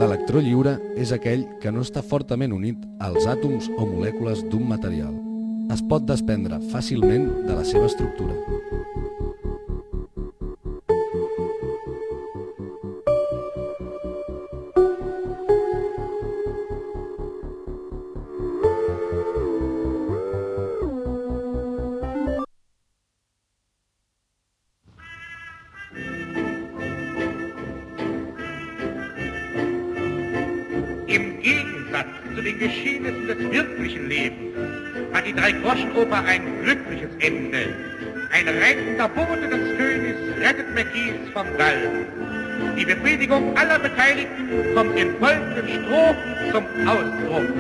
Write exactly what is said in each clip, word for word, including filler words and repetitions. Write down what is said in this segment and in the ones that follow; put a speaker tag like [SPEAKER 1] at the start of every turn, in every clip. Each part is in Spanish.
[SPEAKER 1] L'electró lliure és aquell que no està fortament unit als àtoms o molècules d'un material. Es pot desprendre fàcilment de la seva estructura.
[SPEAKER 2] Im Gegensatz zu den Geschehnissen des wirklichen Lebens hat die Drei-Groschen-Oper ein glückliches Ende. Ein rettender Bote des Königs rettet Mackies vom Galgen. Die Befriedigung aller Beteiligten kommt in folgenden Strophen zum Ausdruck.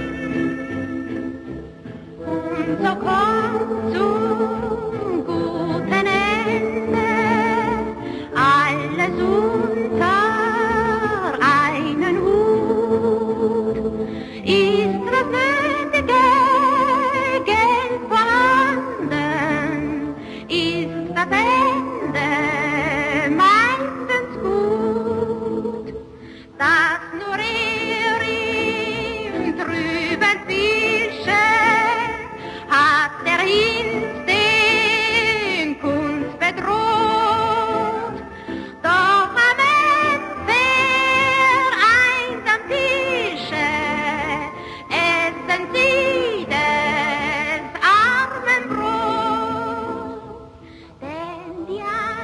[SPEAKER 3] Und so kommt zum guten Ende alles unter einen Hut. Ist das nötige Geld vorhanden, ist das Ende meistens gut, dass nur er im trüben Fische hat der Instinkt uns bedroht. Doch am Ende eins am Tische essen sie des armen Brot. Denn die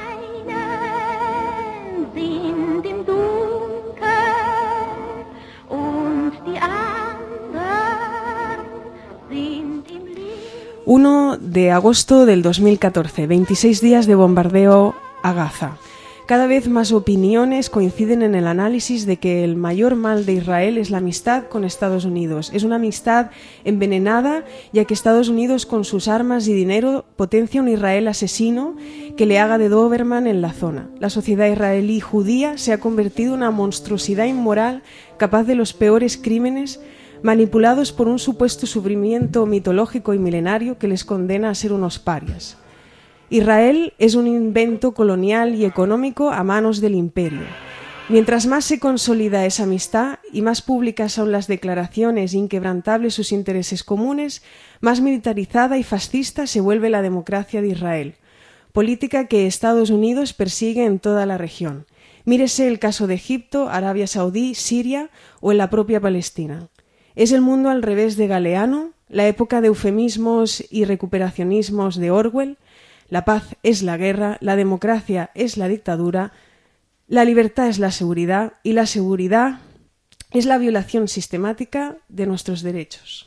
[SPEAKER 3] einen sind im Dunkeln und die anderen sind im Licht.
[SPEAKER 4] uno de agosto del dos mil catorce, veintiséis días de bombardeo a Gaza. Cada vez más opiniones coinciden en el análisis de que el mayor mal de Israel es la amistad con Estados Unidos. Es una amistad envenenada, ya que Estados Unidos con sus armas y dinero potencia un Israel asesino que le haga de Doberman en la zona. La sociedad israelí judía se ha convertido en una monstruosidad inmoral capaz de los peores crímenes, manipulados por un supuesto sufrimiento mitológico y milenario que les condena a ser unos parias. Israel es un invento colonial y económico a manos del imperio. Mientras más se consolida esa amistad y más públicas son las declaraciones e inquebrantables sus intereses comunes, más militarizada y fascista se vuelve la democracia de Israel, política que Estados Unidos persigue en toda la región. Mírese el caso de Egipto, Arabia Saudí, Siria o en la propia Palestina. Es el mundo al revés de Galeano, la época de eufemismos y recuperacionismos de Orwell. La paz es la guerra, la democracia es la dictadura, la libertad es la seguridad y la seguridad es la violación sistemática de nuestros derechos.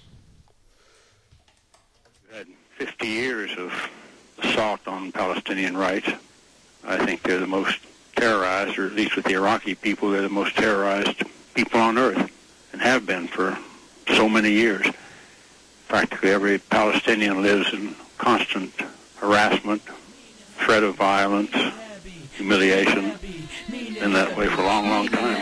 [SPEAKER 5] fifty years of assault on Palestinian rights. I think they're the most terrorized, or at least with the Iraqi people, they're the most terrorized people on earth and have been for so many years. Practically every Palestinian lives in constant harassment, threat of violence, humiliation, been that way for a long, long time.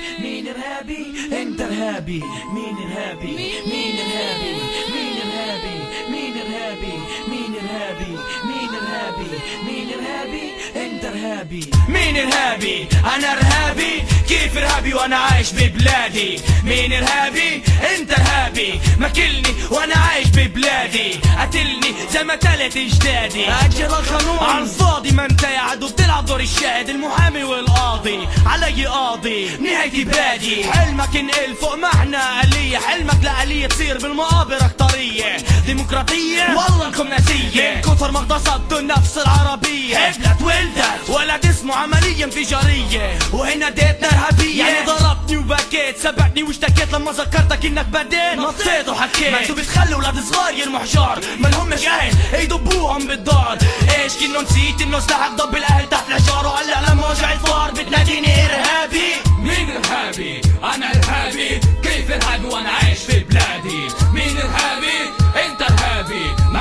[SPEAKER 6] مين إرهابي؟ أنا إرهابي. كيف إرهابي وأنا عايش ببلادي؟ مين إرهابي؟ أنت إرهابي. ماكلني وأنا عايش ببلادي. قتلني زي ما تلت أجدادي. أجل القانون على الفاضي، ما أنت يا عدو بتلعب دور الشاهد، المحامي والقاضي. علي قاضي نهايتي بادي. حلمك انقل فوق معنى آلية، حلمك لآلية تصير بالمقابر أخطرية ديمقراطية والله انكم ناسية. من كثر ما اغتصبتوا النفس العربية حبلت ولدت ولد اسمه عملية انفجارية، وهنا ديتنا إرهابية. يعني ضربتني وبكيت، سبقني واشتكيت لما ذكرتك انك بدين نطيت وحكيت. ما انتوا بتخلوا ولاد صغار يرموا حجار، ما لهمش اهل يدبوهم بالدار. ايش كنو نسيت انه استحق ضب الاهل تحت الحجار، وهلا لما وجع الفار بتناديني ارهابي. مين ارهابي؟ انا ارهابي. كيف ارهابي وانا عايش في بلادي؟ مين ارهابي؟ انت ارهابي. ما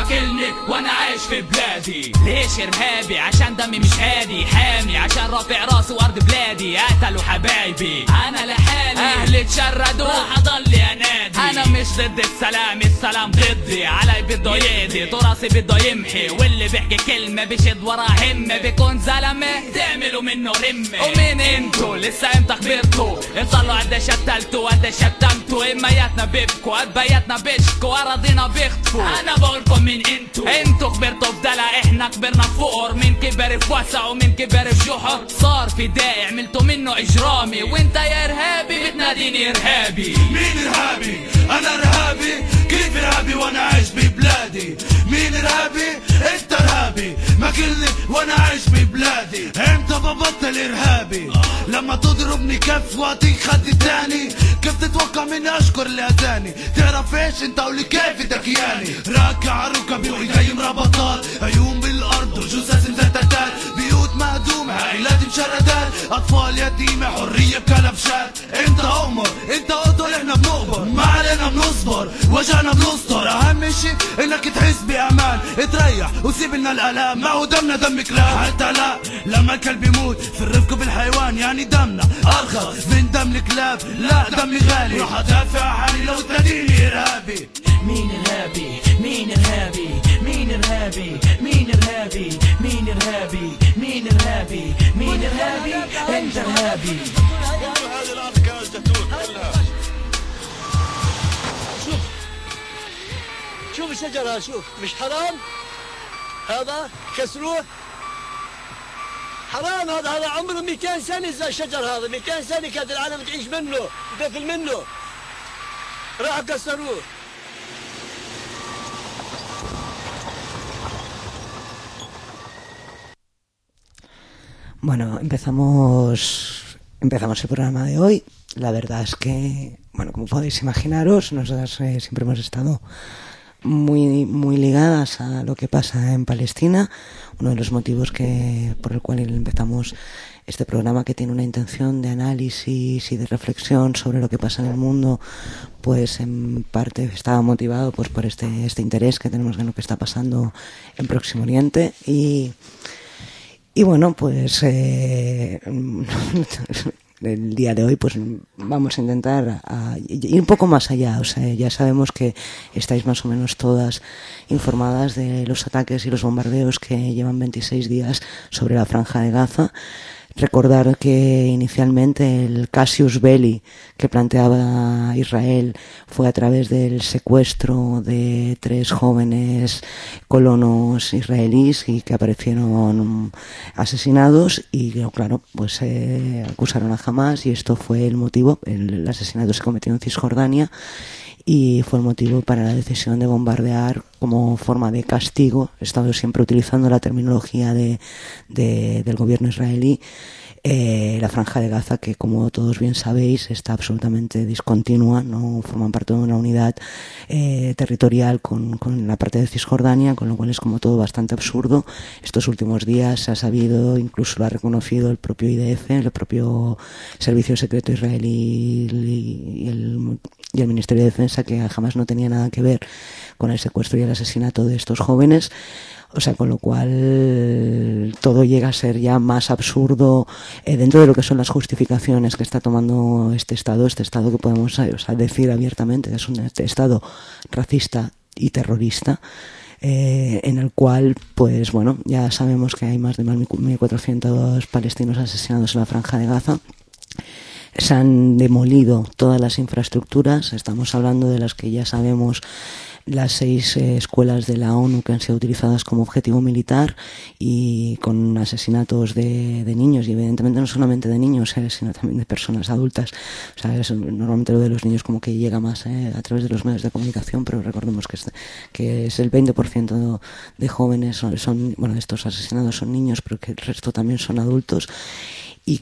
[SPEAKER 6] ماكلني وانا عايش في بلادي. ليش ارهابي؟ عشان دمي مش هادي، حامي عشان رافع راسي وارض بلادي. قتلوا حبايبي انا لحالي، اهلي اتشردوا راح اضل انادي. انا مش ضد السلام، السلام ضدي. علي بده يقضي، تراثي بده يمحي، واللي بيحكي كلمه بيشد ورا همه بيكون زلمه تعملوا منه رمه. ومين انتوا لسه امتى كبرتوا؟ انطلعوا قديش قتلتوا قديش شتمتوا. امياتنا بيبكوا ابياتنا بيشكوا اراضينا بيخطفوا. انا بقولكم مين انتوا؟ انتوا كبرتوا في دلع، احنا كبرنا في فقر. مين كبر في وسع ومين كبر في جحر. صار في داعي عملتوا منه اجرامي، وانت يا ارهابي بتناديني ارهابي.
[SPEAKER 7] مين ارهابي؟ انا ارهابي؟ كيف ارهابي وانا عايش ببلادي؟ مين ارهابي؟ انت ارهابي ماكلني وانا عايش ببلادي. امتى ببطل ارهابي؟ لما تضربني كف واعطيك خد تاني. كيف تتوقع مني اشكر اللي اذاني؟ تعرف ايش انت قولي كيف دكياني؟ راكع ركبي وايدي مربطات، عيون بالارض وجثث مزتتات، بيوت مهدومه عائلات مشردات، اطفال يتيمه حريه بكلبشات. انت امر انت قدر احنا بنقبر، ما علينا بنصبر وجعنا بنستر. اهم شي انك تحس بامان، تريح وسيب لنا الالام. ما هو دمنا دم كلاب حتى لا لما كلب يموت في الرفق بالحيوان، يعني دمنا ارخص من دم الكلاب. لا دمي غالي راح ادافع عني لو تناديني ارهابي.
[SPEAKER 6] مين ارهابي؟ مين ارهابي؟ مين ارهابي؟ مين ارهابي؟ مين ارهابي؟ مين ارهابي؟ مين ارهابي؟ انت ارهابي.
[SPEAKER 7] هذه الافكار الزيتون كلها.
[SPEAKER 8] شوف شوف الشجرة، شوف مش حرام هذا كسروه؟ حرام هذا، هذا عمره مئتين سنة. زي الشجر هذا مئتين سنة كانت العالم تعيش منه تاكل منه، راح كسروه.
[SPEAKER 9] Bueno, empezamos empezamos el programa de hoy. La verdad es que, bueno, como podéis imaginaros, nosotras eh, siempre hemos estado muy muy ligadas a lo que pasa en Palestina. Uno de los motivos que por el cual empezamos este programa, que tiene una intención de análisis y de reflexión sobre lo que pasa en el mundo, pues en parte estaba motivado pues por este este interés que tenemos en lo que está pasando en Próximo Oriente. y Y bueno, pues eh, el día de hoy pues vamos a intentar a ir un poco más allá. O sea, ya sabemos que estáis más o menos todas informadas de los ataques y los bombardeos que llevan veintiséis días sobre la Franja de Gaza. Recordar que inicialmente el casus belli que planteaba Israel fue a través del secuestro de tres jóvenes colonos israelíes y que aparecieron asesinados, y claro, pues eh, acusaron a Hamas, y esto fue el motivo. El, el asesinato se cometió en Cisjordania y fue el motivo para la decisión de bombardear como forma de castigo. He estado siempre utilizando la terminología de, de, del gobierno israelí, eh, la Franja de Gaza, que como todos bien sabéis está absolutamente discontinua, no forman parte de una unidad eh, territorial con, con la parte de Cisjordania, con lo cual es como todo bastante absurdo. Estos últimos días se ha sabido, incluso lo ha reconocido el propio I D F, el propio Servicio Secreto Israelí y el, y el Ministerio de Defensa, que jamás no tenía nada que ver con el secuestro y el asesinato de estos jóvenes. O sea, con lo cual todo llega a ser ya más absurdo eh, dentro de lo que son las justificaciones que está tomando este Estado, este Estado que podemos o sea, decir abiertamente que es un este Estado racista y terrorista, eh, en el cual, pues bueno, ya sabemos que hay más de mil cuatrocientos palestinos asesinados en la Franja de Gaza. Se han demolido todas las infraestructuras, estamos hablando de las que ya sabemos, las seis eh, escuelas de la ONU que han sido utilizadas como objetivo militar, y con asesinatos de, de niños, y evidentemente no solamente de niños, eh, sino también de personas adultas. O sea, es, normalmente lo de los niños como que llega más eh, a través de los medios de comunicación, pero recordemos que es, que es el veinte por ciento de jóvenes son, son, bueno, estos asesinados son niños, pero que el resto también son adultos. Y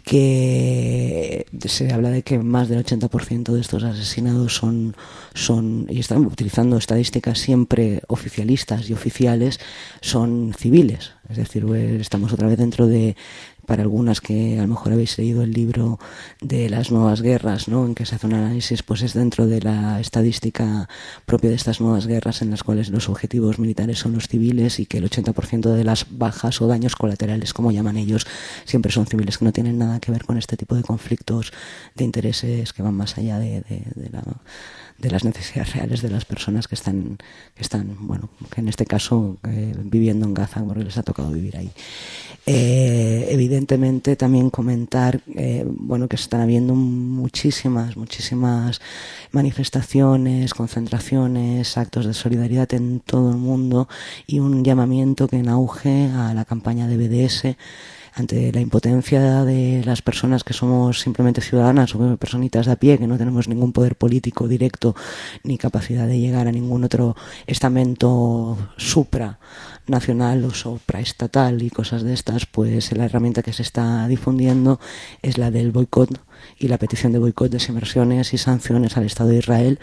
[SPEAKER 9] que se habla de que más del ochenta por ciento de estos asesinados son, son, y están utilizando estadísticas siempre oficialistas y oficiales, son civiles. Es decir, estamos otra vez dentro de para algunas que a lo mejor habéis leído el libro de las nuevas guerras, ¿no?, en que se hace un análisis, pues es dentro de la estadística propia de estas nuevas guerras en las cuales los objetivos militares son los civiles y que el ochenta por ciento de las bajas o daños colaterales, como llaman ellos, siempre son civiles, que no tienen nada que ver con este tipo de conflictos de intereses que van más allá de, de, de la de las necesidades reales de las personas que están, que están, bueno, que en este caso eh, viviendo en Gaza, porque les ha tocado vivir ahí. Eh, evidentemente también comentar, eh, bueno, que están habiendo muchísimas, muchísimas manifestaciones, concentraciones, actos de solidaridad en todo el mundo y un llamamiento que en auge a la campaña de B D S ante la impotencia de las personas que somos simplemente ciudadanas o personitas de a pie, que no tenemos ningún poder político directo ni capacidad de llegar a ningún otro estamento supranacional o supraestatal y cosas de estas, pues la herramienta que se está difundiendo es la del boicot y la petición de boicot, desinversiones y sanciones al Estado de Israel.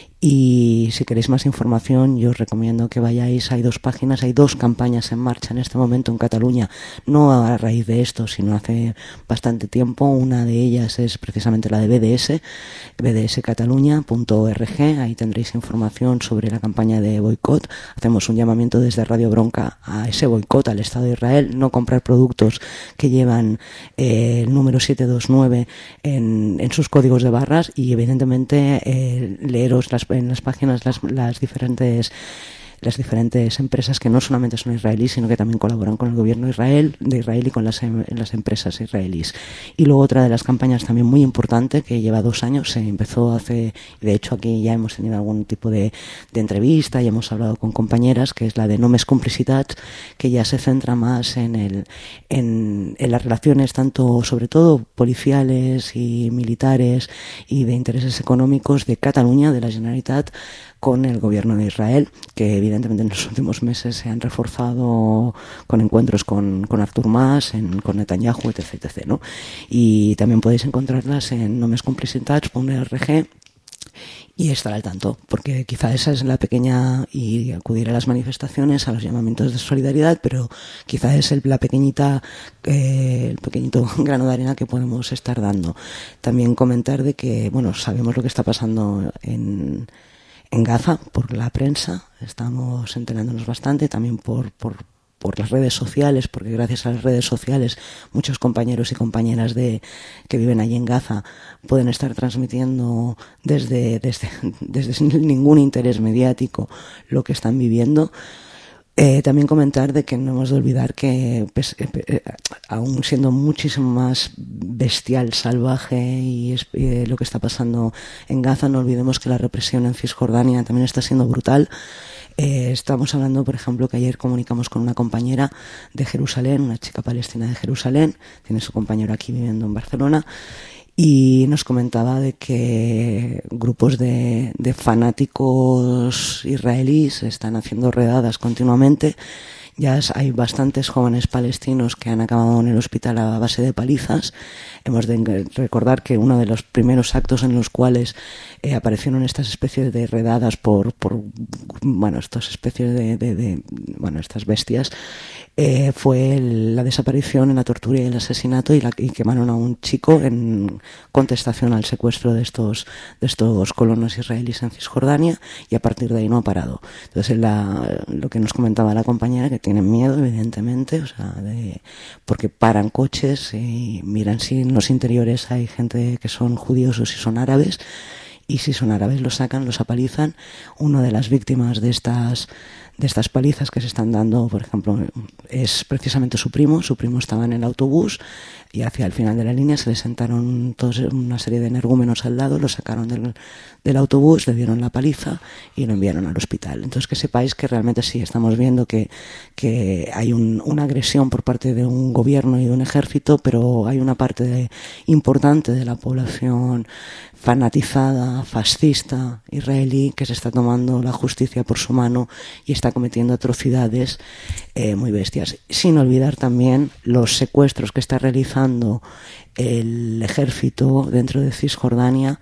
[SPEAKER 9] Y si queréis más información, yo os recomiendo que vayáis. Hay dos páginas, hay dos campañas en marcha en este momento en Cataluña, no a raíz de esto, sino hace bastante tiempo. Una de ellas es precisamente la de B D S, b d s cataluña punto org. Ahí tendréis información sobre la campaña de boicot. Hacemos un llamamiento desde Radio Bronca a ese boicot al Estado de Israel, no comprar productos que llevan eh, el número siete dos nueve en, en sus códigos de barras y evidentemente eh, leeros las en las páginas las, las diferentes las diferentes empresas que no solamente son israelíes, sino que también colaboran con el gobierno de Israel, de Israel y con las, las empresas israelíes. Y luego otra de las campañas también muy importante, que lleva dos años, se empezó hace, de hecho aquí ya hemos tenido algún tipo de, de entrevista y hemos hablado con compañeras, que es la de No Més Complicitats, que ya se centra más en el, en, en las relaciones tanto, sobre todo, policiales y militares y de intereses económicos de Cataluña, de la Generalitat, con el gobierno de Israel, que evidentemente en los últimos meses se han reforzado con encuentros con, con Artur Mas, en, con Netanyahu, etc, etcétera, ¿no? Y también podéis encontrarlas en només complicitats punto org y estar al tanto, porque quizá esa es la pequeña, y acudir a las manifestaciones, a los llamamientos de solidaridad, pero quizá es el, la pequeñita, eh, el pequeñito grano de arena que podemos estar dando. También comentar de que, bueno, sabemos lo que está pasando en en Gaza por la prensa, estamos enterándonos bastante, también por, por, por las redes sociales, porque gracias a las redes sociales muchos compañeros y compañeras de que viven allí en Gaza pueden estar transmitiendo desde, desde, desde sin ningún interés mediático lo que están viviendo. Eh, también comentar de que no hemos de olvidar que, pues, eh, aún siendo muchísimo más bestial, salvaje y eh, lo que está pasando en Gaza, no olvidemos que la represión en Cisjordania también está siendo brutal. Eh, estamos hablando, por ejemplo, que ayer comunicamos con una compañera de Jerusalén, una chica palestina de Jerusalén, tiene su compañero aquí viviendo en Barcelona, y nos comentaba de que grupos de, de fanáticos israelíes están haciendo redadas continuamente. Ya hay bastantes jóvenes palestinos que han acabado en el hospital a base de palizas. Hemos de recordar que uno de los primeros actos en los cuales eh, aparecieron estas especies de redadas por, por bueno, estas especies de, de, de bueno, estas bestias, eh, fue el, la desaparición, la tortura y el asesinato, y, la, y quemaron a un chico en contestación al secuestro de estos, de estos colonos israelíes en Cisjordania, y a partir de ahí no ha parado. Entonces, la, lo que nos comentaba la compañera, que tienen miedo, evidentemente, o sea, de, porque paran coches y miran si en los interiores hay gente que son judíos o si son árabes, y si son árabes los sacan, los apalizan. Una de las víctimas de estas de estas palizas que se están dando, por ejemplo, es precisamente su primo. Su primo estaba en el autobús y hacia el final de la línea se le sentaron todos una serie de energúmenos al lado, lo sacaron del, del autobús, le dieron la paliza y lo enviaron al hospital. Entonces, que sepáis que realmente sí estamos viendo que, que hay un, una agresión por parte de un gobierno y de un ejército, pero hay una parte de, importante de la población fanatizada, fascista, israelí, que se está tomando la justicia por su mano y está cometiendo atrocidades eh, muy bestias. Sin olvidar también los secuestros que está realizando el ejército dentro de Cisjordania,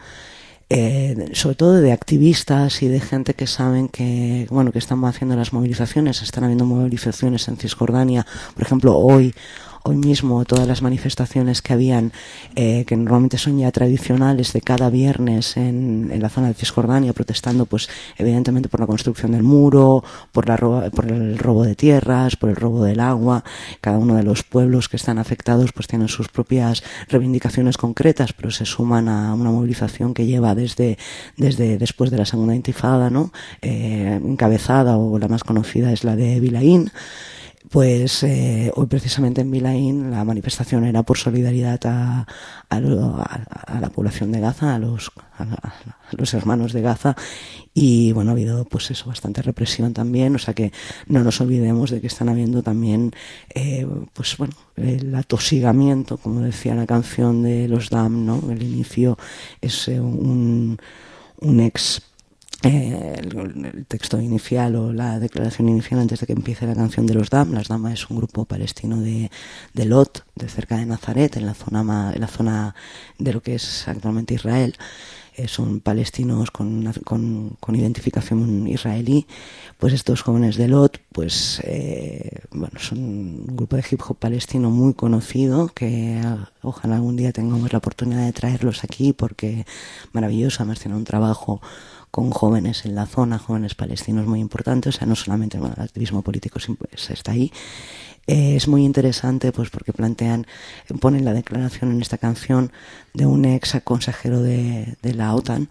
[SPEAKER 9] eh, sobre todo de activistas y de gente que saben que, bueno, que están haciendo las movilizaciones. Están habiendo movilizaciones en Cisjordania. Por ejemplo, hoy hoy mismo todas las manifestaciones que habían, eh, que normalmente son ya tradicionales de cada viernes en, en la zona de Cisjordania, protestando pues evidentemente por la construcción del muro, por, la ro- por el robo de tierras, por el robo del agua. Cada uno de los pueblos que están afectados pues tienen sus propias reivindicaciones concretas, pero se suman a una movilización que lleva desde, desde después de la segunda intifada, ¿no? Eh, encabezada, o la más conocida es la de Bilaín. Pues eh, hoy precisamente en Bilaín la manifestación era por solidaridad a, a, lo, a, a la población de Gaza, a los, a, a los hermanos de Gaza, y bueno, ha habido pues eso, bastante represión también, o sea que no nos olvidemos de que están habiendo también eh, pues bueno, el atosigamiento, como decía la canción de los Dam, ¿no? El inicio es eh, un, un ex Eh, el, el texto inicial o la declaración inicial antes de que empiece la canción de los Dam. Las Dam es un grupo palestino de, de Lot, de cerca de Nazaret, en la zona en la zona de lo que es actualmente Israel. Eh, son palestinos con, con, con identificación israelí. Pues estos jóvenes de Lot, pues eh, bueno, son un grupo de hip hop palestino muy conocido, que ojalá algún día tengamos la oportunidad de traerlos aquí, porque maravilloso, además tienen un trabajo con jóvenes en la zona, jóvenes palestinos muy importantes, o sea, no solamente bueno, el activismo político está ahí. Eh, es muy interesante pues porque plantean, ponen la declaración en esta canción de un ex consejero de, de la OTAN,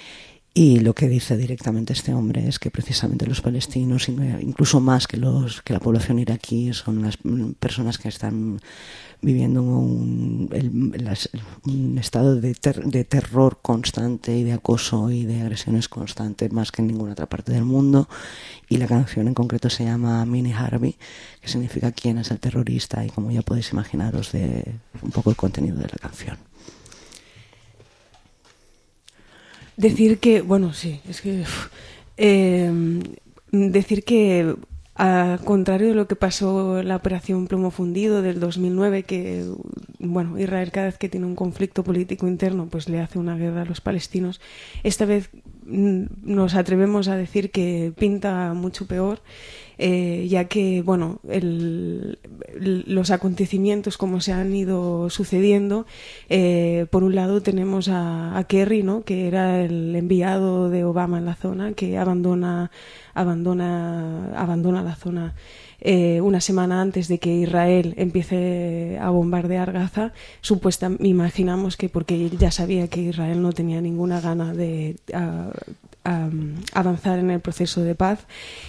[SPEAKER 9] y lo que dice directamente este hombre es que precisamente los palestinos, incluso más que los que la población iraquí, son las personas que están viviendo un, el, las, un estado de, ter, de terror constante y de acoso y de agresiones constantes, más que en ninguna otra parte del mundo. Y la canción en concreto se llama Mini Harbi, que significa quién es el terrorista, y como ya podéis imaginaros de un poco el contenido de la canción.
[SPEAKER 4] Decir que, bueno, sí, es que eh, decir que al contrario de lo que pasó en la operación Plomo Fundido del dos mil nueve, que bueno, Israel cada vez que tiene un conflicto político interno pues le hace una guerra a los palestinos, esta vez nos atrevemos a decir que pinta mucho peor, eh, ya que bueno, el, el, los acontecimientos como se han ido sucediendo, eh, por un lado tenemos a, a Kerry, ¿no? Que era el enviado de Obama en la zona, que abandona abandona abandona la zona eh, una semana antes de que Israel empiece a bombardear Gaza. Supuestamente imaginamos que porque él ya sabía que Israel no tenía ninguna gana de a, a, avanzar en el proceso de paz,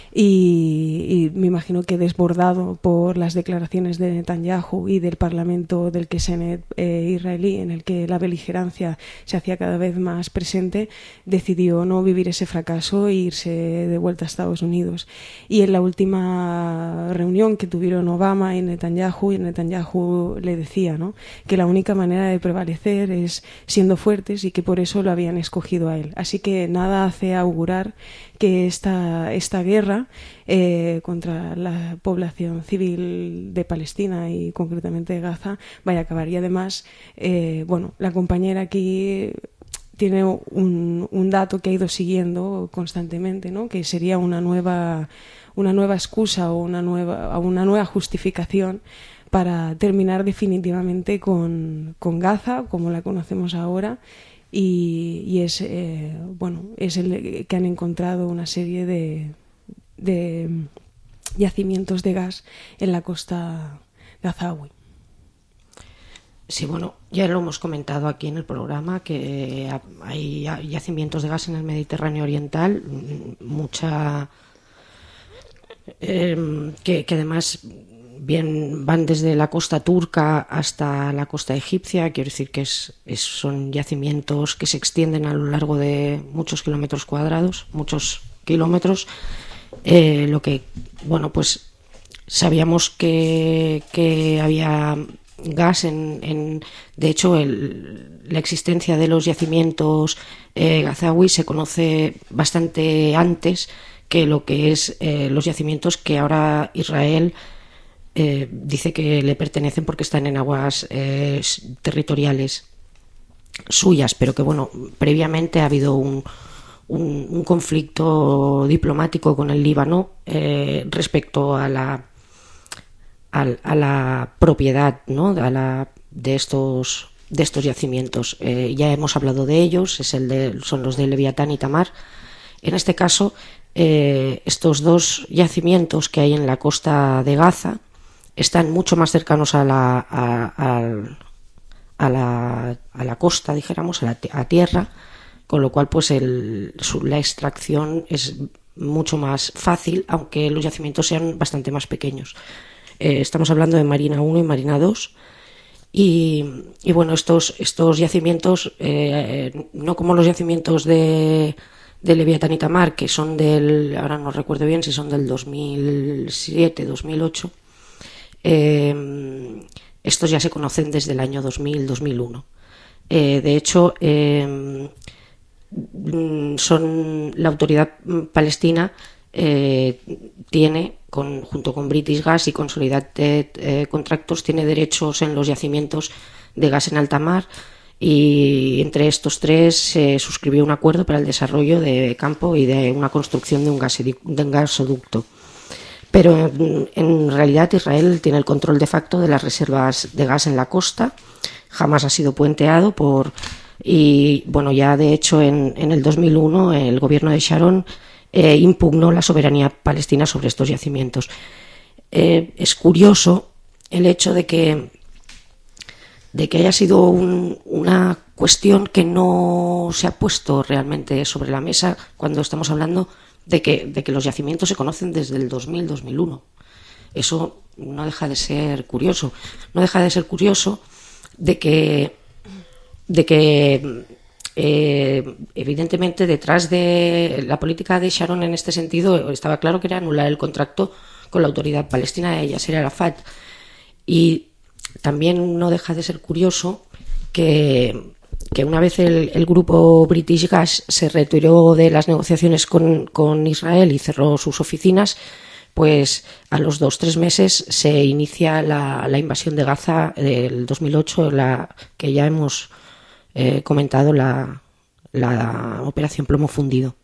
[SPEAKER 4] y, y me imagino que desbordado por las declaraciones de Netanyahu y del Parlamento del Knesset eh, israelí, en el que la beligerancia se hacía cada vez más presente, decidió no vivir ese fracaso e irse de vuelta a Estados Unidos. Y en la última reunión que tuvieron Obama y Netanyahu, y Netanyahu le decía, ¿no?, que la única manera de prevalecer es siendo fuertes, y que por eso lo habían escogido a él. Así que nada hace augurar que esta, esta guerra eh, contra la población civil de Palestina y concretamente de Gaza vaya a acabar. Y además, eh, bueno, la compañera aquí tiene un, un dato que ha ido siguiendo constantemente, ¿no?, que sería una nueva, una nueva excusa o una nueva, una nueva justificación para terminar definitivamente con, con Gaza como la conocemos ahora. Y, y es eh, bueno, es el que han encontrado una serie de, de yacimientos de gas en la costa gazawi.
[SPEAKER 10] Sí, bueno, ya lo hemos comentado aquí en el programa, que hay yacimientos de gas en el Mediterráneo Oriental, mucha eh, que, que además bien van desde la costa turca hasta la costa egipcia. Quiero decir que es, es, son yacimientos que se extienden a lo largo de muchos kilómetros cuadrados, muchos kilómetros. Eh, lo que, bueno, pues sabíamos que, que había gas en, en de hecho el, la existencia de los yacimientos eh, gazawi se conoce bastante antes que lo que es eh, los yacimientos que ahora Israel Eh, dice que le pertenecen porque están en aguas eh, territoriales suyas, pero que bueno, previamente ha habido un, un, un conflicto diplomático con el Líbano eh, respecto a la a, a la propiedad, ¿no? a la, de estos de estos yacimientos. Eh, ya hemos hablado de ellos, es el de, son los de Leviatán y Tamar. En este caso, eh, estos dos yacimientos que hay en la costa de Gaza están mucho más cercanos a la, a, a, a la, a la costa, dijéramos, a la a tierra, con lo cual pues el, su, la extracción es mucho más fácil, aunque los yacimientos sean bastante más pequeños. Eh, estamos hablando de Marina uno y Marina dos. Y, y bueno, estos, estos yacimientos, eh, no como los yacimientos de, de Leviatán y Tamar, que son del, ahora no recuerdo bien si son del dos mil siete, dos mil ocho, eh, estos ya se conocen desde el año dos mil, dos mil uno. Eh, de hecho, eh, son la autoridad palestina eh, tiene, con, junto con British Gas y Consolidated eh, Contractors, tiene derechos en los yacimientos de gas en alta mar, y entre estos tres se eh, suscribió un acuerdo para el desarrollo de campo y de una construcción de un, gasedi- de un gasoducto. Pero en, en realidad Israel tiene el control de facto de las reservas de gas en la costa. Jamás ha sido puenteado por... Y bueno, ya de hecho en, en el dos mil uno el gobierno de Sharon eh, impugnó la soberanía palestina sobre estos yacimientos. Eh, es curioso el hecho de que, de que haya sido un, una cuestión que no se ha puesto realmente sobre la mesa cuando estamos hablando de que, de que los yacimientos se conocen desde el dos mil, dos mil uno. Eso no deja de ser curioso. No deja de ser curioso de que, de que eh, evidentemente detrás de la política de Sharon en este sentido estaba claro que era anular el contrato con la autoridad palestina de Yasser Arafat. Y también no deja de ser curioso que, que una vez el, el grupo British Gas se retiró de las negociaciones con, con Israel y cerró sus oficinas, pues a los dos, tres meses se inicia la, la invasión de Gaza del dos mil ocho, la que ya hemos eh, comentado, la, la operación Plomo Fundido.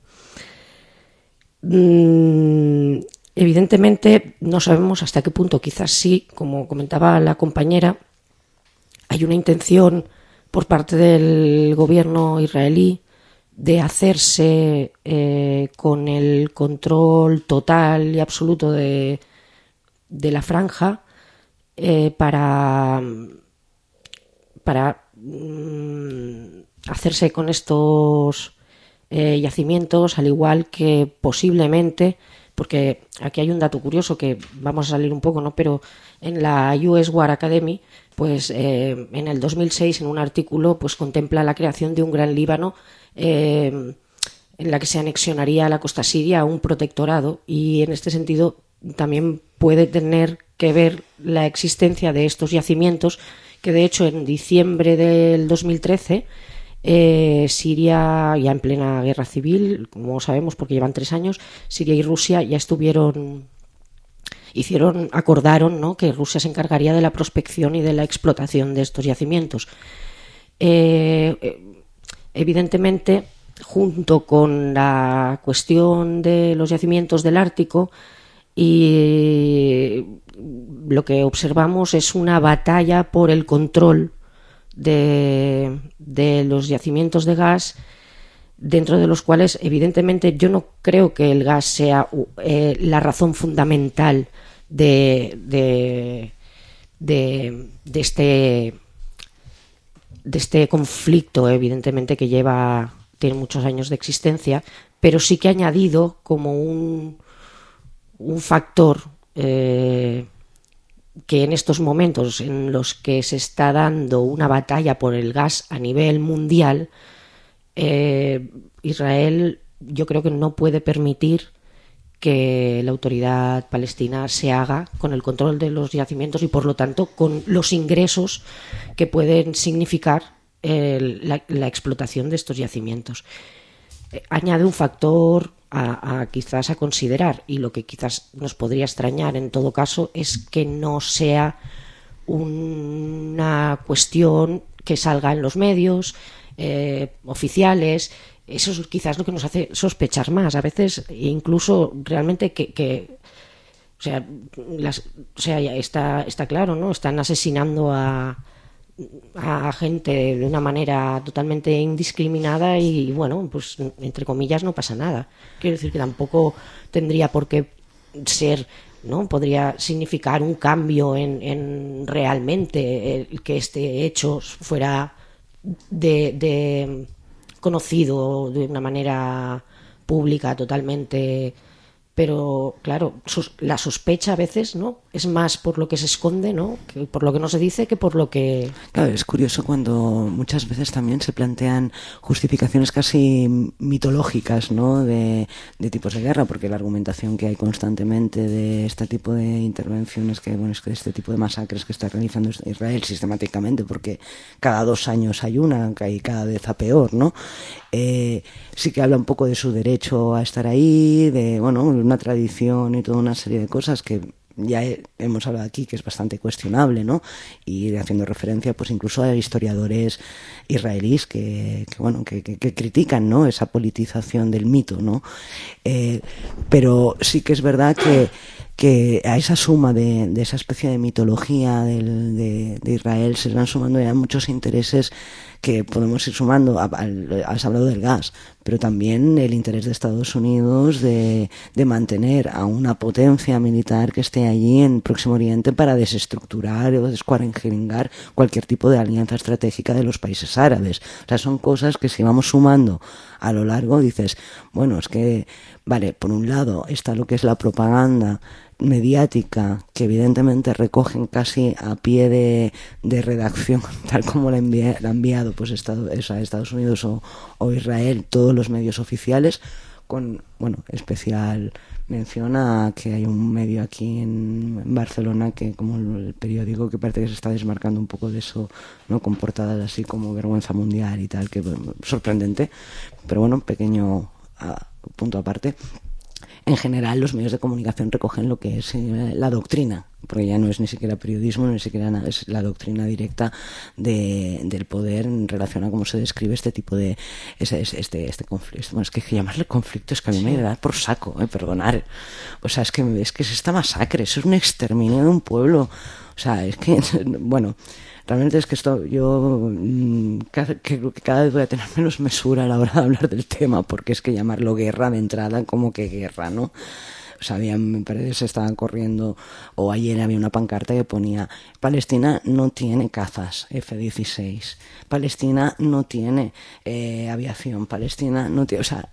[SPEAKER 10] Mm, evidentemente no sabemos hasta qué punto, quizás sí, como comentaba la compañera, hay una intención por parte del gobierno israelí de hacerse eh, con el control total y absoluto de, de la franja eh, para, para mm, hacerse con estos eh, yacimientos, al igual que posiblemente, porque aquí hay un dato curioso que vamos a salir un poco, ¿no? Pero en la U S War Academy, pues eh, en el dos mil seis, en un artículo, pues contempla la creación de un gran Líbano eh, en la que se anexionaría a la costa siria un protectorado, y en este sentido también puede tener que ver la existencia de estos yacimientos, que de hecho en diciembre del dos mil trece eh, Siria, ya en plena guerra civil, como sabemos porque llevan tres años, Siria y Rusia ya estuvieron... hicieron, acordaron, ¿no?, que Rusia se encargaría de la prospección y de la explotación de estos yacimientos. Eh, evidentemente, junto con la cuestión de los yacimientos del Ártico, y lo que observamos es una batalla por el control de, de los yacimientos de gas, dentro de los cuales evidentemente yo no creo que el gas sea eh, la razón fundamental de, de, de, de este de este conflicto, evidentemente, que lleva tiene muchos años de existencia, pero sí que ha añadido como un, un factor eh, que en estos momentos en los que se está dando una batalla por el gas a nivel mundial, Eh, Israel yo creo que no puede permitir que la autoridad palestina se haga con el control de los yacimientos y por lo tanto con los ingresos que pueden significar eh, la, la explotación de estos yacimientos. Eh, añade un factor a, a quizás a considerar, y lo que quizás nos podría extrañar en todo caso es que no sea una cuestión que salga en los medios Eh, oficiales. Eso es quizás lo que nos hace sospechar más a veces, incluso realmente que, que, O sea, las, o sea ya está, está claro, ¿no? Están asesinando a, a gente de una manera totalmente indiscriminada y, bueno, pues entre comillas no pasa nada. Quiero decir que tampoco tendría por qué ser, ¿no? Podría significar un cambio en, en realmente el que este hecho fuera de, de conocido de una manera pública totalmente. Pero, claro, sos, la sospecha a veces, ¿no? Es más por lo que se esconde, ¿no? Que por lo que no se dice que por lo que...
[SPEAKER 9] Claro, es curioso cuando muchas veces también se plantean justificaciones casi mitológicas, ¿no? De, de tipos de guerra, porque la argumentación que hay constantemente de este tipo de intervenciones, que bueno, es que este tipo de masacres que está realizando Israel sistemáticamente, porque cada dos años hay una, y cada vez a peor, ¿no? Eh, sí que habla un poco de su derecho a estar ahí, de, bueno, una tradición y toda una serie de cosas que ya he, hemos hablado aquí, que es bastante cuestionable, ¿no? Y haciendo referencia, pues incluso a historiadores israelíes que, que bueno, que, que, que critican, ¿no? Esa politización del mito, ¿no? Eh, pero sí que es verdad que que a esa suma de, de esa especie de mitología del, de, de Israel se van sumando ya muchos intereses que podemos ir sumando. Has hablado del gas, pero también el interés de Estados Unidos de, de mantener a una potencia militar que esté allí en Próximo Oriente para desestructurar o descuarengar cualquier tipo de alianza estratégica de los países árabes. O sea, son cosas que si vamos sumando a lo largo, dices, bueno, es que, vale, por un lado está lo que es la propaganda mediática, que evidentemente recogen casi a pie de, de redacción, tal como la, envía, la ha enviado pues Estado, o sea, Estados Unidos o, o Israel, todos los medios oficiales, con, bueno, especial mención a que hay un medio aquí en, en Barcelona que, como el periódico, que parece que se está desmarcando un poco de eso, ¿no? Con portadas así como vergüenza mundial y tal, que sorprendente, pero bueno, pequeño a, punto aparte. En general, los medios de comunicación recogen lo que es eh, la doctrina, porque ya no es ni siquiera periodismo, ni siquiera nada, es la doctrina directa de, del poder en relación a cómo se describe este tipo de este este, este conflicto. Bueno, es que llamarle conflicto es que a mí sí. me da por saco, eh, perdonar. O sea, es que es que es esta masacre, eso es un exterminio de un pueblo. O sea, es que bueno. Realmente es que esto yo cada, que, que cada vez voy a tener menos mesura a la hora de hablar del tema, porque es que llamarlo guerra de entrada, como que guerra, ¿no? O sea, había, me parece que se estaban corriendo, o ayer había una pancarta que ponía: Palestina no tiene cazas F dieciséis, Palestina no tiene eh, aviación, Palestina no tiene... O sea,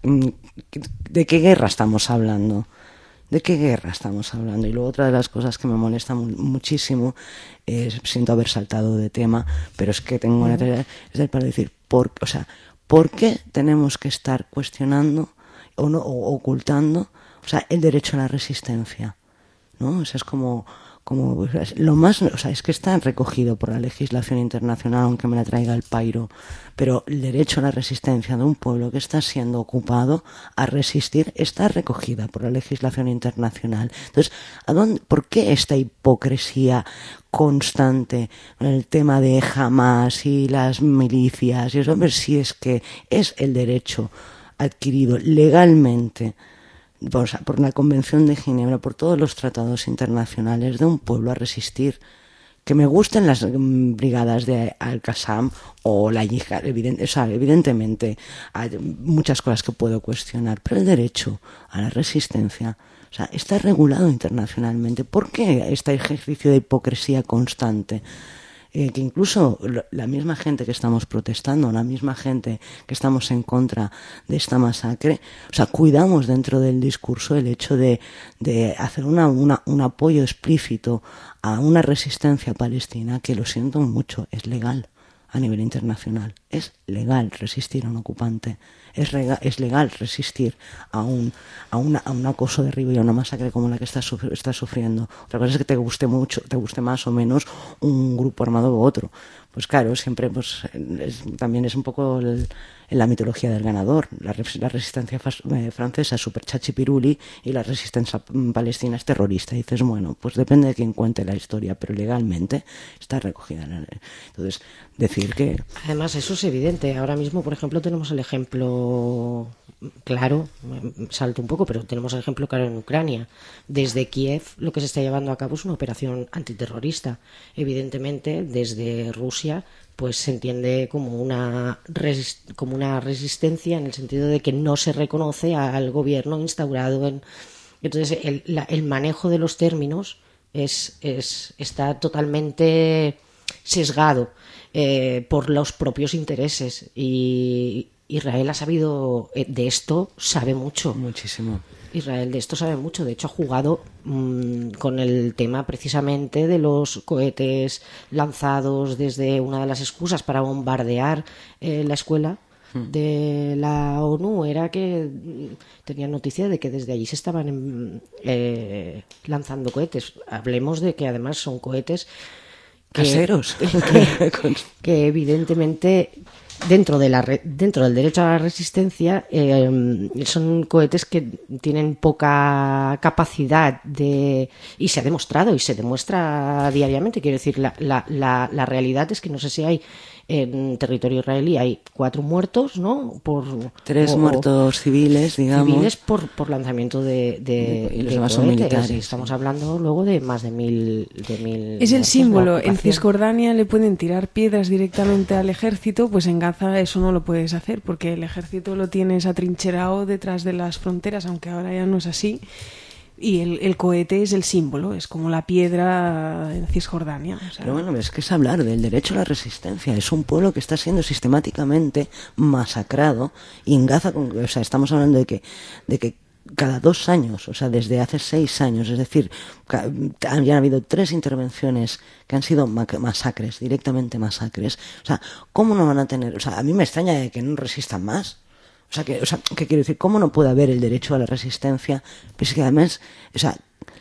[SPEAKER 9] ¿de qué guerra estamos hablando? ¿De qué guerra estamos hablando? Y luego otra de las cosas que me molesta mu- muchísimo es, siento haber saltado de tema, pero es que tengo una tarea, es el para decir, por, o sea, ¿por qué tenemos que estar cuestionando o, no, o ocultando, o sea, el derecho a la resistencia? ¿No? O sea, es como, como lo más, o sea, es que está recogido por la legislación internacional, aunque me la traiga el pairo, pero el derecho a la resistencia de un pueblo que está siendo ocupado a resistir está recogida por la legislación internacional. Entonces, ¿a dónde, por qué esta hipocresía constante en el tema de Hamas y las milicias? Y eso, hombre, si es que es el derecho adquirido legalmente por, por la Convención de Ginebra, por todos los tratados internacionales de un pueblo a resistir. Que me gusten las um, brigadas de Al-Qassam o la yihad, evidente, o sea, evidentemente hay muchas cosas que puedo cuestionar, pero el derecho a la resistencia, o sea, está regulado internacionalmente. ¿Por qué este ejercicio de hipocresía constante? Eh, que incluso la misma gente que estamos protestando, la misma gente que estamos en contra de esta masacre, o sea, cuidamos dentro del discurso el hecho de, de hacer una, una, un apoyo explícito a una resistencia palestina que, lo siento mucho, es legal a nivel internacional. Es legal resistir a un ocupante. Es, rega, es legal resistir a un, a, una, a un acoso de arriba y a una masacre como la que estás, estás sufriendo. Otra cosa es que te guste mucho, te guste más o menos un grupo armado u otro. Pues claro, siempre pues es, también es un poco el, en la mitología del ganador. La, la resistencia fas, eh, francesa es super chachipiruli y la resistencia palestina es terrorista. Y dices, bueno, pues depende de quién cuente la historia, pero legalmente está recogida. Entonces, decir que...
[SPEAKER 10] Además, eso se evidente. Ahora mismo, por ejemplo, tenemos el ejemplo claro, salto un poco, pero tenemos el ejemplo claro en Ucrania. Desde Kiev lo que se está llevando a cabo es una operación antiterrorista. Evidentemente, desde Rusia pues se entiende como una resist- como una resistencia, en el sentido de que no se reconoce al gobierno instaurado en... Entonces el, la, el manejo de los términos es, es está totalmente sesgado eh, por los propios intereses, y Israel ha sabido de esto, sabe mucho.
[SPEAKER 9] Muchísimo.
[SPEAKER 10] Israel de esto sabe mucho. De hecho, ha jugado mmm, con el tema precisamente de los cohetes lanzados desde una de las excusas para bombardear eh, la escuela hmm. de la ONU. Era que tenían noticia de que desde allí se estaban eh, lanzando cohetes. Hablemos de que además son cohetes que,
[SPEAKER 9] caseros.
[SPEAKER 10] Que, que evidentemente... Dentro, de la re- dentro del derecho a la resistencia eh, son cohetes que tienen poca capacidad de... y se ha demostrado y se demuestra diariamente. Quiero decir, la, la, la, la realidad es que no sé si hay en territorio israelí hay cuatro muertos, ¿no? Por
[SPEAKER 9] tres
[SPEAKER 10] o,
[SPEAKER 9] muertos civiles, digamos.
[SPEAKER 10] Civiles por, por lanzamiento de, de,
[SPEAKER 9] y los
[SPEAKER 10] de
[SPEAKER 9] demás son militares.
[SPEAKER 10] Y estamos hablando luego de más de mil... De mil
[SPEAKER 4] es el símbolo.
[SPEAKER 10] De
[SPEAKER 4] en Cisjordania le pueden tirar piedras directamente al ejército, pues en Gaza eso no lo puedes hacer, porque el ejército lo tienes atrincherado detrás de las fronteras, aunque ahora ya no es así. Y el, el cohete es el símbolo, es como la piedra en Cisjordania. O sea.
[SPEAKER 9] Pero bueno, es que es hablar del derecho a la resistencia. Es un pueblo que está siendo sistemáticamente masacrado. Y en Gaza, o sea, estamos hablando de que, de que cada dos años, o sea, desde hace seis años, es decir, han habido tres intervenciones que han sido masacres, directamente masacres. O sea, ¿cómo no van a tener? O sea, a mí me extraña que no resistan más. O sea, que, o sea, ¿qué quiero decir? ¿Cómo no puede haber el derecho a la resistencia? Pues que además, o sea,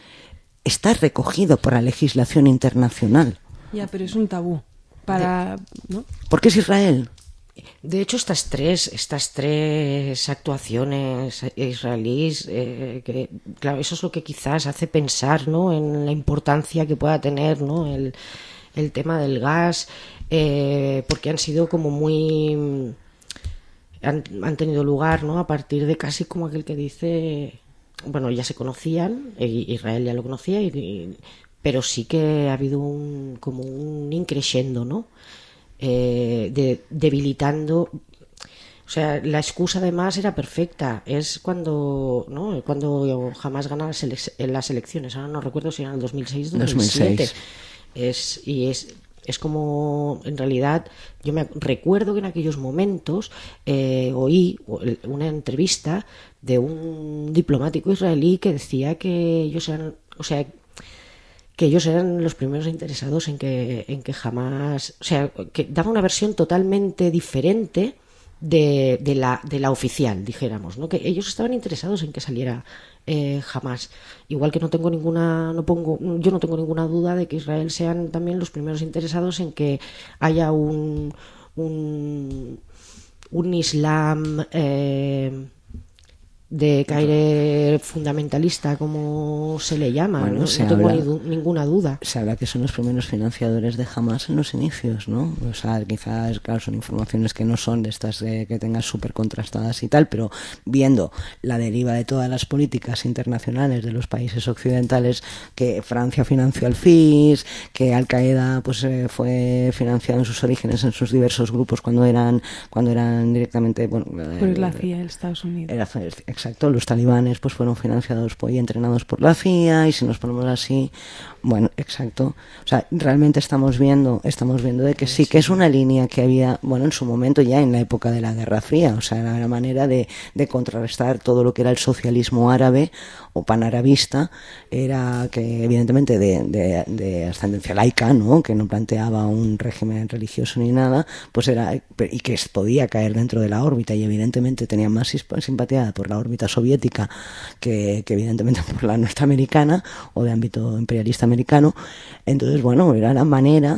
[SPEAKER 9] está recogido por la legislación internacional.
[SPEAKER 4] Ya, pero es un tabú. Para, ¿no?
[SPEAKER 9] ¿Por qué es Israel?
[SPEAKER 10] De hecho, estas tres, estas tres actuaciones israelíes, eh, que, claro, eso es lo que quizás hace pensar, ¿no?, en la importancia que pueda tener, ¿no?, el, el tema del gas, eh, porque han sido como muy... Han, han tenido lugar, ¿no?, a partir de casi como aquel que dice, bueno, ya se conocían, Israel ya lo conocía, y, y, pero sí que ha habido un como un increciendo, ¿no?, eh, de, debilitando. O sea, la excusa además era perfecta. Es cuando, ¿no?, cuando Hamás gana las, ele- las elecciones. Ahora no recuerdo si era en el dos mil seis o dos mil siete. Es, y es... Es como, en realidad, yo me recuerdo que en aquellos momentos eh, oí una entrevista de un diplomático israelí que decía que ellos eran, o sea, que ellos eran los primeros interesados en que, en que jamás, o sea, que daba una versión totalmente diferente de, de la, de la oficial, dijéramos, ¿no? Que ellos estaban interesados en que saliera Eh, jamás. Igual que no tengo ninguna, no pongo, yo no tengo ninguna duda de que Israel sean también los primeros interesados en que haya un un, un Islam eh, de caire fundamentalista, como se le llama,
[SPEAKER 9] bueno,
[SPEAKER 10] no,
[SPEAKER 9] se
[SPEAKER 10] no tengo
[SPEAKER 9] habla,
[SPEAKER 10] ni du- ninguna duda.
[SPEAKER 9] Se habla que son los primeros financiadores de Hamás en los inicios, ¿no? O sea, quizás, claro, son informaciones que no son de estas eh, que tengas súper contrastadas y tal, pero viendo la deriva de todas las políticas internacionales de los países occidentales, que Francia financió al F I S, que Al Qaeda pues eh, fue financiado en sus orígenes en sus diversos grupos cuando eran cuando eran directamente, bueno,
[SPEAKER 4] pues eh, la C I A de Estados Unidos.
[SPEAKER 9] Era, exacto, los talibanes pues fueron financiados pues, y entrenados por la C I A, y si nos ponemos así, bueno, exacto, o sea, realmente estamos viendo estamos viendo de que sí, que es una línea que había, bueno, en su momento ya en la época de la Guerra Fría, o sea, era la manera de, de contrarrestar todo lo que era el socialismo árabe o panarabista, era que evidentemente de, de, de ascendencia laica, ¿no?, que no planteaba un régimen religioso ni nada, pues era, y que podía caer dentro de la órbita, y evidentemente tenía más simpatía por la órbita soviética que, que evidentemente por la norteamericana o de ámbito imperialista americano. Entonces, bueno, era la manera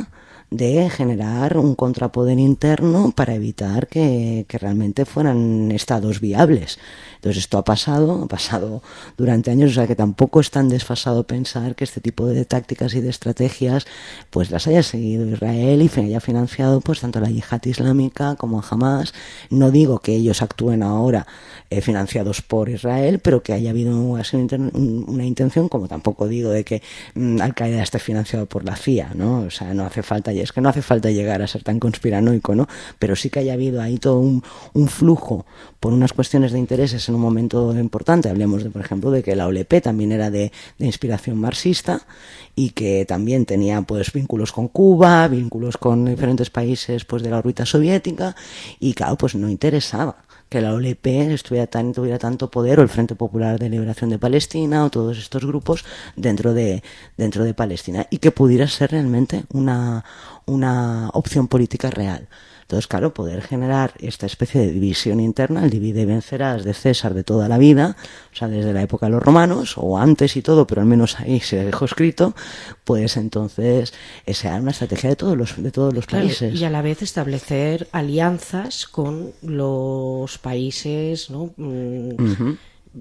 [SPEAKER 9] de generar un contrapoder interno para evitar que, que realmente fueran estados viables. Entonces esto ha pasado, ha pasado durante años, o sea que tampoco es tan desfasado pensar que este tipo de tácticas y de estrategias pues las haya seguido Israel y haya financiado pues tanto la yihad islámica como a Hamas. No digo que ellos actúen ahora eh, financiados por Israel, pero que haya habido una intención, como tampoco digo de que mmm, Al-Qaeda esté financiado por la C I A, ¿no? O sea, no hace falta, y es que no hace falta llegar a ser tan conspiranoico, ¿no? Pero sí que haya habido ahí todo un, un flujo por unas cuestiones de intereses en un momento importante. Hablemos, de, por ejemplo, de que la O L P también era de, de inspiración marxista y que también tenía pues vínculos con Cuba, vínculos con diferentes países pues de la órbita soviética, y claro, pues no interesaba que la O L P estuviera tan, tuviera tanto poder, o el Frente Popular de Liberación de Palestina, o todos estos grupos dentro de dentro de Palestina, y que pudiera ser realmente una una opción política real. Entonces, claro, poder generar esta especie de división interna, el divide y vencerás de César de toda la vida, o sea, desde la época de los romanos, o antes y todo, pero al menos ahí se dejó escrito, pues entonces esa era una estrategia de todos los, de todos los países.
[SPEAKER 10] Claro, y a la vez establecer alianzas con los países, ¿no? Mm, uh-huh.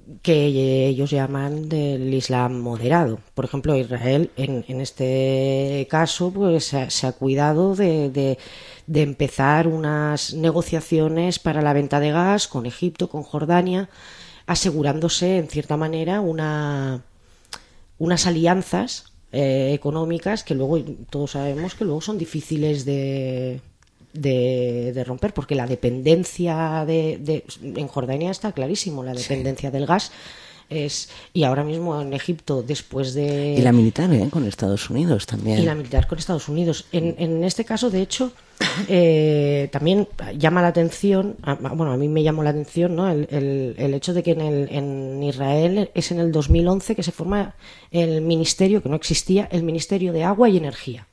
[SPEAKER 10] que ellos llaman del Islam moderado. Por ejemplo, Israel, en, en este caso, pues se, se ha cuidado de... de de empezar unas negociaciones para la venta de gas con Egipto, con Jordania, asegurándose, en cierta manera, una, unas alianzas eh, económicas que luego, todos sabemos que luego son difíciles de, de, de romper, porque la dependencia de, de... En Jordania está clarísimo, la dependencia sí. del gas. Es, y ahora mismo en Egipto, después de...
[SPEAKER 9] Y la militar, ¿eh? Con Estados Unidos también.
[SPEAKER 10] Y la militar con Estados Unidos. En, en este caso, de hecho, eh, también llama la atención, a, bueno, a mí me llamó la atención, ¿no? El, el, el hecho de que en, el, en Israel es en el dos mil once que se forma el ministerio, que no existía, el Ministerio de Agua y Energía.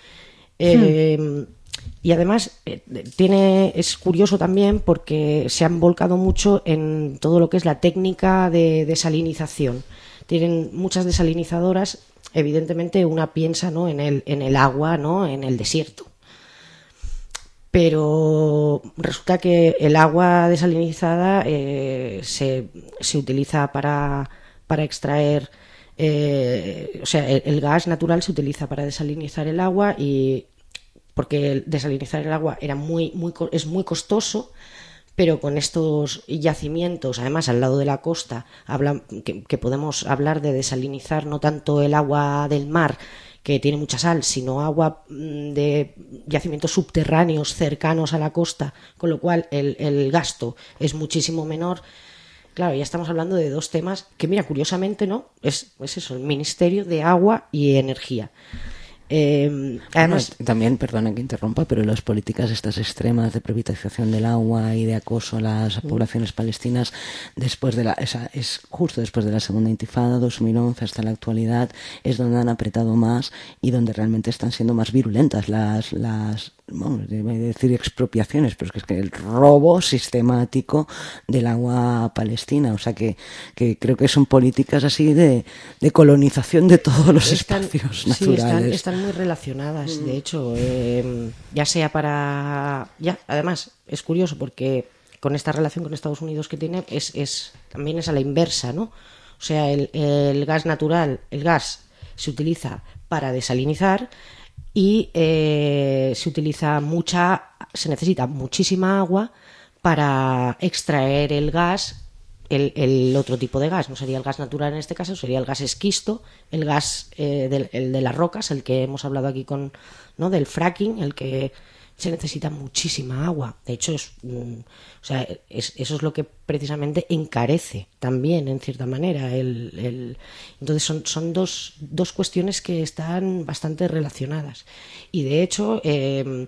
[SPEAKER 10] Eh, hmm. Y además eh, tiene es curioso también porque se han volcado mucho en todo lo que es la técnica de desalinización. Tienen muchas desalinizadoras, evidentemente una piensa, ¿no? en el en el agua, ¿no? En el desierto. Pero resulta que el agua desalinizada eh, se, se utiliza para, para extraer, eh, o sea, el, el gas natural se utiliza para desalinizar el agua, y porque desalinizar el agua era muy, muy, es muy costoso, pero con estos yacimientos, además al lado de la costa, habla, que, que podemos hablar de desalinizar no tanto el agua del mar, que tiene mucha sal, sino agua de yacimientos subterráneos cercanos a la costa, con lo cual el, el gasto es muchísimo menor. Claro, ya estamos hablando de dos temas que, mira, curiosamente, ¿no? Es, es eso, el Ministerio de Agua y Energía. Eh, además,
[SPEAKER 9] bueno, también, perdona que interrumpa, pero las políticas estas extremas de privatización del agua y de acoso a las poblaciones palestinas después de la esa, es justo después de la segunda intifada, dos mil once hasta la actualidad, es donde han apretado más y donde realmente están siendo más virulentas las las bueno, debe decir expropiaciones, pero es que es que el robo sistemático del agua palestina, o sea que, que creo que son políticas así de, de colonización de todos los están, espacios naturales.
[SPEAKER 10] Sí, están, están muy relacionadas, mm. de hecho, eh, ya sea para... ya además, es curioso porque con esta relación con Estados Unidos que tiene, es, es también es a la inversa, ¿no? O sea, el, el gas natural, el gas se utiliza para desalinizar, y eh, se utiliza mucha, se necesita muchísima agua para extraer el gas, el, el otro tipo de gas, no sería el gas natural en este caso, sería el gas esquisto, el gas eh, del, el de las rocas, el que hemos hablado aquí con, ¿no? Del fracking, el que se necesita muchísima agua. De hecho, es, mm, o sea, es, eso es lo que precisamente encarece también, en cierta manera. El, el... Entonces, son, son dos, dos cuestiones que están bastante relacionadas. Y, de hecho, eh,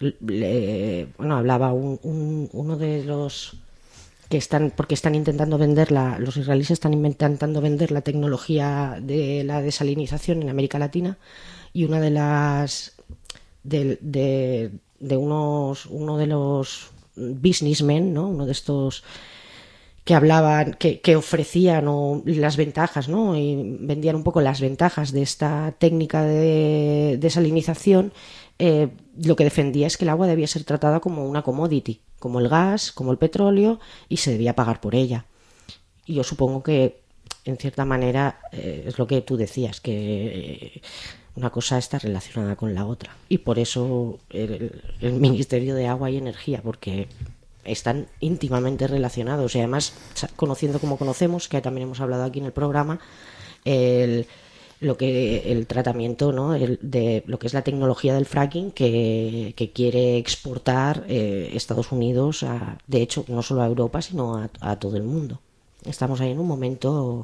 [SPEAKER 10] le, bueno, hablaba un, un, uno de los que están, porque están intentando vender la, los israelíes están intentando vender la tecnología de la desalinización en América Latina, y una de las de, de de unos uno de los businessmen, ¿no? Uno de estos que hablaban, que, que ofrecían o, las ventajas, ¿no? Y vendían un poco las ventajas de esta técnica de desalinización. eh, lo que defendía es que el agua debía ser tratada como una commodity, como el gas, como el petróleo, y se debía pagar por ella. Y yo supongo que, en cierta manera, eh, es lo que tú decías, que eh, una cosa está relacionada con la otra. Y por eso el, el Ministerio de Agua y Energía, porque están íntimamente relacionados. Y además, conociendo como conocemos, que también hemos hablado aquí en el programa, el, lo que el tratamiento, ¿no?, el, de lo que es la tecnología del fracking que, que quiere exportar eh, Estados Unidos, a, de hecho, no solo a Europa, sino a, a todo el mundo. Estamos ahí en un momento...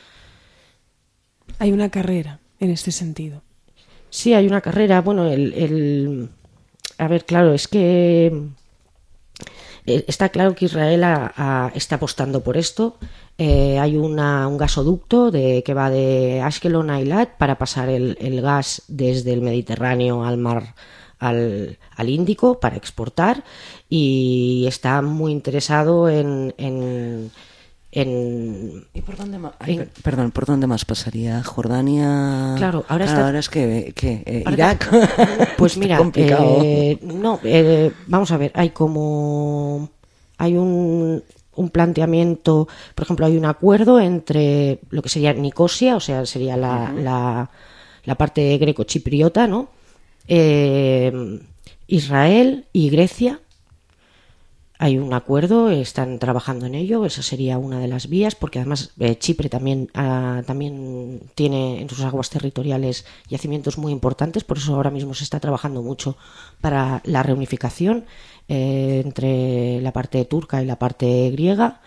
[SPEAKER 4] Hay una carrera en este sentido.
[SPEAKER 10] Sí, hay una carrera. Bueno, el, el... a ver, claro, es que está claro que Israel a, a, está apostando por esto. Eh, hay una, un gasoducto de, que va de Ashkelon a Eilat para pasar el, el gas desde el Mediterráneo al mar, al, al Índico, para exportar, y está muy interesado en... en En,
[SPEAKER 9] ¿Y por dónde más? Ay, en, perdón, ¿por dónde más pasaría? ¿Jordania?
[SPEAKER 10] Claro, ahora,
[SPEAKER 9] claro,
[SPEAKER 10] está,
[SPEAKER 9] ahora es que, que eh,
[SPEAKER 10] Irak.
[SPEAKER 9] Está,
[SPEAKER 10] pues mira, eh, no, eh, vamos a ver, hay como hay un, un planteamiento, por ejemplo, hay un acuerdo entre lo que sería Nicosia, o sea, sería la, uh-huh. la, la parte greco-chipriota, ¿no? Eh, Israel y Grecia. Hay un acuerdo, están trabajando en ello, esa sería una de las vías, porque además eh, Chipre también, ah, también tiene en sus aguas territoriales yacimientos muy importantes, por eso ahora mismo se está trabajando mucho para la reunificación eh, entre la parte turca y la parte griega.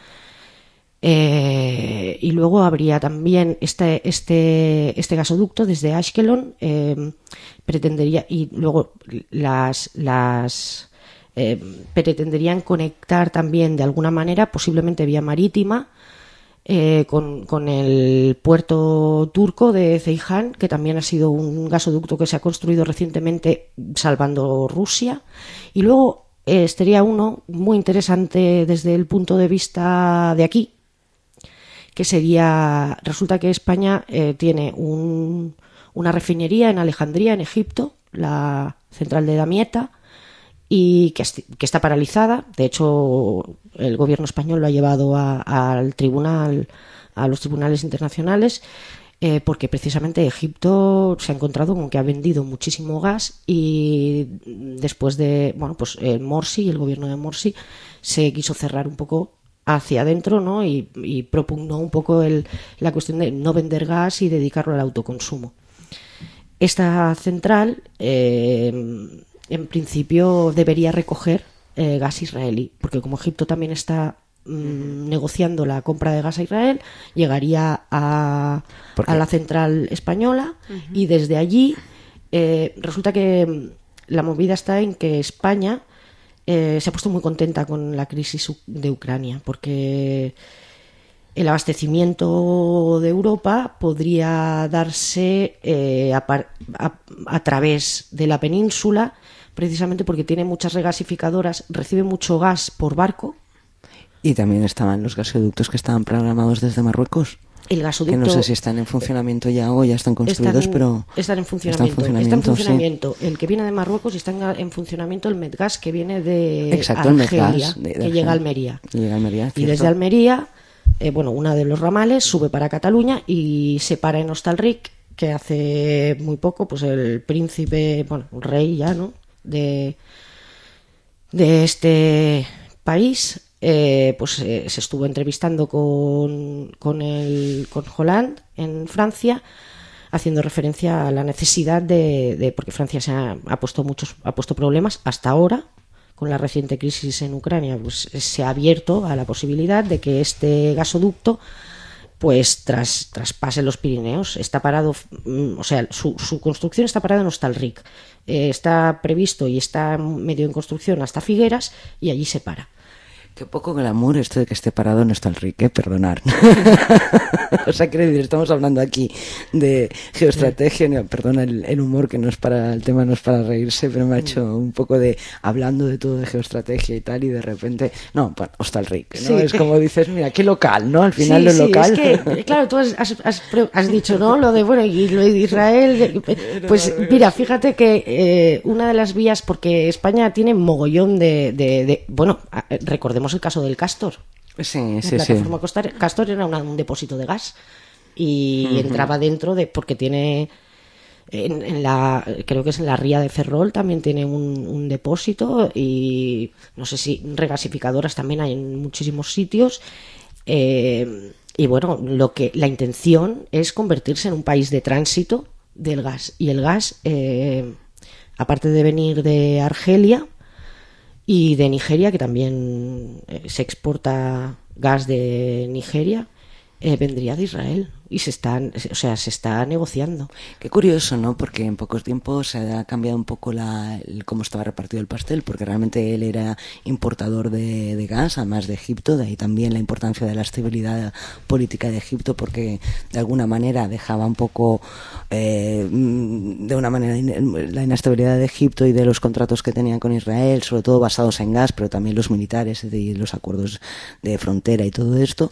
[SPEAKER 10] Eh, y luego habría también este, este, este gasoducto desde Ashkelon, eh, pretendería, y luego las... las Eh, pretenderían conectar también de alguna manera, posiblemente vía marítima, eh, con, con el puerto turco de Ceyhan, que también ha sido un gasoducto que se ha construido recientemente salvando Rusia. Y luego eh, estaría uno muy interesante desde el punto de vista de aquí, que sería, resulta que España eh, tiene un, una refinería en Alejandría, en Egipto, la central de Damietta, y que, que está paralizada. De hecho, el gobierno español lo ha llevado a, al tribunal, a los tribunales internacionales, eh, porque precisamente Egipto se ha encontrado con que ha vendido muchísimo gas, y después de, bueno, pues el Morsi, el gobierno de Morsi, se quiso cerrar un poco hacia adentro, ¿no? Y, y propugnó un poco el, la cuestión de no vender gas y dedicarlo al autoconsumo. Esta central eh, en principio debería recoger eh, gas israelí, porque como Egipto también está mmm, negociando la compra de gas a Israel, llegaría a, a la central española, uh-huh. Y desde allí eh, resulta que la movida está en que España eh, se ha puesto muy contenta con la crisis de Ucrania, porque el abastecimiento de Europa podría darse eh, a, a, a través de la península, precisamente porque tiene muchas regasificadoras, recibe mucho gas por barco.
[SPEAKER 9] Y también estaban los gasoductos que estaban programados desde Marruecos.
[SPEAKER 10] El gasoducto,
[SPEAKER 9] que no sé si están en funcionamiento ya o ya están construidos,
[SPEAKER 10] están,
[SPEAKER 9] pero
[SPEAKER 10] están en funcionamiento. Está en funcionamiento, está en funcionamiento. Sí. El que viene de Marruecos, y está en, en funcionamiento el Medgas que viene de
[SPEAKER 9] Exacto,
[SPEAKER 10] Argelia,
[SPEAKER 9] el Medgas, de, de
[SPEAKER 10] que llega a Almería.
[SPEAKER 9] Llega a Almería,
[SPEAKER 10] y desde Almería, eh, bueno, una de los ramales sube para Cataluña y se para en Hostalric, que hace muy poco, pues el príncipe, bueno, un rey ya, ¿no?, de, de este país, eh, pues eh, se estuvo entrevistando con, con, el, con Hollande en Francia, haciendo referencia a la necesidad de, de porque Francia se ha, ha puesto muchos ha puesto problemas hasta ahora con la reciente crisis en Ucrania, pues se ha abierto a la posibilidad de que este gasoducto pues tras traspase los Pirineos. Está parado, o sea, su, su construcción está parada en Hostalric, eh, está previsto y está medio en construcción hasta Figueras, y allí se para.
[SPEAKER 9] Qué poco glamour esto de que esté parado no está el Rick, ¿eh? Perdonar. O sea, quiero decir, estamos hablando aquí de geoestrategia, no, perdona el, el humor, que no es para, el tema no es para reírse, pero me ha hecho un poco de, hablando de todo de geoestrategia y tal, y de repente, no, bueno, está el Rick, ¿no? Sí. Es como dices, mira, qué local, ¿no? Al final sí, lo
[SPEAKER 10] sí,
[SPEAKER 9] local.
[SPEAKER 10] Es que, claro, tú has, has, has, has dicho, ¿no? Lo de, bueno, y lo de Israel, pues mira, fíjate que eh, una de las vías, porque España tiene mogollón de, de, de bueno, recordemos el caso del Castor.
[SPEAKER 9] Sí,
[SPEAKER 10] la
[SPEAKER 9] sí,
[SPEAKER 10] plataforma
[SPEAKER 9] sí.
[SPEAKER 10] Castor, Castor era una, un depósito de gas y uh-huh. entraba dentro de, porque tiene en, en la, creo que es en la ría de Ferrol también tiene un, un depósito, y no sé si regasificadoras también hay en muchísimos sitios, eh, y bueno, lo que la intención es convertirse en un país de tránsito del gas, y el gas eh, aparte de venir de Argelia y de Nigeria, que también eh, se exporta gas de Nigeria, eh, vendría de Israel, y se están, o sea, se está negociando.
[SPEAKER 9] Qué curioso, ¿no? Porque en pocos tiempos se ha cambiado un poco la, el, cómo estaba repartido el pastel, porque realmente él era importador de, de gas, además de Egipto, de ahí también la importancia de la estabilidad política de Egipto, porque de alguna manera dejaba un poco, eh, de una manera, la inestabilidad de Egipto y de los contratos que tenían con Israel, sobre todo basados en gas, pero también los militares y los acuerdos de frontera y todo esto.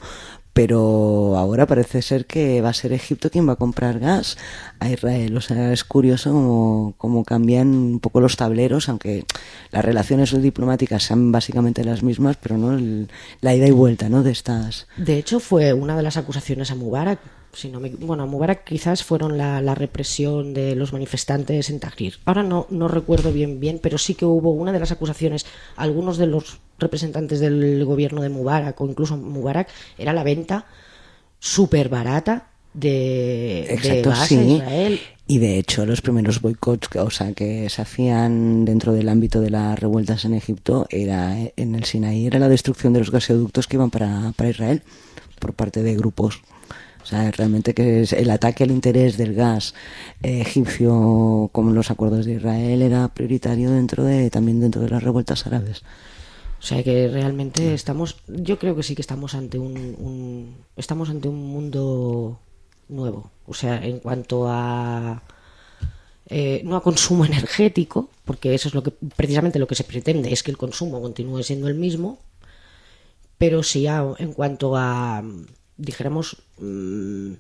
[SPEAKER 9] Pero ahora parece ser que va a ser Egipto quien va a comprar gas a Israel. O sea, es curioso cómo, cómo cambian un poco los tableros, aunque las relaciones diplomáticas sean básicamente las mismas, pero no el, la ida y vuelta, ¿no? De estas.
[SPEAKER 10] De hecho, fue una de las acusaciones a Mubarak. Si no me, bueno, a Mubarak quizás fueron la, la represión de los manifestantes en Tahrir. Ahora no, no recuerdo bien bien, pero sí que hubo una de las acusaciones. Algunos de los representantes del gobierno de Mubarak, o incluso Mubarak, era la venta súper barata de,
[SPEAKER 9] Exacto,
[SPEAKER 10] de gas
[SPEAKER 9] sí.
[SPEAKER 10] a Israel.
[SPEAKER 9] Y de hecho los primeros boicots, o sea, que se hacían dentro del ámbito de las revueltas en Egipto, era en el Sinaí, era la destrucción de los gasoductos que iban para, para Israel por parte de grupos. O sea, realmente que es el ataque al interés del gas eh, egipcio, como los acuerdos de Israel, era prioritario dentro de también dentro de las revueltas árabes.
[SPEAKER 10] O sea que realmente estamos, yo creo que sí que estamos ante un, un estamos ante un mundo nuevo. O sea, en cuanto a eh, no a consumo energético, porque eso es lo que precisamente lo que se pretende, es que el consumo continúe siendo el mismo, pero sí a, en cuanto a, dijéramos, mmm,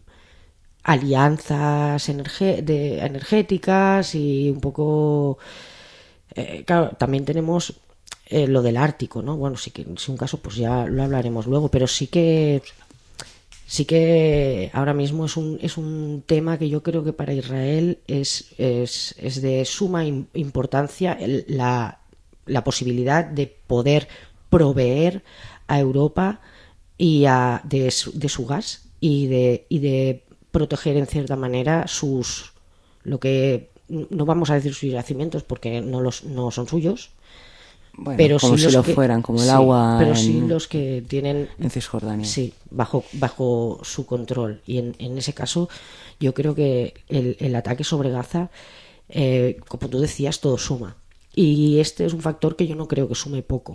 [SPEAKER 10] alianzas energe- de, energéticas y un poco, eh, claro, también tenemos eh, lo del Ártico, ¿no? Bueno, sí que si es un caso, pues ya lo hablaremos luego, pero sí que sí que ahora mismo es un es un tema que yo creo que para Israel es es, es de suma importancia, el, la la posibilidad de poder proveer a Europa y a, de, su, de su gas y de y de proteger en cierta manera sus lo que no vamos a decir sus yacimientos porque no los no son suyos,
[SPEAKER 9] bueno,
[SPEAKER 10] pero
[SPEAKER 9] como
[SPEAKER 10] sí
[SPEAKER 9] si
[SPEAKER 10] los
[SPEAKER 9] lo
[SPEAKER 10] que,
[SPEAKER 9] fueran, como el
[SPEAKER 10] sí,
[SPEAKER 9] agua
[SPEAKER 10] pero
[SPEAKER 9] en,
[SPEAKER 10] sí los que tienen
[SPEAKER 9] en Cisjordania,
[SPEAKER 10] sí, bajo bajo su control, y en, en ese caso yo creo que el, el ataque sobre Gaza, eh, como tú decías, todo suma, y este es un factor que yo no creo que sume poco.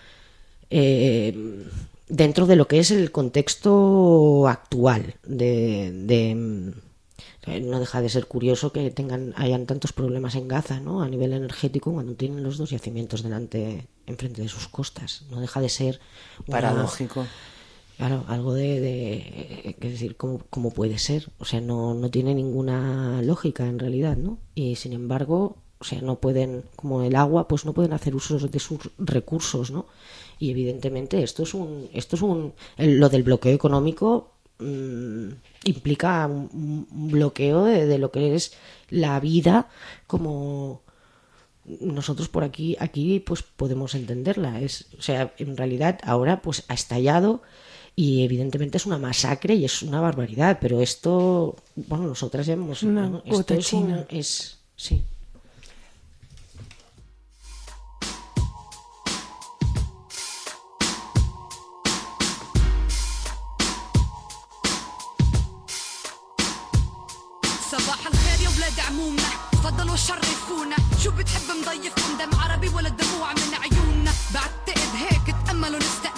[SPEAKER 10] Eh, dentro de lo que es el contexto actual de, de no deja de ser curioso que tengan hayan tantos problemas en Gaza, ¿no? A nivel energético, cuando tienen los dos yacimientos delante enfrente de sus costas, no deja de ser una,
[SPEAKER 9] paradójico.
[SPEAKER 10] Claro, algo de, de es decir, ¿cómo, cómo puede ser? O sea, no, no tiene ninguna lógica en realidad, ¿no? Y sin embargo, o sea, no pueden, como el agua, pues no pueden hacer uso de sus recursos, ¿no? Y evidentemente esto es un, esto es un, el, lo del bloqueo económico mmm, implica un, un bloqueo de, de lo que es la vida, como nosotros por aquí, aquí pues podemos entenderla. Es, o sea, en realidad ahora pues ha estallado y evidentemente es una masacre y es una barbaridad, pero esto, bueno, nosotras ya hemos,
[SPEAKER 4] una
[SPEAKER 10] ¿no? Esto es, un, es, sí.
[SPEAKER 11] صباح الخير يا ولاد عمومنا تفضلوا شرفونا شو بتحب مضيفكم دم عربي ولا دموع من عيوننا بعتقد هيك تأملوا نستقبل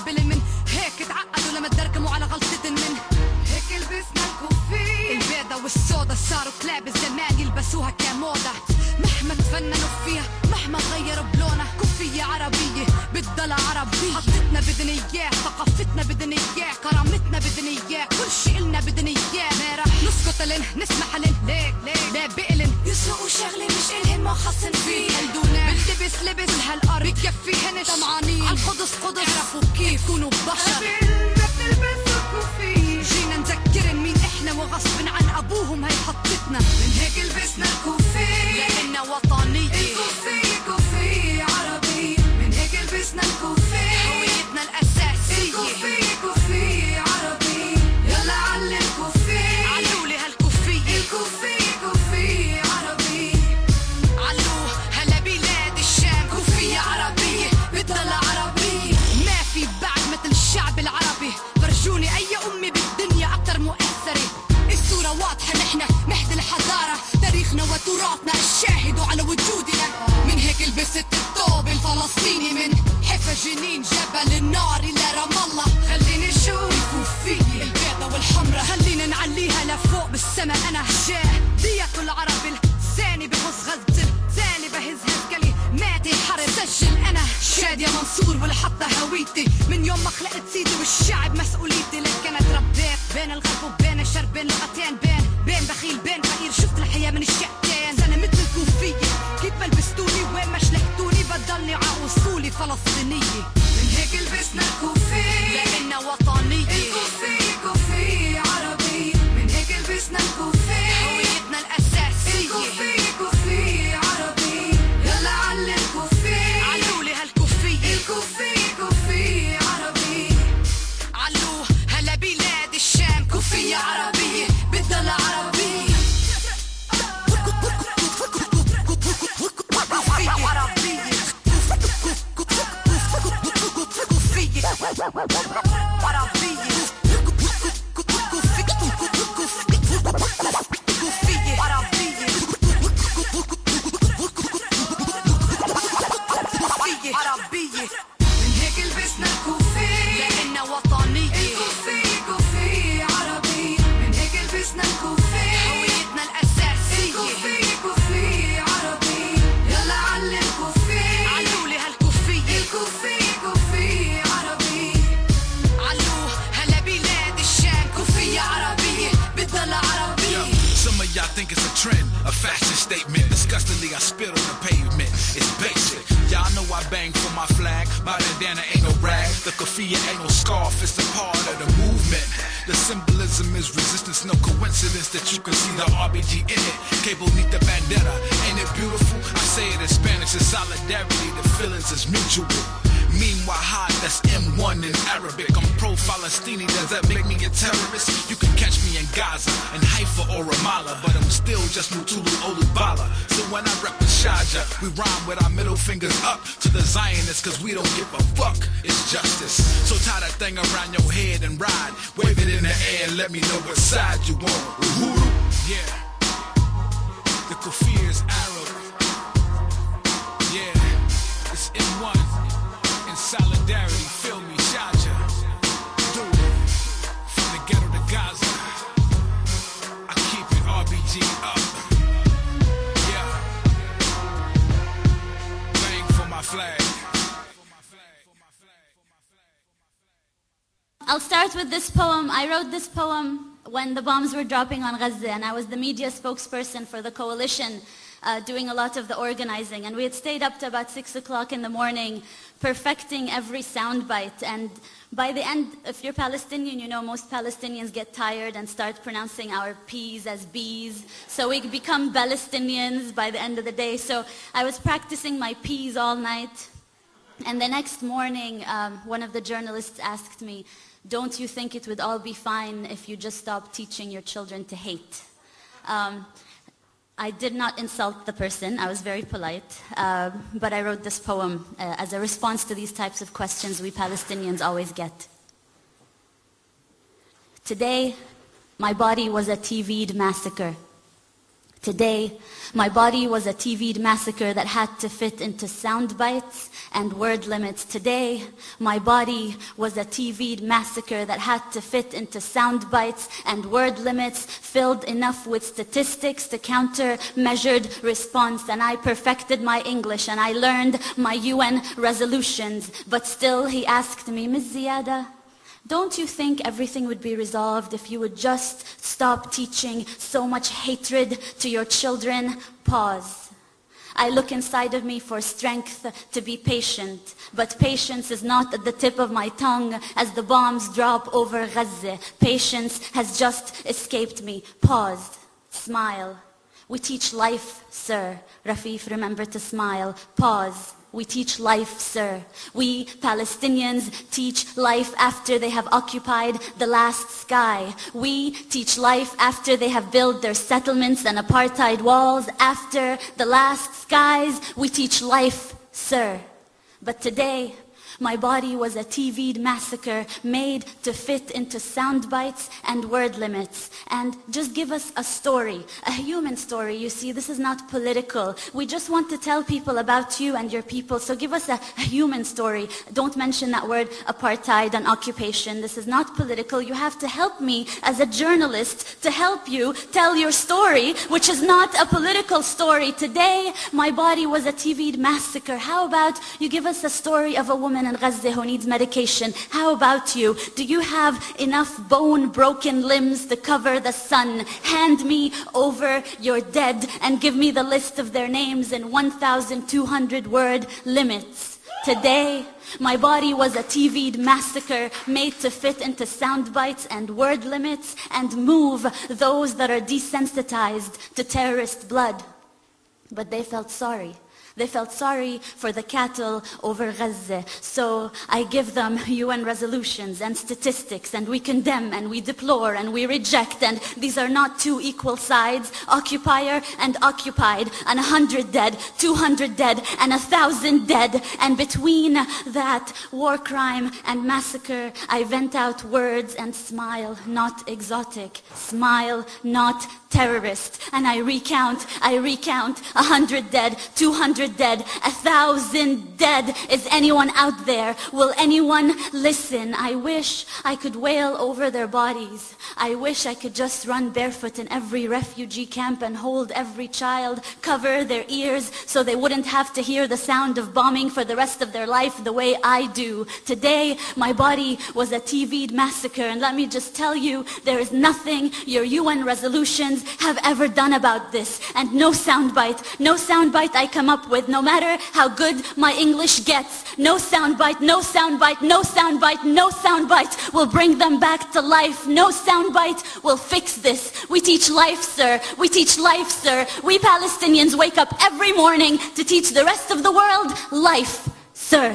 [SPEAKER 11] كوفية عربية بالضلع عربية حطتنا بدنا إياه ثقافتنا بدنا إياه كرامتنا بدنا إياه كل شي إلنا بدنا إياه ما رح نسكت لن نسمح لن ليك ليك لا بقلن يسرقوا شغلة مش إلهن ما خصن فيه قلدونا بلتبس لبس هالأرض بكفيهن طمعانين عالقدس قدس عرفوا كيف كونوا بشر بنلبسوا كوفية جينا نذكرن مين إحنا وغصب عن أبوهم هي حطتنا من هيك لبسنا الكوفية لأننا وطنية الكوفية كوفية عربية من هيك لبسنا الكوفية هويتنا الأساسية الكوفية كوفية عربية يلا علم كوفية علولي هالكوفية الكوفية كوفية عربية علو هلا بلاد الشام كوفية عربية بتضل عربية ما في بعد مثل الشعب العربي فرجوني أي أمي بالدنيا أكتر مؤثرة الصورة واضحة نحن مهد الحضارة تاريخنا وتراثنا الشاهد على وجودنا من هيك لبست الثوب الفلسطيني من حفا جنين جبل النار إلى رام الله خليني نشوف الكوفية البيضة والحمرة خلينا نعليها لفوق بالسما أنا شاهدية العرب الثاني بهز غزة الثاني بهز هزكلي ماتي حرب سجل أنا شادية منصور والحطة هويتي من يوم ما خلقت سيدي والشعب مسؤوليتي لك أنا تربيت بين الغرب وبين الشرق بين لغتين بين بين بخيل بين فقير شفت الحياة من الشقتين أنا مثل الكوفية كيف بلبستوني وين ما شلحتوني بضلني عاوصولي فلسطينية من هيك لبسنا الكوفية لأننا وطنية الكوفية كوفية عربية من هيك لبسنا الكوفية هويتنا الأساسية الكوفية كوفية عربية يلا علم كوفية علولي هالكوفية الكوفية كوفية عربية علو هلا بلاد الشام كوفية عربية بتضل عربية كوفية عربية كوفية عربية عربية من هيك لبسنا الكوفية لأننا وطنية الكوفية كوفية عربية من هيك لبسنا الكوفية هويتنا الأساسية الكوفية كوفية عربية يلا علم كوفية علولي هالكوفية الكوفية كوفية عربية علو هلا بلاد الشام كوفية عربية بتضل عربية.
[SPEAKER 7] Some of y'all think it's a trend, a fashion statement. Disgustingly, I spit on the pavement. It's basic. Y'all know I bang for my flag. My bandana ain't no rag. The keffiyeh ain't no scarf. It's a part of the movement. The symbolism is resistance. No coincidence that you can see the R B G in it. Que bonita bandera. Ain't it beautiful? I say it in Spanish. It's solidarity. The feelings is mutual. Meanwhile, high, that's M one in Arabic. I'm pro-Falastini, does that make me a terrorist? You can catch me in Gaza, in Haifa or Ramallah, but I'm still just Mutulu Olubala. So when I rep with Shaja, we rhyme with our middle fingers up to the Zionists, cause we don't give a fuck, it's justice. So tie that thing around your head and ride, wave it in the air and let me know what side you on. Uhuru, yeah. The keffiyeh is Arab. Yeah, it's M one. In solidarity, feel me, Shaja. Do it. From the ghetto to Gaza, I keep it R B G up. Yeah. Bang for my flag.
[SPEAKER 12] I'll start with this poem. I wrote this poem when the bombs were dropping on Gaza, and I was the media spokesperson for the coalition, uh, doing a lot of the organizing. And we had stayed up to about six o'clock in the morning, perfecting every soundbite. And by the end, if you're Palestinian, you know most Palestinians get tired and start pronouncing our P's as B's. So we become Palestinians by the end of the day. So I was practicing my P's all night. And the next morning, um, one of the journalists asked me, "Don't you think it would all be fine if you just stopped teaching your children to hate?" Um, I did not insult the person. I was very polite. Uh, but I wrote this poem uh, as a response to these types of questions we Palestinians always get. Today, my body was a T V'd massacre. Today, my body was a T V'd massacre that had to fit into sound bites and word limits. Today, my body was a T V'd massacre that had to fit into sound bites and word limits, filled enough with statistics to counter measured response. And I perfected my English and I learned my U N resolutions. But still, he asked me, Miz Ziyada, don't you think everything would be resolved if you would just stop teaching so much hatred to your children? Pause. I look inside of me for strength to be patient, but patience is not at the tip of my tongue as the bombs drop over Gaza. Patience has just escaped me. Pause. Smile. We teach life, sir. Rafif, remember to smile. Pause. We teach life, sir. We Palestinians teach life after they have occupied the last sky. We teach life after they have built their settlements and apartheid walls. After the last skies, we teach life, sir. But today, my body was a T V'd massacre made to fit into sound bites and word limits. And just give us a story, a human story. You see, this is not political. We just want to tell people about you and your people. So give us a, a human story. Don't mention that word apartheid and occupation. This is not political. You have to help me as a journalist to help you tell your story, which is not a political story. Today, my body was a T V'd massacre. How about you give us a story of a woman in Gaza who needs medication? How about you? Do you have enough bone-broken limbs to cover the sun? Hand me over your dead and give me the list of their names in one thousand two hundred word limits. Today, my body was a T V'd massacre made to fit into sound bites and word limits and move those that are desensitized to terrorist blood. But they felt sorry. They felt sorry for the cattle over Gaza. So I give them U N resolutions and statistics, and we condemn and we deplore and we reject. And these are not two equal sides, occupier and occupied, and a hundred dead, two hundred dead, and a thousand dead. And between that war crime and massacre, I vent out words and smile, not exotic. Smile, not terrorist. And I recount, I recount a hundred dead, two hundred dead, a thousand dead. Is anyone out there? Will anyone listen? I wish I could wail over their bodies. I wish I could just run barefoot in every refugee camp and hold every child, cover their ears so they wouldn't have to hear the sound of bombing for the rest of their life the way I do. Today, my body was a T V'd massacre, and let me just tell you, there is nothing your U N resolutions have ever done about this. And no soundbite, no soundbite I come up with, no matter how good my English gets, no soundbite, no soundbite, no soundbite, no soundbite will bring them back to life. No soundbite will fix this. We teach life, sir. We teach life, sir. We Palestinians wake up every morning to teach the rest of the world life, sir.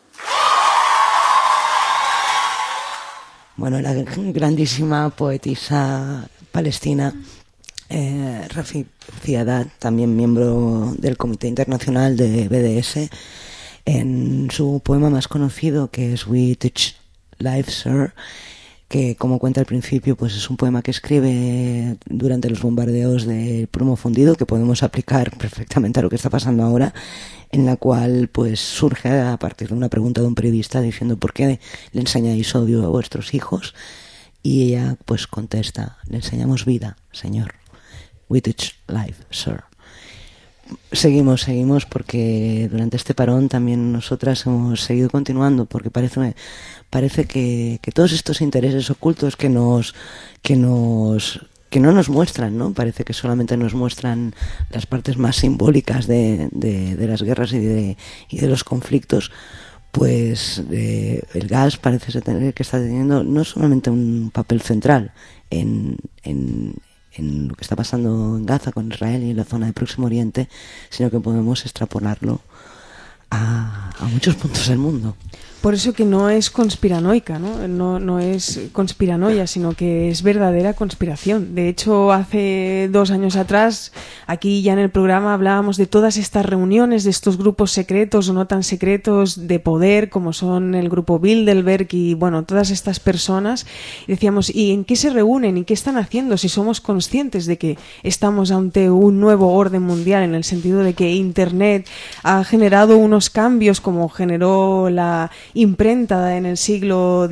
[SPEAKER 9] Bueno, la grandísima poetisa palestina eh, Rafif Ziadat, también miembro del Comité Internacional de B D S, en su poema más conocido, que es We Teach Life, Sir, que, como cuenta al principio, pues es un poema que escribe durante los bombardeos de plomo fundido, que podemos aplicar perfectamente a lo que está pasando ahora, en la cual pues surge a partir de una pregunta de un periodista diciendo ¿por qué le enseñáis odio a vuestros hijos? Y ella pues contesta: le enseñamos vida, señor. We teach life, sir. Seguimos, seguimos, porque durante este parón también nosotras hemos seguido continuando, porque parece, parece que, que todos estos intereses ocultos que nos, que nos, que no nos muestran, ¿no? Parece que solamente nos muestran las partes más simbólicas de, de, de las guerras y de, y de los conflictos. Pues eh, el gas parece tener que está teniendo no solamente un papel central en, en, en lo que está pasando en Gaza con Israel y en la zona del Próximo Oriente, sino que podemos extrapolarlo a, a muchos puntos del mundo.
[SPEAKER 4] Por eso que no es conspiranoica, ¿no? No, no es conspiranoia, sino que es verdadera conspiración. De hecho, hace dos años atrás, aquí ya en el programa hablábamos de todas estas reuniones, de estos grupos secretos o no tan secretos de poder, como son el grupo Bilderberg y, bueno, todas estas personas. Y decíamos, ¿y en qué se reúnen? ¿Y qué están haciendo? Si somos conscientes de que estamos ante un nuevo orden mundial, en el sentido de que Internet ha generado unos cambios como generó la imprenta en el siglo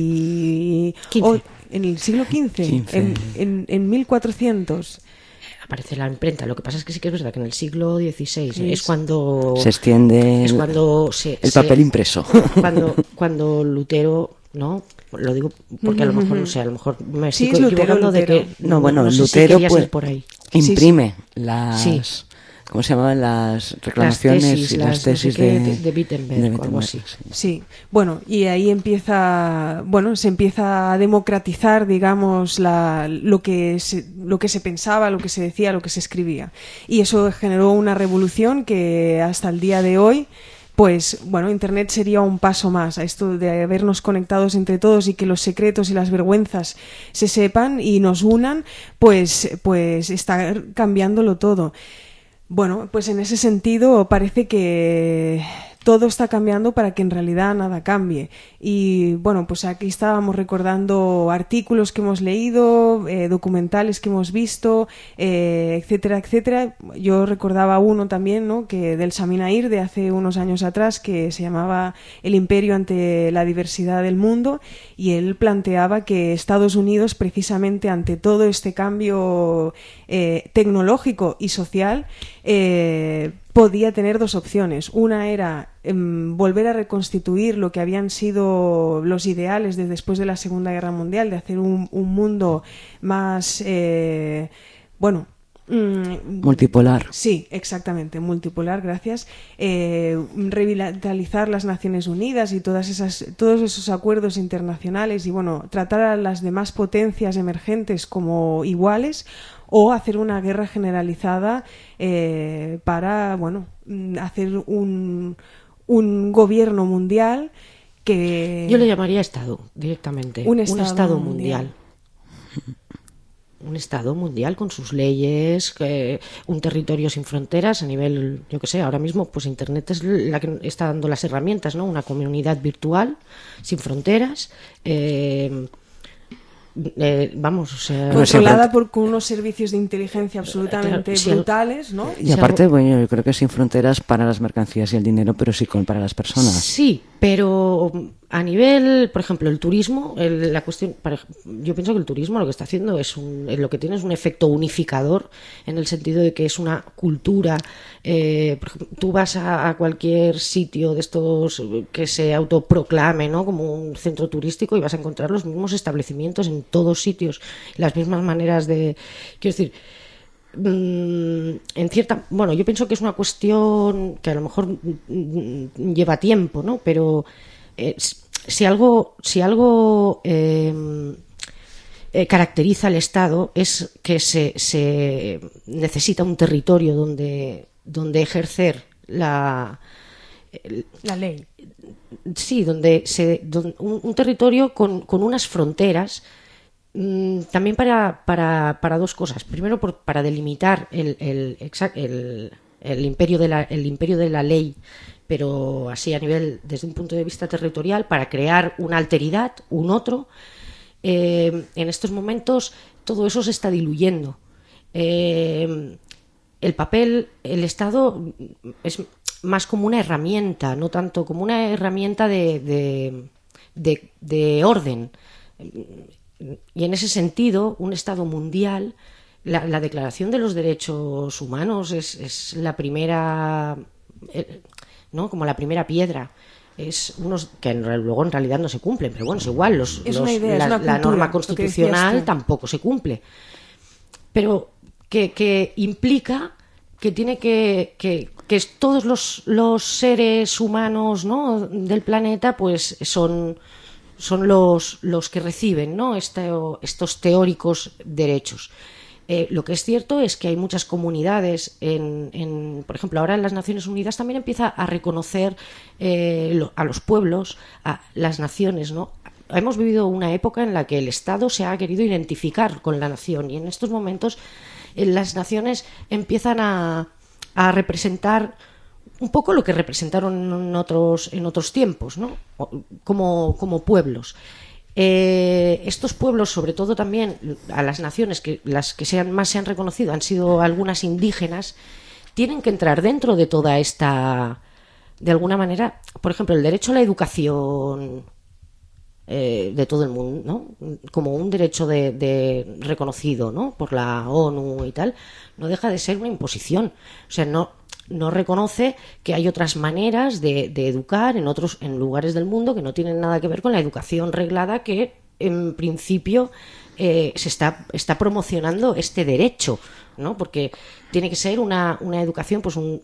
[SPEAKER 4] diez, o, en el siglo quince,
[SPEAKER 10] quince.
[SPEAKER 4] En, en, en mil cuatrocientos.
[SPEAKER 10] Aparece la imprenta. Lo que pasa es que sí que es verdad que en el siglo dieciséis
[SPEAKER 4] Sí.
[SPEAKER 10] es cuando
[SPEAKER 9] Se extiende
[SPEAKER 10] es
[SPEAKER 9] el-
[SPEAKER 10] cuando se,
[SPEAKER 9] el
[SPEAKER 10] se-
[SPEAKER 9] papel impreso.
[SPEAKER 10] Cuando, cuando Lutero, ¿no? Lo digo porque a lo mejor, no sé, a lo mejor me
[SPEAKER 4] Sí,
[SPEAKER 10] estoy
[SPEAKER 4] es Lutero,
[SPEAKER 10] equivocando de
[SPEAKER 4] Lutero.
[SPEAKER 10] que
[SPEAKER 9] No, bueno,
[SPEAKER 10] no sé si
[SPEAKER 9] Lutero
[SPEAKER 10] quería
[SPEAKER 9] pues,
[SPEAKER 10] ser por ahí.
[SPEAKER 9] imprime las...
[SPEAKER 10] Sí.
[SPEAKER 9] ¿Cómo se llamaban? Las reclamaciones
[SPEAKER 10] tesis,
[SPEAKER 9] y
[SPEAKER 10] las
[SPEAKER 9] las
[SPEAKER 10] no sé
[SPEAKER 9] tesis
[SPEAKER 10] qué,
[SPEAKER 9] de,
[SPEAKER 10] de- de Wittenberg
[SPEAKER 9] de
[SPEAKER 10] o algo
[SPEAKER 9] Wittenberg,
[SPEAKER 10] así.
[SPEAKER 9] sí.
[SPEAKER 4] Sí, bueno, y ahí empieza, bueno, se empieza a democratizar, digamos, la, lo que se, lo que se pensaba, lo que se decía, lo que se escribía. Y eso generó una revolución que hasta el día de hoy, pues, bueno, Internet sería un paso más a esto de habernos conectados entre todos y que los secretos y las vergüenzas se sepan y nos unan, pues, pues está cambiándolo todo. Bueno, pues en ese sentido parece que todo está cambiando para que en realidad nada cambie. Y bueno, pues aquí estábamos recordando artículos que hemos leído, eh, documentales que hemos visto, eh, etcétera, etcétera. Yo recordaba uno también, ¿no? Que del Saminair de hace unos años atrás, que se llamaba El imperio ante la diversidad del mundo, y él planteaba que Estados Unidos, precisamente ante todo este cambio eh, tecnológico y social, eh, podía tener dos opciones. Una era eh, volver a reconstituir lo que habían sido los ideales de después de la Segunda Guerra Mundial, de hacer un, un mundo más, eh, bueno, mm,
[SPEAKER 9] Multipolar.
[SPEAKER 4] Sí, exactamente, multipolar, gracias. Eh, revitalizar las Naciones Unidas y todas esas, todos esos acuerdos internacionales y, bueno, tratar a las demás potencias emergentes como iguales, o hacer una guerra generalizada eh, para, bueno, hacer un, un gobierno mundial que...
[SPEAKER 10] Yo le llamaría Estado, directamente.
[SPEAKER 4] Un Estado
[SPEAKER 10] mundial. Un Estado mundial con sus leyes, que, un territorio sin fronteras a nivel, yo que sé, ahora mismo pues Internet es la que está dando las herramientas, ¿no? Una comunidad virtual sin fronteras, eh, eh, vamos, o sea...
[SPEAKER 4] controlada por con unos servicios de inteligencia absolutamente
[SPEAKER 10] Claro, sí,
[SPEAKER 4] brutales, ¿no?
[SPEAKER 9] Y aparte, bueno, yo creo que sin fronteras para las mercancías y el dinero, pero sí con para las personas.
[SPEAKER 10] Sí, pero a nivel, por ejemplo, el turismo, el- la cuestión, para ej- yo pienso que el turismo lo que está haciendo es un, eh, lo que tiene es un efecto unificador en el sentido de que es una cultura. Eh, por ejemplo, tú vas a, a cualquier sitio de estos eh, que se autoproclame, ¿no? Como un centro turístico y vas a encontrar los mismos establecimientos en todos sitios, las mismas maneras de, quiero decir. Mm, en cierta, bueno, yo pienso que es una cuestión que a lo mejor mm, lleva tiempo, ¿no? Pero eh, si algo, si algo eh, eh, caracteriza al Estado es que se, se necesita un territorio donde, donde ejercer la el-
[SPEAKER 4] La ley.
[SPEAKER 10] sí, donde se don- un, un territorio con, con unas fronteras. Mm, También para, para, para dos cosas. Primero, por, para delimitar el, el, exa- el, el imperio de la, el imperio de la ley, pero así a nivel, desde un punto de vista territorial, para crear una alteridad, un otro. Eh, en estos momentos todo eso se está diluyendo. Eh, el papel, el Estado es más como una herramienta, no tanto como una herramienta de, de, de, de orden. Y en ese sentido, un Estado mundial, la, la Declaración de los Derechos Humanos es, es la primera, eh, ¿no? Como la primera piedra. Es unos que en, real- luego en realidad no se cumplen, pero bueno, es igual. Los,
[SPEAKER 4] Es
[SPEAKER 10] los-
[SPEAKER 4] una idea, es
[SPEAKER 10] la,
[SPEAKER 4] una
[SPEAKER 10] la
[SPEAKER 4] cultura,
[SPEAKER 10] norma
[SPEAKER 4] lo que
[SPEAKER 10] constitucional
[SPEAKER 4] decías tú.
[SPEAKER 10] tampoco se cumple. Pero que, que implica que tiene que, que, que todos los, los seres humanos, ¿no? del planeta pues son son los, los que reciben, ¿no? Este, estos teóricos derechos. Eh, lo que es cierto es que hay muchas comunidades, en, en, por ejemplo, ahora en las Naciones Unidas también empieza a reconocer eh, lo, a los pueblos, a las naciones, ¿no? Hemos vivido una época en la que el Estado se ha querido identificar con la nación y en estos momentos eh, las naciones empiezan a, a representar un poco lo que representaron en otros, en otros tiempos, ¿no? Como, como pueblos. Eh, estos pueblos, sobre todo también a las naciones que las que sean, más se han reconocido, han sido algunas indígenas, tienen que entrar dentro de toda esta, de alguna manera, por ejemplo, el derecho a la educación eh, de todo el mundo, ¿no? Como un derecho de, de reconocido, ¿no? Por la ONU y tal, no deja de ser una imposición. O sea, no, no reconoce que hay otras maneras de, de educar en otros, en lugares del mundo que no tienen nada que ver con la educación reglada que, en principio, eh, se está, está promocionando este derecho, ¿no? Porque tiene que ser una, una educación, pues un...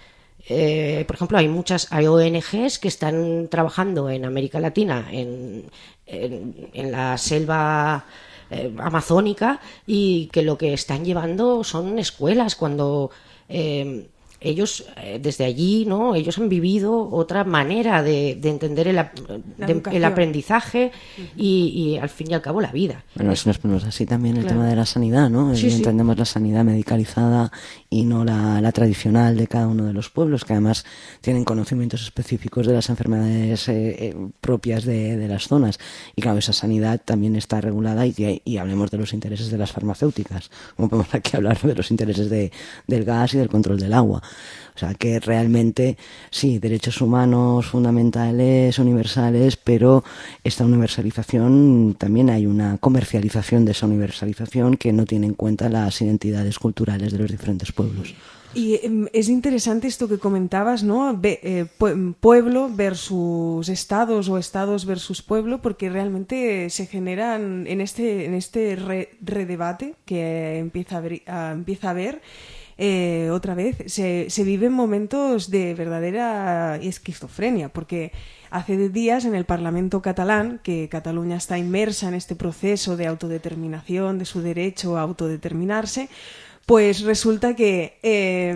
[SPEAKER 10] Eh, por ejemplo, hay muchas hay O N Ges que están trabajando en América Latina, en, en, en la selva eh, amazónica, y que lo que están llevando son escuelas cuando eh, ellos eh, desde allí, ¿no? Ellos han vivido otra manera de, de entender el, de, el aprendizaje uh-huh. y, y al fin y al cabo la vida.
[SPEAKER 9] Bueno, si nos ponemos así también el
[SPEAKER 10] claro.
[SPEAKER 9] tema de la sanidad, ¿no?
[SPEAKER 10] Sí,
[SPEAKER 9] entendemos
[SPEAKER 10] sí.
[SPEAKER 9] la sanidad medicalizada y no la, la tradicional de cada uno de los pueblos, que además tienen conocimientos específicos de las enfermedades eh, eh, propias de, de las zonas. Y claro, esa sanidad también está regulada y, y hablemos de los intereses de las farmacéuticas, como podemos aquí hablar de los intereses de, del gas y del control del agua. O sea, que realmente, sí, derechos humanos fundamentales, universales, pero esta universalización, también hay una comercialización de esa universalización que no tiene en cuenta las identidades culturales de los diferentes pueblos.
[SPEAKER 4] Y eh, es interesante esto que comentabas, ¿no? Be, eh, pueblo versus estados o estados versus pueblo, porque realmente se generan en este, en este re, redebate que empieza a ver, a, empieza a haber. Eh, otra vez, se, se viven momentos de verdadera esquizofrenia, porque hace días en el Parlamento catalán, que Cataluña está inmersa en este proceso de autodeterminación, de su derecho a autodeterminarse, pues resulta que eh,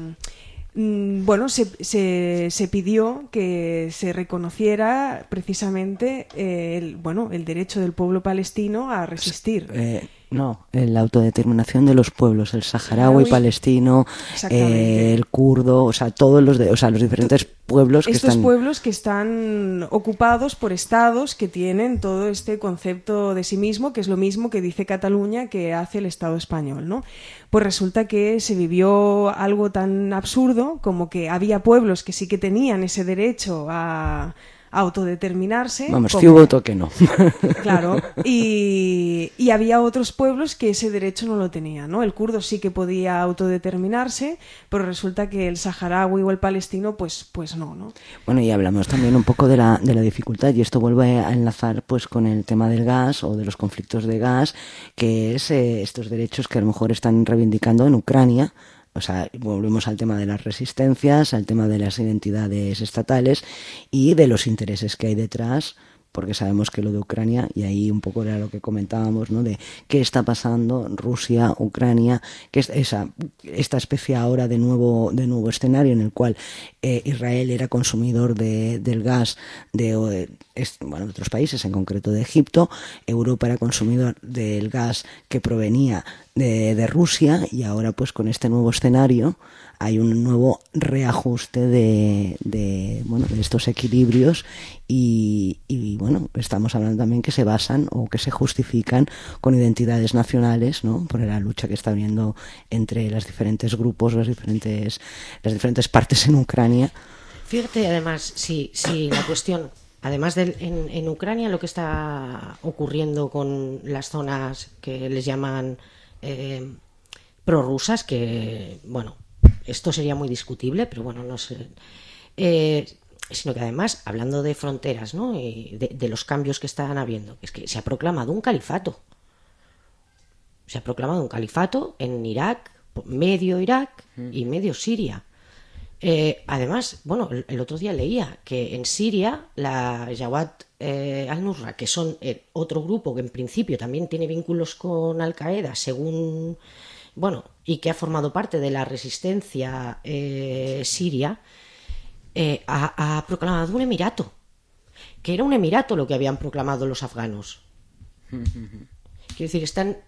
[SPEAKER 4] bueno, se, se, se pidió que se reconociera precisamente eh, el, bueno, el derecho del pueblo palestino a resistir.
[SPEAKER 9] Eh, no, la autodeterminación de los pueblos, el saharaui palestino, eh, el kurdo, o sea, todos los, de, o sea, los diferentes pueblos que
[SPEAKER 4] Estos
[SPEAKER 9] están...
[SPEAKER 4] pueblos que están ocupados por estados que tienen todo este concepto de sí mismo, que es lo mismo que dice Cataluña que hace el Estado español, ¿no? Pues resulta que se vivió algo tan absurdo como que había pueblos que sí que tenían ese derecho a autodeterminarse.
[SPEAKER 9] Vamos,
[SPEAKER 4] como...
[SPEAKER 9] que hubo otro que no.
[SPEAKER 4] Claro, y, y había otros pueblos que ese derecho no lo tenían, ¿no? El kurdo sí que podía autodeterminarse, pero resulta que el saharaui o el palestino, pues, pues no, ¿no?
[SPEAKER 9] Bueno, y hablamos también un poco de la, de la dificultad, y esto vuelve a enlazar pues con el tema del gas o de los conflictos de gas, que es eh, estos derechos que a lo mejor están reivindicando en Ucrania. O sea, volvemos al tema de las resistencias, al tema de las identidades estatales y de los intereses que hay detrás, porque sabemos que lo de Ucrania, y ahí un poco era lo que comentábamos, ¿no? De qué está pasando Rusia, Ucrania, que es esa, esta especie ahora de nuevo, de nuevo escenario en el cual eh, Israel era consumidor de, del gas de, es, bueno, de otros países, en concreto de Egipto, Europa era consumidor del gas que provenía de, de Rusia, y ahora pues con este nuevo escenario hay un nuevo reajuste de, de, bueno, de estos equilibrios y, y bueno, estamos hablando también que se basan o que se justifican con identidades nacionales, ¿no? Por la lucha que está habiendo entre los diferentes grupos, las diferentes, las diferentes partes en Ucrania.
[SPEAKER 10] Fíjate, además, si, si la cuestión, además de en, en Ucrania, lo que está ocurriendo con las zonas que les llaman eh, prorrusas, que, bueno, esto sería muy discutible, pero bueno, no sé. Eh, sino que además, hablando de fronteras, ¿no? Y de, de los cambios que están habiendo, es que se ha proclamado un califato. Se ha proclamado un califato en Irak, medio Irak y medio Siria. Eh, además, bueno, el, el otro día leía que en Siria la Jawat eh, al-Nusra, que son eh, otro grupo que en principio también tiene vínculos con Al-Qaeda, según, bueno, y que ha formado parte de la resistencia eh, siria, eh, ha, ha proclamado un emirato, que era un emirato lo que habían proclamado los afganos. Quiero decir, están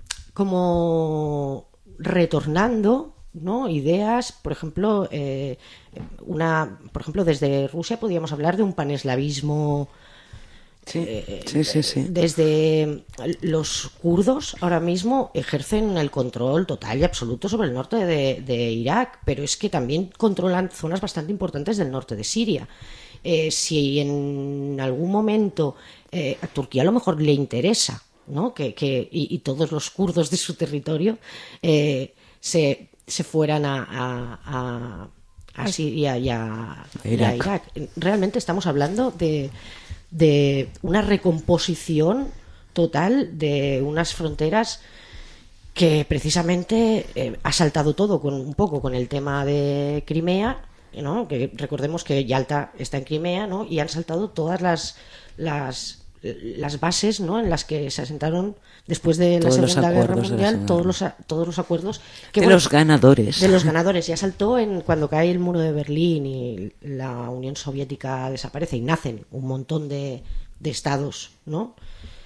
[SPEAKER 10] como retornando, ¿no? Ideas, por ejemplo, eh, una, por ejemplo, desde Rusia podríamos hablar de un paneslavismo.
[SPEAKER 9] Sí,
[SPEAKER 10] eh,
[SPEAKER 9] sí, sí, sí.
[SPEAKER 10] Desde los kurdos ahora mismo ejercen el control total y absoluto sobre el norte de, de Irak, pero es que también controlan zonas bastante importantes del norte de Siria. Eh, si en algún momento eh, a Turquía a lo mejor le interesa, ¿no? que, que y, y todos los kurdos de su territorio eh, se se fueran a, a, a, a Siria y a, y a Irak. Realmente estamos hablando de, de una recomposición total de unas fronteras que precisamente eh, ha saltado todo con un poco con el tema de Crimea, ¿no? Que recordemos que Yalta está en Crimea, ¿no? Y han saltado todas las las las bases, ¿no? En las que se asentaron después de la
[SPEAKER 9] todos
[SPEAKER 10] Segunda Guerra Mundial,
[SPEAKER 9] Segunda.
[SPEAKER 10] todos los todos los acuerdos que,
[SPEAKER 9] de
[SPEAKER 10] bueno,
[SPEAKER 9] los ganadores.
[SPEAKER 10] De los ganadores. Ya saltó en cuando cae el muro de Berlín y la Unión Soviética desaparece y nacen un montón de, de estados, ¿no?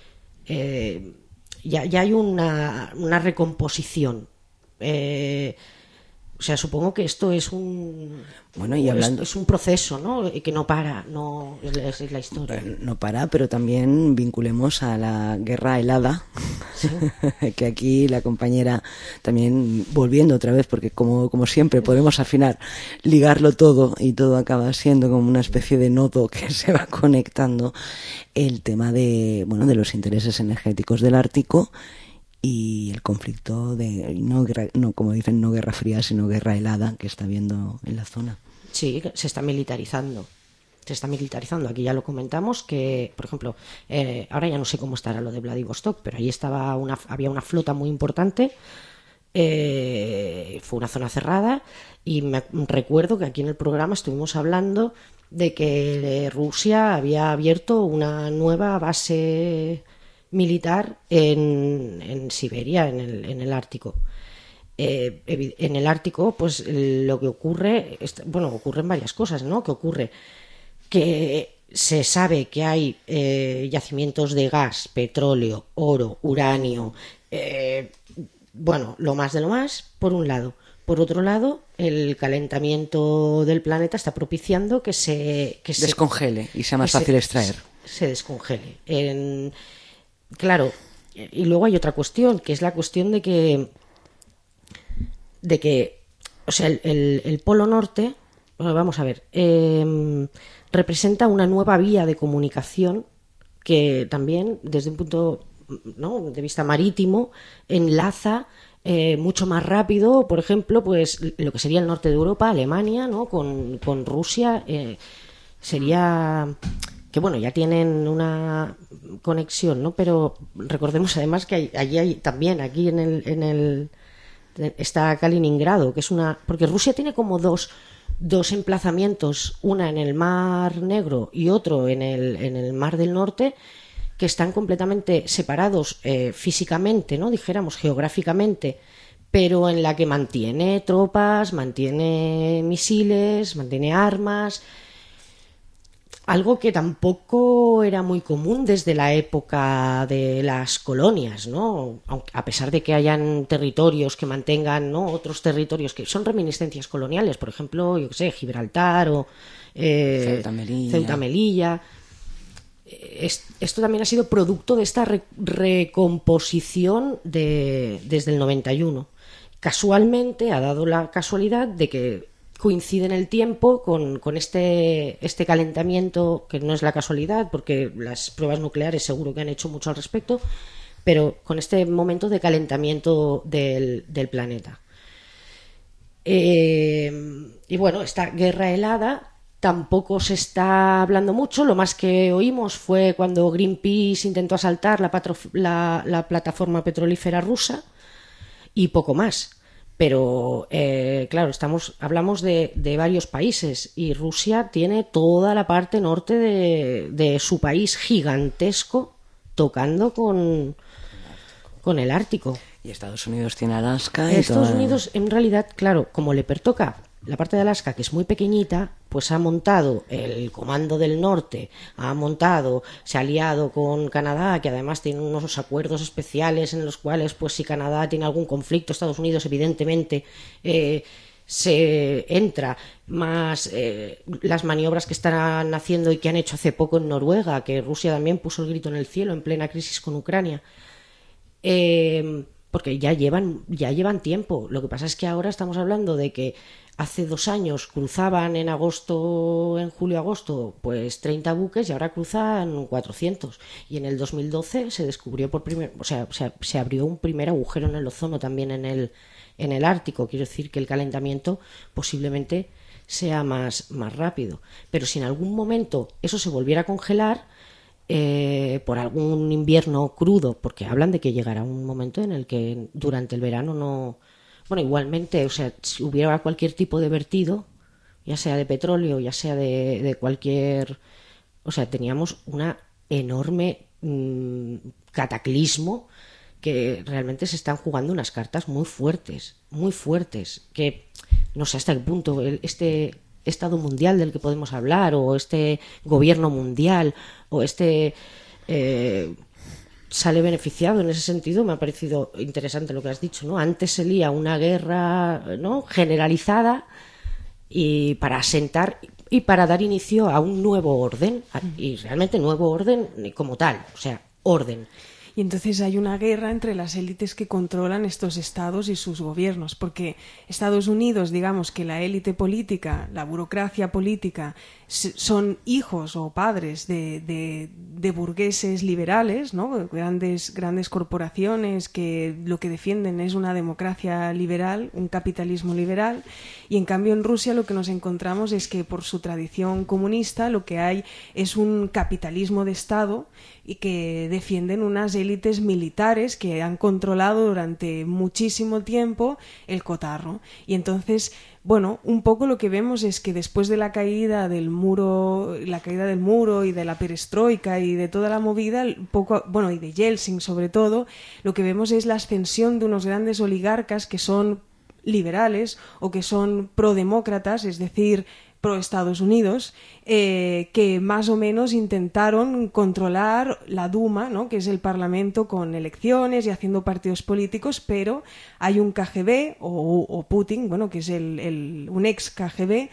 [SPEAKER 10] Eh, ya, ya hay una, una recomposición. Eh, O sea, supongo que esto es un
[SPEAKER 9] bueno y hablando
[SPEAKER 10] es un proceso, ¿no? Que no para, no es, es la historia.
[SPEAKER 9] No para, pero también vinculemos a la guerra helada, ¿sí? Que aquí la compañera también volviendo otra vez, porque como como siempre podemos al final ligarlo todo y todo acaba siendo como una especie de nodo que se va conectando, el tema de bueno de los intereses energéticos del Ártico. Y el conflicto de no, guerra, no como dicen no guerra fría sino guerra helada que está habiendo en la zona.
[SPEAKER 10] Sí, se está militarizando se está militarizando aquí ya lo comentamos que por ejemplo eh, ahora ya no sé cómo estará lo de Vladivostok, pero ahí estaba una había una flota muy importante, eh, fue una zona cerrada y me recuerdo que aquí en el programa estuvimos hablando de que Rusia había abierto una nueva base militar en, en Siberia, en el, en el Ártico. Eh, en el Ártico, pues lo que ocurre, bueno, ocurren varias cosas, ¿no? Que ocurre que se sabe que hay eh, yacimientos de gas, petróleo, oro, uranio, eh, bueno, lo más de lo más, por un lado. Por otro lado, el calentamiento del planeta está propiciando que se... Que
[SPEAKER 9] descongele
[SPEAKER 10] se,
[SPEAKER 9] y sea más fácil
[SPEAKER 10] se,
[SPEAKER 9] extraer.
[SPEAKER 10] Se, se descongele. En... Claro, y luego hay otra cuestión, que es la cuestión de que, de que, o sea, el, el, el Polo Norte, bueno, vamos a ver, eh, representa una nueva vía de comunicación que también, desde un punto, ¿no?, de vista marítimo, enlaza eh, mucho más rápido, por ejemplo, pues lo que sería el norte de Europa, Alemania, ¿no?, con, con Rusia, eh, sería... que bueno, ya tienen una conexión, ¿no? Pero recordemos además que hay, allí hay también, aquí en el, en el está Kaliningrado, que es una, porque Rusia tiene como dos, dos emplazamientos, una en el Mar Negro y otro en el, en el Mar del Norte, que están completamente separados eh, físicamente, ¿no? Dijéramos geográficamente, pero en la que mantiene tropas, mantiene misiles, mantiene armas. Algo que tampoco era muy común desde la época de las colonias, ¿no? Aunque, a pesar de que hayan territorios que mantengan, ¿no?, otros territorios que son reminiscencias coloniales, por ejemplo, yo qué sé, Gibraltar o eh,
[SPEAKER 9] Ceuta, Melilla.
[SPEAKER 10] Ceuta, Melilla. Es, esto también ha sido producto de esta re, recomposición de, desde el noventa y uno. Casualmente ha dado la casualidad de que coincide en el tiempo con, con este, este calentamiento, que no es la casualidad, porque las pruebas nucleares seguro que han hecho mucho al respecto, pero con este momento de calentamiento del, del planeta. Eh, y bueno, esta guerra helada tampoco se está hablando mucho. Lo más que oímos fue cuando Greenpeace intentó asaltar la, patro, la, la plataforma petrolífera rusa y poco más. Pero, eh, claro, estamos, hablamos de, de varios países y Rusia tiene toda la parte norte de, de su país gigantesco tocando con, con el Ártico.
[SPEAKER 9] Y Estados Unidos tiene Alaska. Y
[SPEAKER 10] Estados
[SPEAKER 9] toda...
[SPEAKER 10] Unidos, en realidad, claro, como le pertoca la parte de Alaska, que es muy pequeñita, pues ha montado el Comando del Norte, ha montado, se ha aliado con Canadá, que además tiene unos acuerdos especiales en los cuales, pues si Canadá tiene algún conflicto, Estados Unidos evidentemente eh, se entra, más eh, las maniobras que están haciendo y que han hecho hace poco en Noruega, que Rusia también puso el grito en el cielo en plena crisis con Ucrania. Eh, porque ya llevan, ya llevan tiempo. Lo que pasa es que ahora estamos hablando de que hace dos años cruzaban en agosto, en julio-agosto, pues treinta buques y ahora cruzan cuatrocientos. Y en el dos mil doce se descubrió por primer, o sea, se, se abrió un primer agujero en el ozono también en el, en el Ártico. Quiero decir que el calentamiento posiblemente sea más, más rápido. Pero si en algún momento eso se volviera a congelar, eh, por algún invierno crudo, porque hablan de que llegará un momento en el que durante el verano no... Bueno, igualmente, o sea, si hubiera cualquier tipo de vertido, ya sea de petróleo, ya sea de, de cualquier... O sea, teníamos una enorme mmm, cataclismo que realmente se están jugando unas cartas muy fuertes, muy fuertes, que no sé hasta qué punto el, este Estado mundial del que podemos hablar, o este gobierno mundial, o este... Eh, sale beneficiado en ese sentido. Me ha parecido interesante lo que has dicho, ¿no? Antes se lía una guerra, ¿no?, generalizada y para asentar y para dar inicio a un nuevo orden, y realmente nuevo orden como tal, o sea, orden.
[SPEAKER 4] Y entonces hay una guerra entre las élites que controlan estos estados y sus gobiernos, porque Estados Unidos, digamos que la élite política, la burocracia política, son hijos o padres de, de, de burgueses liberales, ¿no? Grandes, grandes corporaciones que lo que defienden es una democracia liberal, un capitalismo liberal, y en cambio en Rusia lo que nos encontramos es que por su tradición comunista lo que hay es un capitalismo de Estado y que defienden unas élites militares que han controlado durante muchísimo tiempo el cotarro. Y entonces, bueno, un poco lo que vemos es que después de la caída del muro, la caída del muro y de la perestroika y de toda la movida, poco, bueno, y de Yeltsin sobre todo, lo que vemos es la ascensión de unos grandes oligarcas que son liberales o que son prodemócratas, es decir, pro Estados Unidos, eh, que más o menos intentaron controlar la Duma, ¿no?, que es el Parlamento, con elecciones y haciendo partidos políticos, pero hay un K G B o, o Putin, bueno, que es el, el, un ex K G B,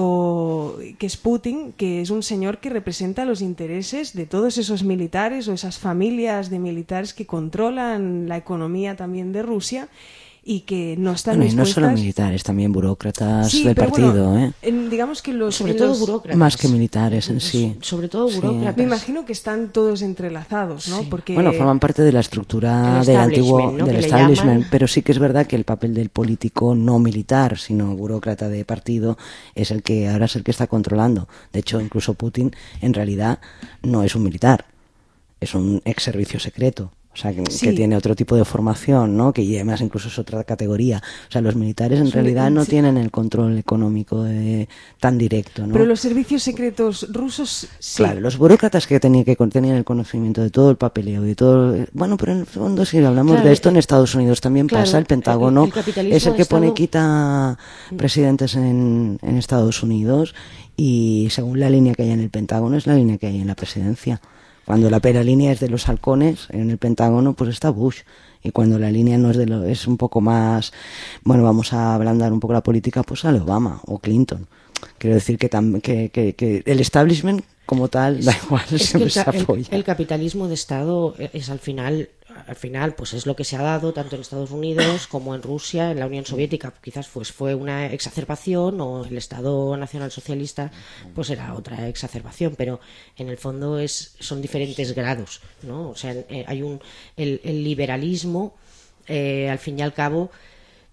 [SPEAKER 4] o, que es Putin, que es un señor que representa los intereses de todos esos militares o esas familias de militares que controlan la economía también de Rusia, y que no están
[SPEAKER 9] bueno,
[SPEAKER 4] dispuestas...
[SPEAKER 9] Y no solo militares, también burócratas
[SPEAKER 4] sí,
[SPEAKER 9] del partido,
[SPEAKER 4] bueno,
[SPEAKER 9] ¿eh?
[SPEAKER 4] En, digamos que los...
[SPEAKER 10] Sobre
[SPEAKER 4] en
[SPEAKER 10] todo
[SPEAKER 4] los...
[SPEAKER 10] burócratas.
[SPEAKER 9] Más que militares en sí.
[SPEAKER 10] Sobre todo burócratas.
[SPEAKER 4] Sí. Me imagino que están todos entrelazados, ¿no?
[SPEAKER 10] Sí.
[SPEAKER 4] Porque...
[SPEAKER 9] Bueno, forman parte de la estructura del antiguo,
[SPEAKER 10] ¿no?,
[SPEAKER 9] del establishment, pero sí que es verdad que el papel del político no militar, sino burócrata de partido, es el que ahora es el que está controlando. De hecho, incluso Putin, en realidad, no es un militar, es un ex servicio secreto. O sea, que, sí. que tiene otro tipo de formación, ¿no? Que además incluso es otra categoría. O sea, los militares en realidad no tienen el control económico de, tan directo, ¿no?
[SPEAKER 4] Pero los servicios secretos rusos sí.
[SPEAKER 9] Claro, los burócratas que tenían, que tenían el conocimiento de todo el papeleo, de todo... Bueno, pero en el fondo, si hablamos
[SPEAKER 10] claro,
[SPEAKER 9] de esto, en Estados Unidos también claro, pasa. El Pentágono
[SPEAKER 10] el, el
[SPEAKER 9] es el que pone
[SPEAKER 10] Estado...
[SPEAKER 9] quita presidentes en, en Estados Unidos, y según la línea que hay en el Pentágono es la línea que hay en la presidencia. Cuando la, la línea es de los halcones en el Pentágono, pues está Bush. Y cuando la línea no es de lo, es un poco más, bueno, vamos a ablandar un poco la política, pues sale Obama o Clinton. Quiero decir que, tam, que, que, que el establishment como tal, da igual,
[SPEAKER 10] es
[SPEAKER 9] siempre
[SPEAKER 10] que el,
[SPEAKER 9] se apoya.
[SPEAKER 10] El, el capitalismo de Estado es al final, al final, pues es lo que se ha dado tanto en Estados Unidos como en Rusia, en la Unión Soviética, quizás pues fue una exacerbación, o el Estado Nacional Socialista, pues era otra exacerbación, pero en el fondo es, son diferentes grados, ¿no? O sea, eh, hay un, el, el liberalismo, eh, al fin y al cabo,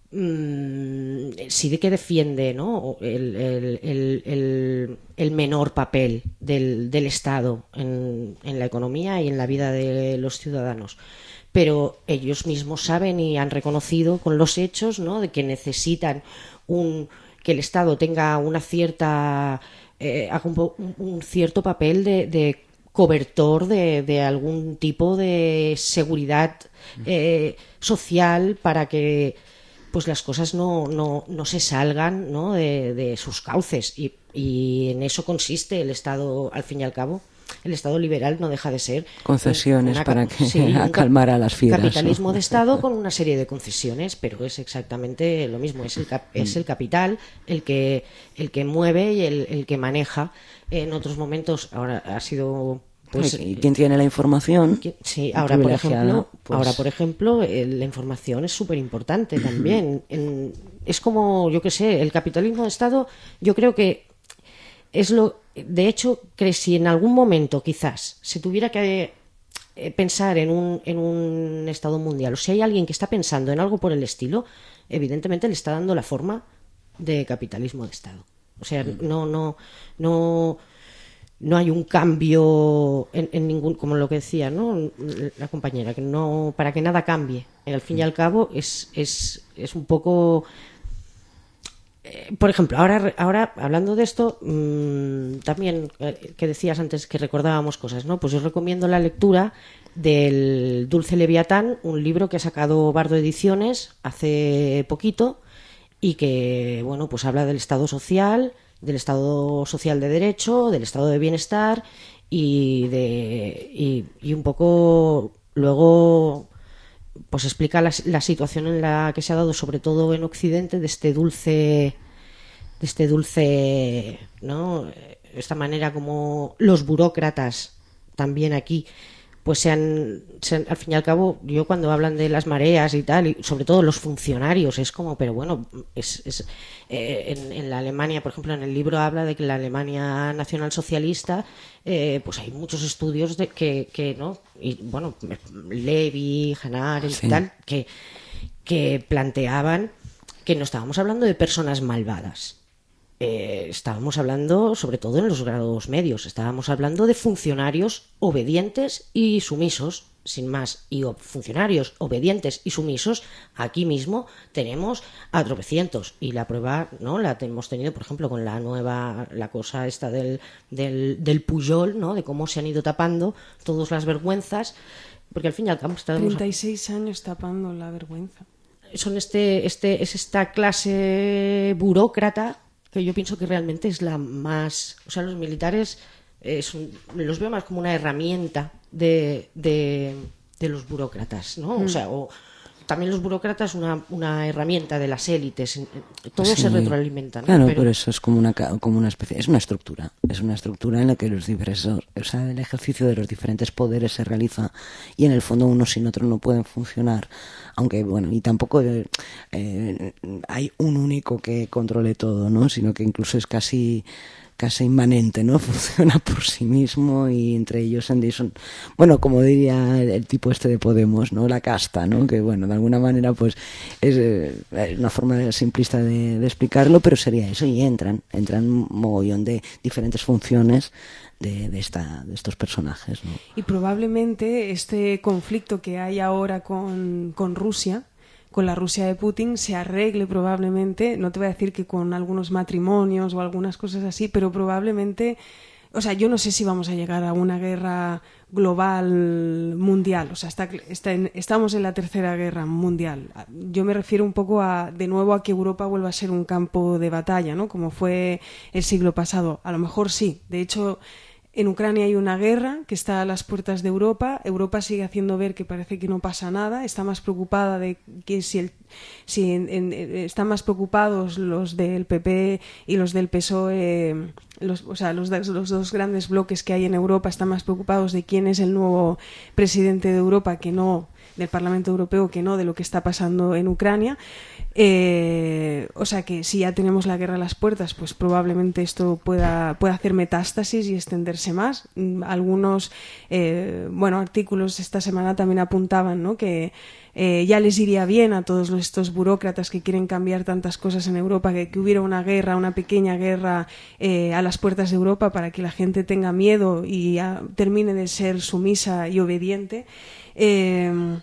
[SPEAKER 10] mmm, sí de que defiende, ¿no?, el, el, el, el, el menor papel del, del Estado en, en la economía y en la vida de los ciudadanos. Pero ellos mismos saben y han reconocido con los hechos, ¿no?, de que necesitan un, que el Estado tenga una cierta eh, un, un cierto papel de, de cobertor de, de algún tipo de seguridad eh, social para que pues las cosas no, no, no se salgan, ¿no?, de, de sus cauces, y, y en eso consiste el Estado, al fin y al cabo. El Estado liberal no deja de ser
[SPEAKER 9] concesiones
[SPEAKER 10] una,
[SPEAKER 9] para que
[SPEAKER 10] sí,
[SPEAKER 9] calmar a las fieras.
[SPEAKER 10] Capitalismo
[SPEAKER 9] ¿no?
[SPEAKER 10] de Estado con una serie de concesiones, pero es exactamente lo mismo. Es el, cap, es el capital el que el que mueve y el, el que maneja. En otros momentos, ahora ha sido pues,
[SPEAKER 9] ¿y quién tiene la información?
[SPEAKER 10] Sí, ahora por ejemplo, pues... ahora por ejemplo, la información es súper importante también. En, es como, yo qué sé, el capitalismo de Estado. Yo creo que es lo, de hecho, que si en algún momento quizás se tuviera que eh, pensar en un, en un Estado mundial, o si hay alguien que está pensando en algo por el estilo, evidentemente le está dando la forma de capitalismo de Estado. O sea, no, no, no, no hay un cambio en, en ningún, como lo que decía, ¿no?, la compañera, que no, para que nada cambie. Al fin y al cabo es, es, es un poco. Por ejemplo, ahora, ahora hablando de esto, mmm, también eh, que decías antes que recordábamos cosas, ¿no? Pues yo recomiendo la lectura del Dulce Leviatán, un libro que ha sacado Bardo Ediciones hace poquito y que, bueno, pues habla del Estado social, del Estado social de derecho, del Estado de bienestar y de y, y un poco luego pues explica la, la situación en la que se ha dado, sobre todo en Occidente, de este dulce, de este dulce, ¿no?, esta manera como los burócratas también aquí, pues se han, se han, al fin y al cabo, yo cuando hablan de las mareas y tal, y sobre todo los funcionarios, es como, pero bueno, es, es eh, en, en la Alemania, por ejemplo, en el libro habla de que en la Alemania nacionalsocialista, eh, pues hay muchos estudios de que, que no, y bueno, Levy, Hannah Arendt, sí, y tal, que, que planteaban que no estábamos hablando de personas malvadas. Eh, estábamos hablando, sobre todo en los grados medios, estábamos hablando de funcionarios obedientes y sumisos, sin más, y o, funcionarios obedientes y sumisos, aquí mismo tenemos a tropecientos, y la prueba, ¿no?, la hemos tenido, por ejemplo, con la nueva, la cosa esta del, del, del Pujol, ¿no?, de cómo se han ido tapando todas las vergüenzas, porque al fin y al cabo estamos...
[SPEAKER 4] treinta y seis años tapando la vergüenza.
[SPEAKER 10] Son este, este, es esta clase burócrata que yo pienso que realmente es la más, o sea, los militares eh, son, los veo más como una herramienta de, de, de los burócratas, ¿no? Mm. O sea, o también los burócratas una, una herramienta de las élites, todo sí, se retroalimenta, ¿no?
[SPEAKER 9] Claro,
[SPEAKER 10] pero...
[SPEAKER 9] por eso es como una, como una especie, es una estructura, es una estructura en la que los diferentes, o sea, el ejercicio de los diferentes poderes se realiza y en el fondo uno sin otro no pueden funcionar, aunque bueno, y tampoco eh, eh, hay un único que controle todo, ¿no? Sino que incluso es casi casi inmanente, ¿no? Funciona por sí mismo y entre ellos son, bueno, como diría el tipo este de Podemos, ¿no? La casta, ¿no? Que bueno, de alguna manera pues es eh, una forma simplista de, de explicarlo, pero sería eso, y entran, entran un mogollón de diferentes funciones de, de, esta, de estos personajes, ¿no?
[SPEAKER 4] Y probablemente este conflicto que hay ahora con, con Rusia, con la Rusia de Putin, se arregle probablemente, no te voy a decir que con algunos matrimonios o algunas cosas así, pero probablemente, o sea, yo no sé si vamos a llegar a una guerra global mundial, o sea, está, está en, estamos en la tercera guerra mundial. Yo me refiero un poco a, de nuevo, a que Europa vuelva a ser un campo de batalla, ¿no? Como fue el siglo pasado. A lo mejor sí, de hecho... En Ucrania hay una guerra que está a las puertas de Europa. Europa sigue haciendo ver que parece que no pasa nada. Está más preocupada de que si, el, si en, en, están más preocupados los del P P y los del P S O E, los, o sea, los, los dos grandes bloques que hay en Europa están más preocupados de quién es el nuevo presidente de Europa que no del Parlamento Europeo, que no de lo que está pasando en Ucrania. Eh, o sea que si ya tenemos la guerra a las puertas, pues probablemente esto pueda, pueda hacer metástasis y extenderse más. Algunos eh, bueno, artículos esta semana también apuntaban, ¿no?, que eh, ya les iría bien a todos estos burócratas que quieren cambiar tantas cosas en Europa, que, que hubiera una guerra, una pequeña guerra eh, a las puertas de Europa para que la gente tenga miedo y ya termine de ser sumisa y obediente. Eh,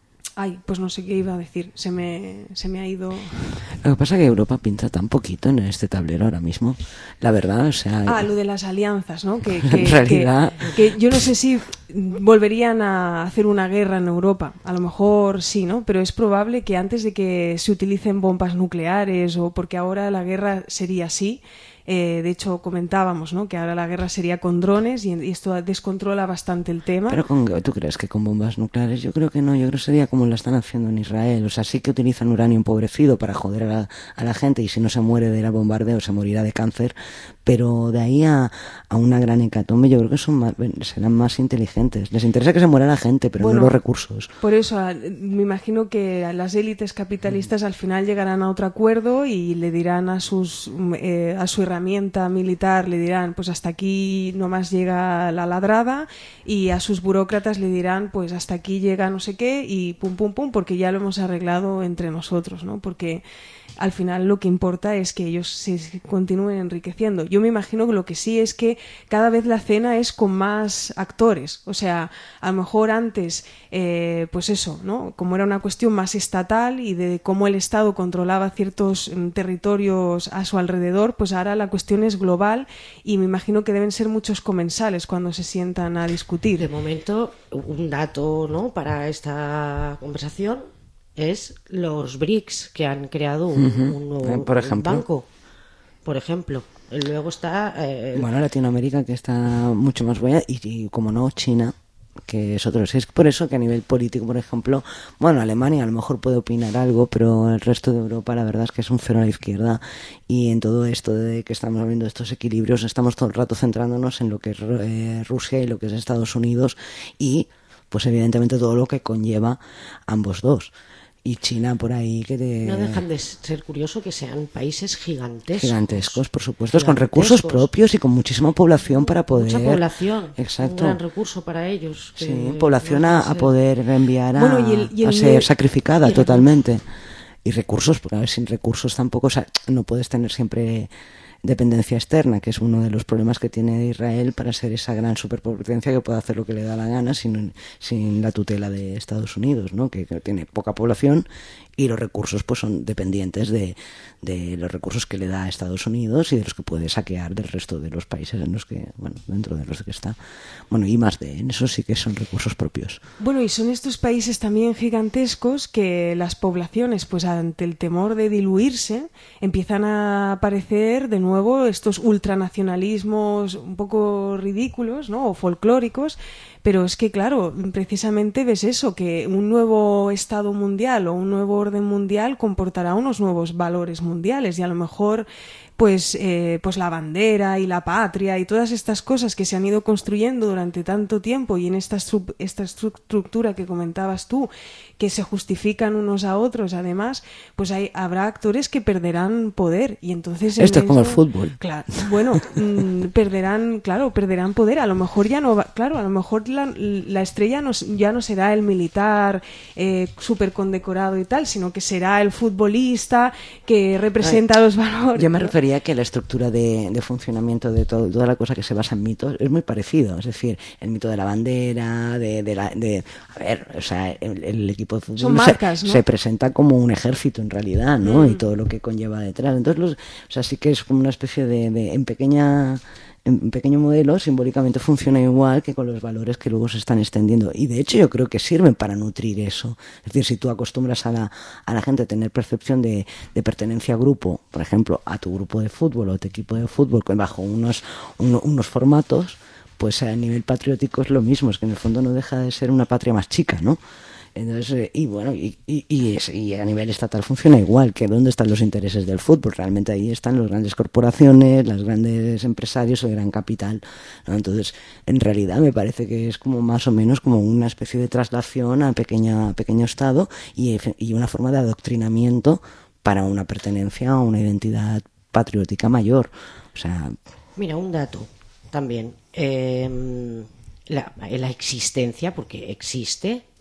[SPEAKER 4] Ay, pues no sé qué iba a decir, se me, se me ha ido...
[SPEAKER 9] Lo que pasa es que Europa pinta tan poquito en este tablero ahora mismo, la verdad, o sea...
[SPEAKER 4] Ah, lo de las alianzas, ¿no? Que, que,
[SPEAKER 9] en realidad...
[SPEAKER 4] Que, que yo no sé si volverían a hacer una guerra en Europa, a lo mejor sí, ¿no? Pero es probable que antes de que se utilicen bombas nucleares, o porque ahora la guerra sería así... Eh, de hecho, comentábamos, ¿no?, que ahora la guerra sería con drones y, y esto descontrola bastante el tema.
[SPEAKER 9] Pero con, ¿tú crees que con bombas nucleares? Yo creo que no, yo creo que sería como lo están haciendo en Israel. O sea, sí que utilizan uranio empobrecido para joder a la, a la gente, y si no se muere del bombardeo se morirá de cáncer, pero de ahí a, a una gran hecatombe yo creo que son más, serán más inteligentes. Les interesa que se muera la gente, pero bueno, no los recursos.
[SPEAKER 4] Por eso me imagino que las élites capitalistas al final llegarán a otro acuerdo y le dirán a sus eh, a su herramienta militar, le dirán pues hasta aquí nomás llega la ladrada, y a sus burócratas le dirán pues hasta aquí llega no sé qué, y pum pum pum, porque ya lo hemos arreglado entre nosotros, ¿no? Porque al final lo que importa es que ellos se continúen enriqueciendo. Yo me imagino que lo que sí es que cada vez la cena es con más actores. O sea, a lo mejor antes, eh, pues eso, ¿no? Como era una cuestión más estatal y de cómo el Estado controlaba ciertos mm, territorios a su alrededor, pues ahora la cuestión es global, y me imagino que deben ser muchos comensales cuando se sientan a discutir.
[SPEAKER 10] De momento, un dato, ¿no?, para esta conversación es los B R I C S, que han creado un, uh-huh. un nuevo
[SPEAKER 9] por ejemplo.
[SPEAKER 10] un banco, por ejemplo. Luego está... Eh,
[SPEAKER 9] bueno, Latinoamérica, que está mucho más buena, y, y como no, China, que es otro. Es por eso que a nivel político, por ejemplo, bueno, Alemania a lo mejor puede opinar algo, pero el resto de Europa la verdad es que es un cero a la izquierda, y en todo esto de que estamos viendo estos equilibrios estamos todo el rato centrándonos en lo que es eh, Rusia y lo que es Estados Unidos, y pues evidentemente todo lo que conlleva ambos dos. Y China por ahí que te...
[SPEAKER 10] No dejan de ser curioso que sean países gigantescos.
[SPEAKER 9] Gigantescos, por supuesto, con recursos propios y con muchísima población para poder...
[SPEAKER 10] Mucha población,
[SPEAKER 9] exacto.
[SPEAKER 10] Un gran recurso para ellos. Que
[SPEAKER 9] sí, población a, a poder enviar a,
[SPEAKER 4] bueno, y el, y el...
[SPEAKER 9] a ser sacrificada y totalmente. Y recursos, porque a ver, sin recursos tampoco, o sea, no puedes tener siempre dependencia externa, que es uno de los problemas que tiene Israel para ser esa gran superpotencia que puede hacer lo que le da la gana sin, sin la tutela de Estados Unidos, ¿no? Que, que tiene poca población y los recursos pues son dependientes de, de los recursos que le da a Estados Unidos y de los que puede saquear del resto de los países en los que, bueno, dentro de los que está. Bueno, y más de en eso sí que son recursos propios.
[SPEAKER 4] Bueno, y son estos países también gigantescos que las poblaciones, pues ante el temor de diluirse, empiezan a aparecer de nuevo estos ultranacionalismos un poco ridículos, ¿no?, o folclóricos. Pero es que, claro, precisamente ves eso, que un nuevo Estado mundial o un nuevo orden mundial comportará unos nuevos valores mundiales, y a lo mejor pues, eh, pues la bandera y la patria y todas estas cosas que se han ido construyendo durante tanto tiempo, y en esta, sub, esta estructura que comentabas tú, que se justifican unos a otros, además, pues hay, habrá actores que perderán poder, y entonces...
[SPEAKER 9] Esto es
[SPEAKER 4] eso,
[SPEAKER 9] como el fútbol.
[SPEAKER 4] Claro, bueno, mmm, perderán, claro, perderán poder, a lo mejor ya no va, claro, a lo mejor la, la estrella no, ya no será el militar eh, súper condecorado y tal, sino que será el futbolista que representa Ay, los valores.
[SPEAKER 9] Yo me refería a que la estructura de, de funcionamiento de todo, toda la cosa que se basa en mitos es muy parecido, es decir, el mito de la bandera, de, de la... De, a ver, o sea, el, el equipo de fútbol
[SPEAKER 4] Son marcas,
[SPEAKER 9] se,
[SPEAKER 4] ¿no?
[SPEAKER 9] se presenta como un ejército en realidad, ¿no?
[SPEAKER 4] Mm.
[SPEAKER 9] Y todo lo que conlleva detrás. Entonces, los, o sea, sí que es como una especie de, de en pequeña... en pequeño modelo simbólicamente funciona igual que con los valores que luego se están extendiendo, y de hecho yo creo que sirven para nutrir eso. Es decir, si tú acostumbras a la, a la gente a tener percepción de, de pertenencia a grupo, por ejemplo a tu grupo de fútbol o a tu equipo de fútbol bajo unos, uno, unos formatos, pues a nivel patriótico es lo mismo, es que en el fondo no deja de ser una patria más chica, ¿no? Entonces, y bueno, y, y, y, es, y a nivel estatal funciona igual, que dónde están los intereses del fútbol. Realmente ahí están las grandes corporaciones, los grandes empresarios, el gran capital, ¿no? Entonces, en realidad me parece que es como más o menos como una especie de traslación a pequeña, pequeño estado y, y una forma de adoctrinamiento para una pertenencia a una identidad patriótica mayor. O sea...
[SPEAKER 10] Mira, un dato también. Eh, la, la existencia, porque existe...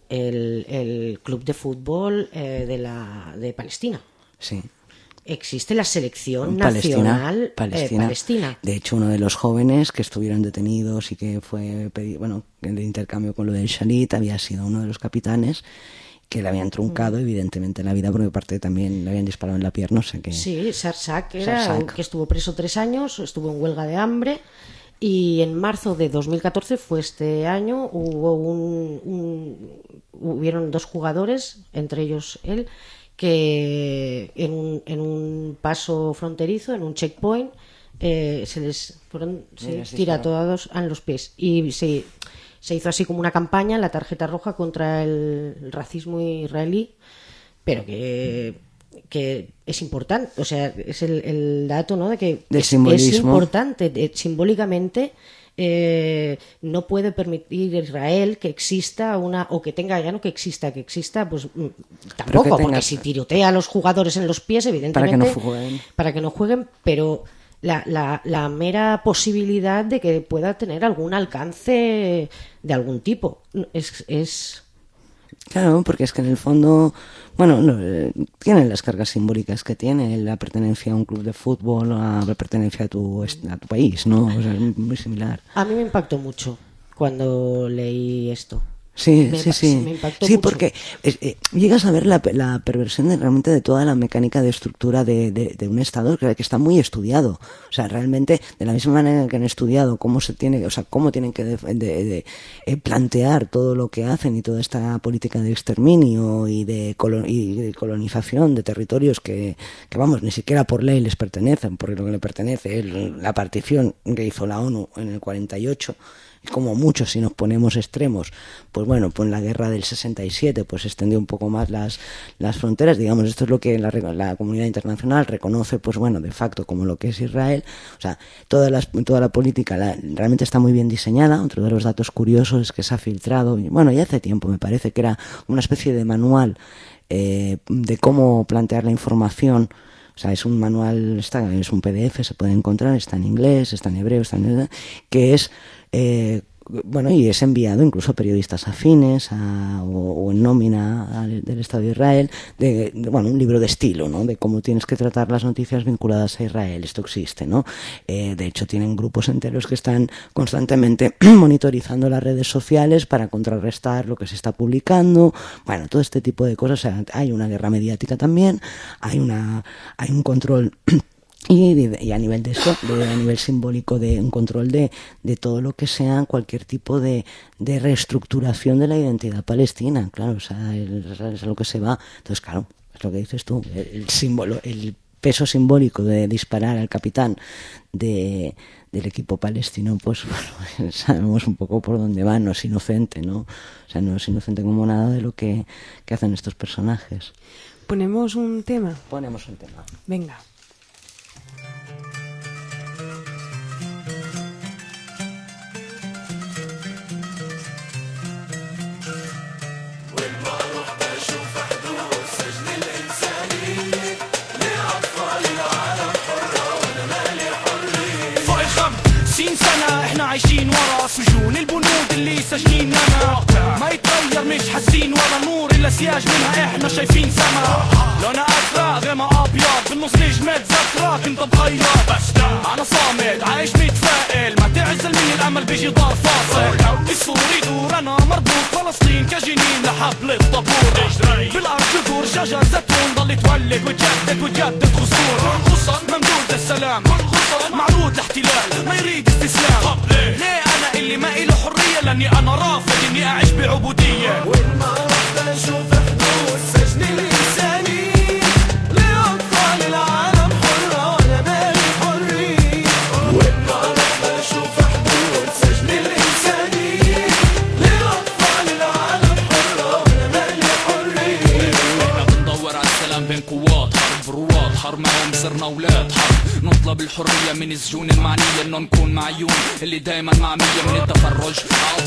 [SPEAKER 10] el, el club de fútbol eh, de, la, de Palestina.
[SPEAKER 9] Sí.
[SPEAKER 10] Existe la selección
[SPEAKER 9] Palestina,
[SPEAKER 10] nacional
[SPEAKER 9] Palestina.
[SPEAKER 10] Eh, Palestina.
[SPEAKER 9] De hecho, uno de los jóvenes que estuvieron detenidos y que fue pedido, bueno, el intercambio con lo del Shalit había sido uno de los capitanes que le habían truncado, mm. evidentemente, la vida, porque aparte también le habían disparado en la pierna, no sé qué.
[SPEAKER 10] Sí, Sarsak era
[SPEAKER 9] Sarsak.
[SPEAKER 10] que estuvo preso tres años, estuvo en huelga de hambre. Y en marzo de dos mil catorce, fue este año, hubo un, un hubieron dos jugadores, entre ellos él, que en un, en un paso fronterizo, en un checkpoint, eh, se les fueron se les tira todos a los pies y se, se hizo así como una campaña, la tarjeta roja contra el, el racismo israelí, pero que que es importante, o sea, es el, el dato, ¿no?, de que es, es importante, de, simbólicamente eh, no puede permitir Israel que exista una, o que tenga, ya no que exista, que exista, pues tampoco, tengas... porque si tirotea a los jugadores en los pies, evidentemente,
[SPEAKER 9] para que no jueguen,
[SPEAKER 10] para que no jueguen, pero la, la, la mera posibilidad de que pueda tener algún alcance de algún tipo es... es...
[SPEAKER 9] Claro, porque es que en el fondo, bueno, no, eh, tienen las cargas simbólicas que tiene la pertenencia a un club de fútbol, a la pertenencia a tu, a tu país, ¿no? O sea, es muy similar.
[SPEAKER 10] A mí me impactó mucho cuando leí esto.
[SPEAKER 9] Sí,
[SPEAKER 10] me,
[SPEAKER 9] sí, sí.
[SPEAKER 10] Me impactó
[SPEAKER 9] sí,
[SPEAKER 10] mucho.
[SPEAKER 9] Porque es, eh, llegas a ver la, la perversión de, realmente de toda la mecánica de estructura de, de, de un Estado que, que está muy estudiado. O sea, realmente, de la misma manera que han estudiado cómo se tiene, o sea, cómo tienen que de, de, de, eh, plantear todo lo que hacen y toda esta política de exterminio y de, colon, y de colonización de territorios que, que, vamos, ni siquiera por ley les pertenecen, porque lo que le pertenece es la partición que hizo la ONU en el cuarenta y ocho. Como muchos, si nos ponemos extremos, pues bueno, pues en la guerra del sesenta y siete pues extendió un poco más las, las fronteras, digamos, esto es lo que la, la comunidad internacional reconoce, pues bueno, de facto como lo que es Israel. O sea, toda la, toda la política la, realmente está muy bien diseñada. Otro de los datos curiosos es que se ha filtrado, bueno, ya hace tiempo me parece que era una especie de manual eh, de cómo plantear la información. O sea, es un manual, está, es un P D F, se puede encontrar, está en inglés, está en hebreo, está en... que es... Eh, bueno, y es enviado incluso a periodistas afines a, o, o en nómina al, del Estado de Israel, de, de, bueno, un libro de estilo, ¿no?, de cómo tienes que tratar las noticias vinculadas a Israel. Esto existe, ¿no? Eh, de hecho, tienen grupos enteros que están constantemente monitorizando las redes sociales para contrarrestar lo que se está publicando. Bueno, todo este tipo de cosas. O sea, hay una guerra mediática también, hay una, hay un control Y, y a nivel de eso, de, a nivel simbólico, de un control de, de todo lo que sea cualquier tipo de, de reestructuración de la identidad palestina, claro, o sea, el, es a lo que se va. Entonces, claro, es lo que dices tú, el, el símbolo, el peso simbólico de disparar al capitán de, del equipo palestino, pues bueno, sabemos un poco por dónde va, no es inocente, ¿no? O sea, no es inocente como nada de lo que, que hacen estos personajes.
[SPEAKER 4] ¿Ponemos un tema?
[SPEAKER 9] Ponemos un tema.
[SPEAKER 4] Venga.
[SPEAKER 6] سنة احنا عايشين ورا سجون البنود اللي سجنيننا ما يتغير مش حاسين ولا نور الا سياج منها احنا شايفين سما لونها ازرق غيمها ابيض بالنص نجمة ذكرى كنت بغير بس انا صامد عايش متفائل ما تعزل من الامل بيجي ضار فاصل السور يدور انا مربوط فلسطين كجنين لحبل الطابور بالارض جذور شجر زيتون ضل يتولد وتجدد وتجدد خصور خصن ممدود للسلام معروض لاحتلال ما يريد استسلام ليه انا اللي ما إله حرية لاني انا رافض اني اعيش بعبودية وين ما رحت اشوف حدود سجن الانساني لاطفال العالم حرة وانا مالي حرية وين ما رحت اشوف حدود سجن الانساني لاطفال العالم حرة وانا مالي حرية احنا بندور على السلام بين قوات حرب رواد حرب معهم صرنا اولاد حرب نطلب الحرية من السجون المعنية انه نكون معيون اللي دايما معمية من التفرج على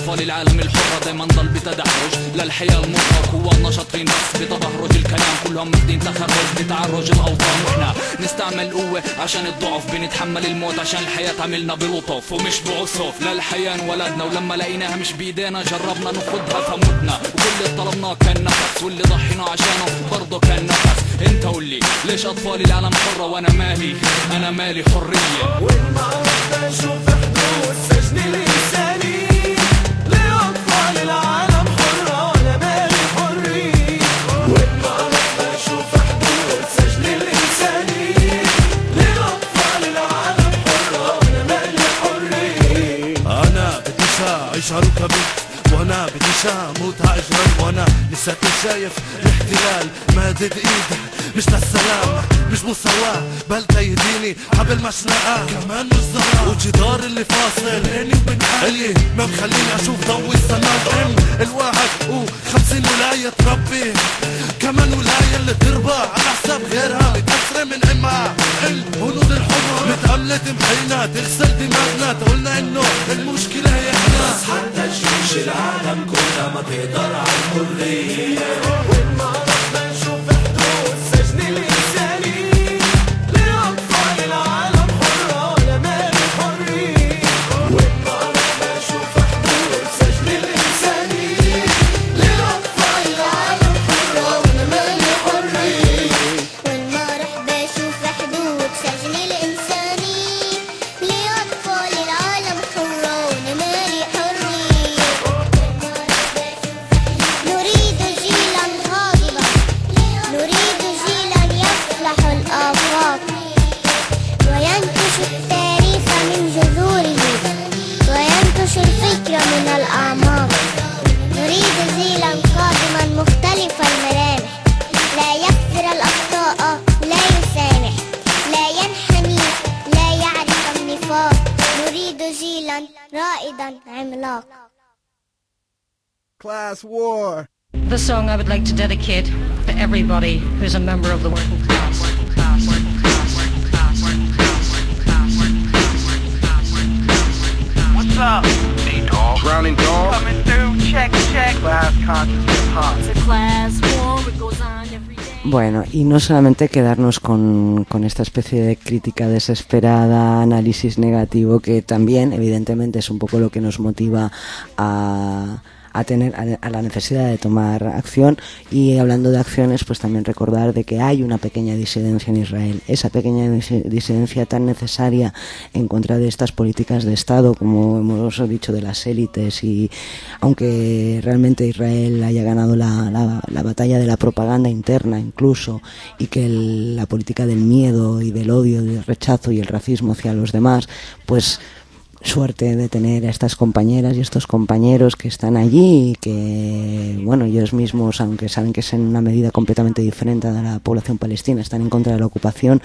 [SPEAKER 13] أطفال العالم الحرة دايما ضل بتدحرج للحياة المرة قوة نشاطين بس بتبهرج الكلام كلهم ماخدين تخرج بتعرج الأوطان وإحنا نستعمل قوة عشان الضعف بنتحمل الموت عشان الحياة تعملنا بلطف ومش بعسف للحياة انولدنا ولما لقيناها مش بإيدينا جربنا ناخدها فمتنا وكل اللي طلبناه كان نفس واللي ضحينا عشانه برضه كان نفس انت قولي ليش أطفال العالم حرة وأنا مالي أنا مالي حرية
[SPEAKER 6] والنهارده نشوف حدود سجن الإنساني لأطفال العالم حرة وأنا مالي حرية والنهارده نشوف حدود سجن الإنساني لأطفال العالم حرة وأنا مالي حرية
[SPEAKER 7] أنا بديش أعيش عالكبد وانا بديش اموت هاجرا وانا لساتي شايف الاحتلال مادد ايده مش للسلام مش مساواة بل تيديني حبل مشنقة كمان مش زرع وجدار اللي فاصل بيني وبين حالي ما مخليني اشوف ضوء السماء ام الواحد وخمسين ولاية تربي كمان ولاية اللي تربى على حساب غيرها متأثرة من امها الهنود الحمر متأملة محينا تغسل دماغنا تقولنا انه المشكلة هي احنا
[SPEAKER 6] بس حتى جيوش العالم كلها ما تقدر على الحرية والنهارده نشوف حدود سجن الإنساني لأطفال العالم حرة وأنا مالي حرية والنهارده نشوف حدود سجن الإنساني لأطفال العالم حرة وأنا مالي حرية
[SPEAKER 3] والمرح بشوف حدود سجن الإنساني لأطفال العالم حرة وأنا مالي حرية نريد جيلا هاضبا نريد جيلا يصلح الآفاق وينتش التاريخ من جذوره وينتش الفكر من الأعماق نريد جيلا قادما مختلف الملامح لا يغفر الأخطاء لا يسامح لا ينحني لا يعرف النفاق نريد جيلا رائدا عملاق.
[SPEAKER 14] Class war.
[SPEAKER 15] This song I would like to dedicate to everybody who's a member of the working class.
[SPEAKER 16] What's up? D-Dog. Drowning Dog. Coming through, check, check. Class conscious hip hop.
[SPEAKER 15] It's a class war, it goes on every day.
[SPEAKER 9] Bueno, y no solamente quedarnos con, con esta especie de crítica desesperada, análisis negativo, que también evidentemente es un poco lo que nos motiva a... a tener a la necesidad de tomar acción. Y hablando de acciones, pues también recordar de que hay una pequeña disidencia en Israel, esa pequeña disidencia tan necesaria en contra de estas políticas de Estado, como hemos dicho, de las élites. Y aunque realmente Israel haya ganado la, la, la batalla de la propaganda interna incluso, y que el, la política del miedo y del odio, del rechazo y el racismo hacia los demás, pues suerte de tener a estas compañeras y estos compañeros que están allí y que, bueno, ellos mismos, aunque saben que es en una medida completamente diferente a la población palestina, están en contra de la ocupación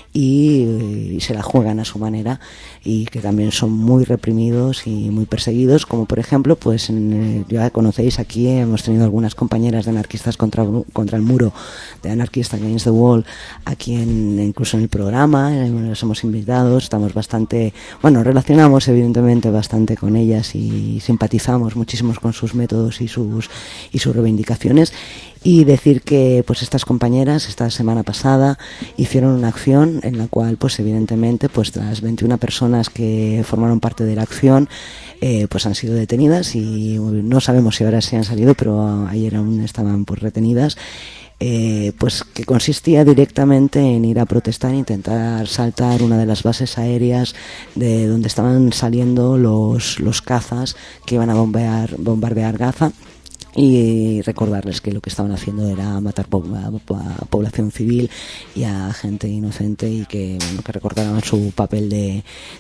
[SPEAKER 9] y, y se la juegan a su manera, y que también son muy reprimidos y muy perseguidos, como por ejemplo, pues en, ya conocéis, aquí hemos tenido algunas compañeras de anarquistas contra, contra el muro, de Anarchist Against the Wall, aquí en, incluso en el programa, los hemos invitado, estamos bastante, bueno, relacionamos evidentemente bastante con ellas y simpatizamos muchísimos con sus métodos y sus y sus reivindicaciones. Y decir que pues estas compañeras esta semana pasada hicieron una acción en la cual pues evidentemente pues las veintiuna personas que formaron parte de la acción eh, pues han sido detenidas, y no sabemos si ahora se han salido, pero ayer aún estaban pues retenidas. Eh, pues que consistía directamente en ir a protestar e intentar saltar una de las bases aéreas de donde estaban saliendo los, los cazas que iban a bombear, bombardear Gaza, y recordarles que lo que estaban haciendo era matar po- a, a población civil y a gente inocente, y que, bueno, que recordaran su papel de,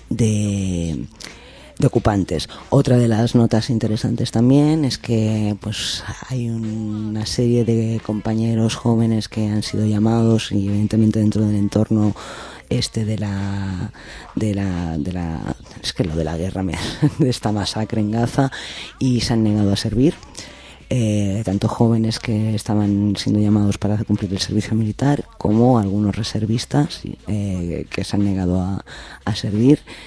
[SPEAKER 9] de de ocupantes. Otra de las notas interesantes también es que pues hay una serie de compañeros jóvenes que han sido llamados, y evidentemente dentro del entorno este de la de la de la es que lo de la guerra de esta masacre en Gaza, y se han negado a servir. Eh, tanto jóvenes que estaban siendo llamados para cumplir el servicio militar, como algunos reservistas eh, que se han negado a, a servir.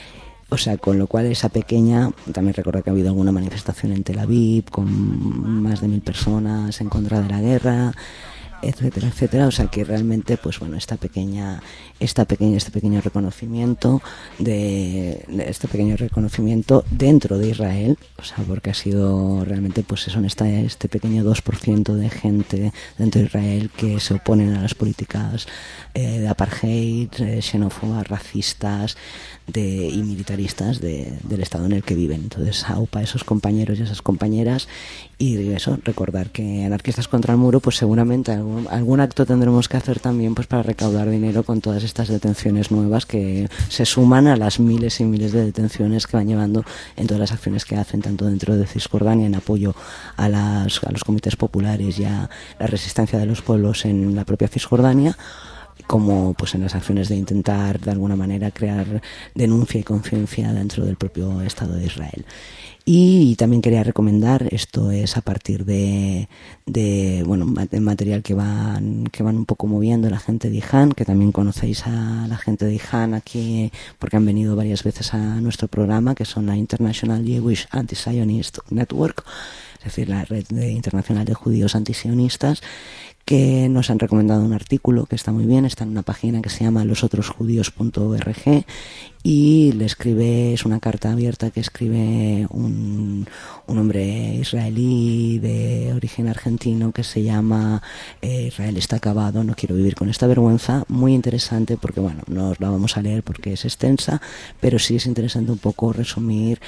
[SPEAKER 9] O sea, con lo cual esa pequeña, también recuerdo que ha habido alguna manifestación en Tel Aviv con más de mil personas en contra de la guerra, etcétera, etcétera. O sea que realmente, pues bueno, esta pequeña, esta pequeña, este pequeño reconocimiento de, de este pequeño reconocimiento dentro de Israel, o sea, porque ha sido realmente, pues eso, esta, este pequeño dos por ciento de gente dentro de Israel que se oponen a las políticas eh, de apartheid, eh, xenófobas, racistas, de, y militaristas de, del estado en el que viven. Entonces, aupa a esos compañeros y esas compañeras, y eso, recordar que Anarquistas contra el Muro, pues seguramente algún, algún acto tendremos que hacer también, pues para recaudar dinero con todas estas detenciones nuevas que se suman a las miles y miles de detenciones que van llevando en todas las acciones que hacen, tanto dentro de Cisjordania en apoyo a, las, a los comités populares y a la resistencia de los pueblos en la propia Cisjordania, como pues en las acciones de intentar de alguna manera crear denuncia y conciencia dentro del propio Estado de Israel. Y también quería recomendar, esto es a partir de, de bueno, material que van que van un poco moviendo la gente de I J A N, que también conocéis a la gente de I J A N aquí porque han venido varias veces a nuestro programa, que son la International Jewish Anti-Zionist Network, es decir, la red de, internacional de judíos antisionistas, que nos han recomendado un artículo que está muy bien, está en una página que se llama los otros judíos punto org, y le escribe, es una carta abierta que escribe un, un hombre israelí de origen argentino que se llama eh, Israel está acabado, no quiero vivir con esta vergüenza. Muy interesante porque, bueno, no os la vamos a leer porque es extensa, pero sí es interesante un poco resumir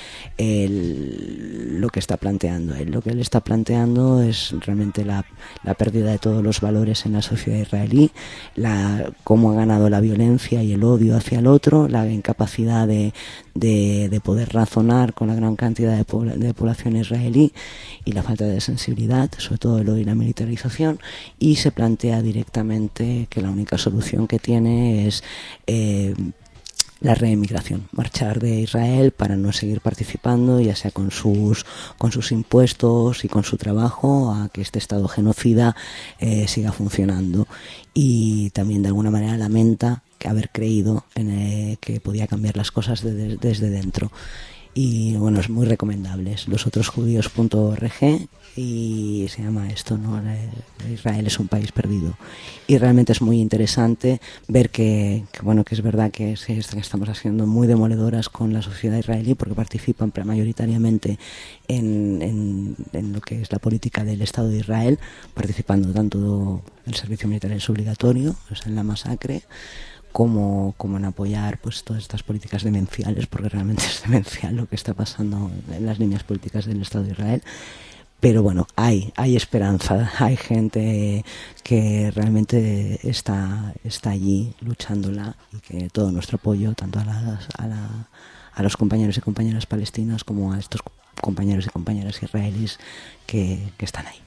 [SPEAKER 9] el, lo que está planteando él. Lo que él está planteando es realmente la, la pérdida de todos los valores en la sociedad israelí, la, cómo ha ganado la violencia y el odio hacia el otro, la incapacidad de, de, de poder razonar con la gran cantidad de, pobl- de población israelí, y la falta de sensibilidad, sobre todo el odio y la militarización, y se plantea directamente que la única solución que tiene es eh, la reemigración, marchar de Israel para no seguir participando, ya sea con sus con sus impuestos y con su trabajo, a que este Estado genocida eh, siga funcionando. Y también de alguna manera lamenta que haber creído en eh, que podía cambiar las cosas de, de, desde dentro. Y bueno, es muy recomendable, es los otros judíos punto org, y se llama esto, ¿no? Israel es un país perdido. Y realmente es muy interesante ver que, que bueno, que es verdad que, sí, que estamos haciendo muy demoledoras con la sociedad israelí, porque participan mayoritariamente en, en, en lo que es la política del Estado de Israel, participando tanto el servicio militar es obligatorio, o sea, en la masacre, como, como en apoyar pues todas estas políticas demenciales, porque realmente es demencial lo que está pasando en las líneas políticas del Estado de Israel. Pero bueno, hay hay esperanza, hay gente que realmente está está allí luchándola, y que todo nuestro apoyo, tanto a las, a, la, a los compañeros y compañeras palestinos como a estos compañeros y compañeras israelíes que, que están ahí.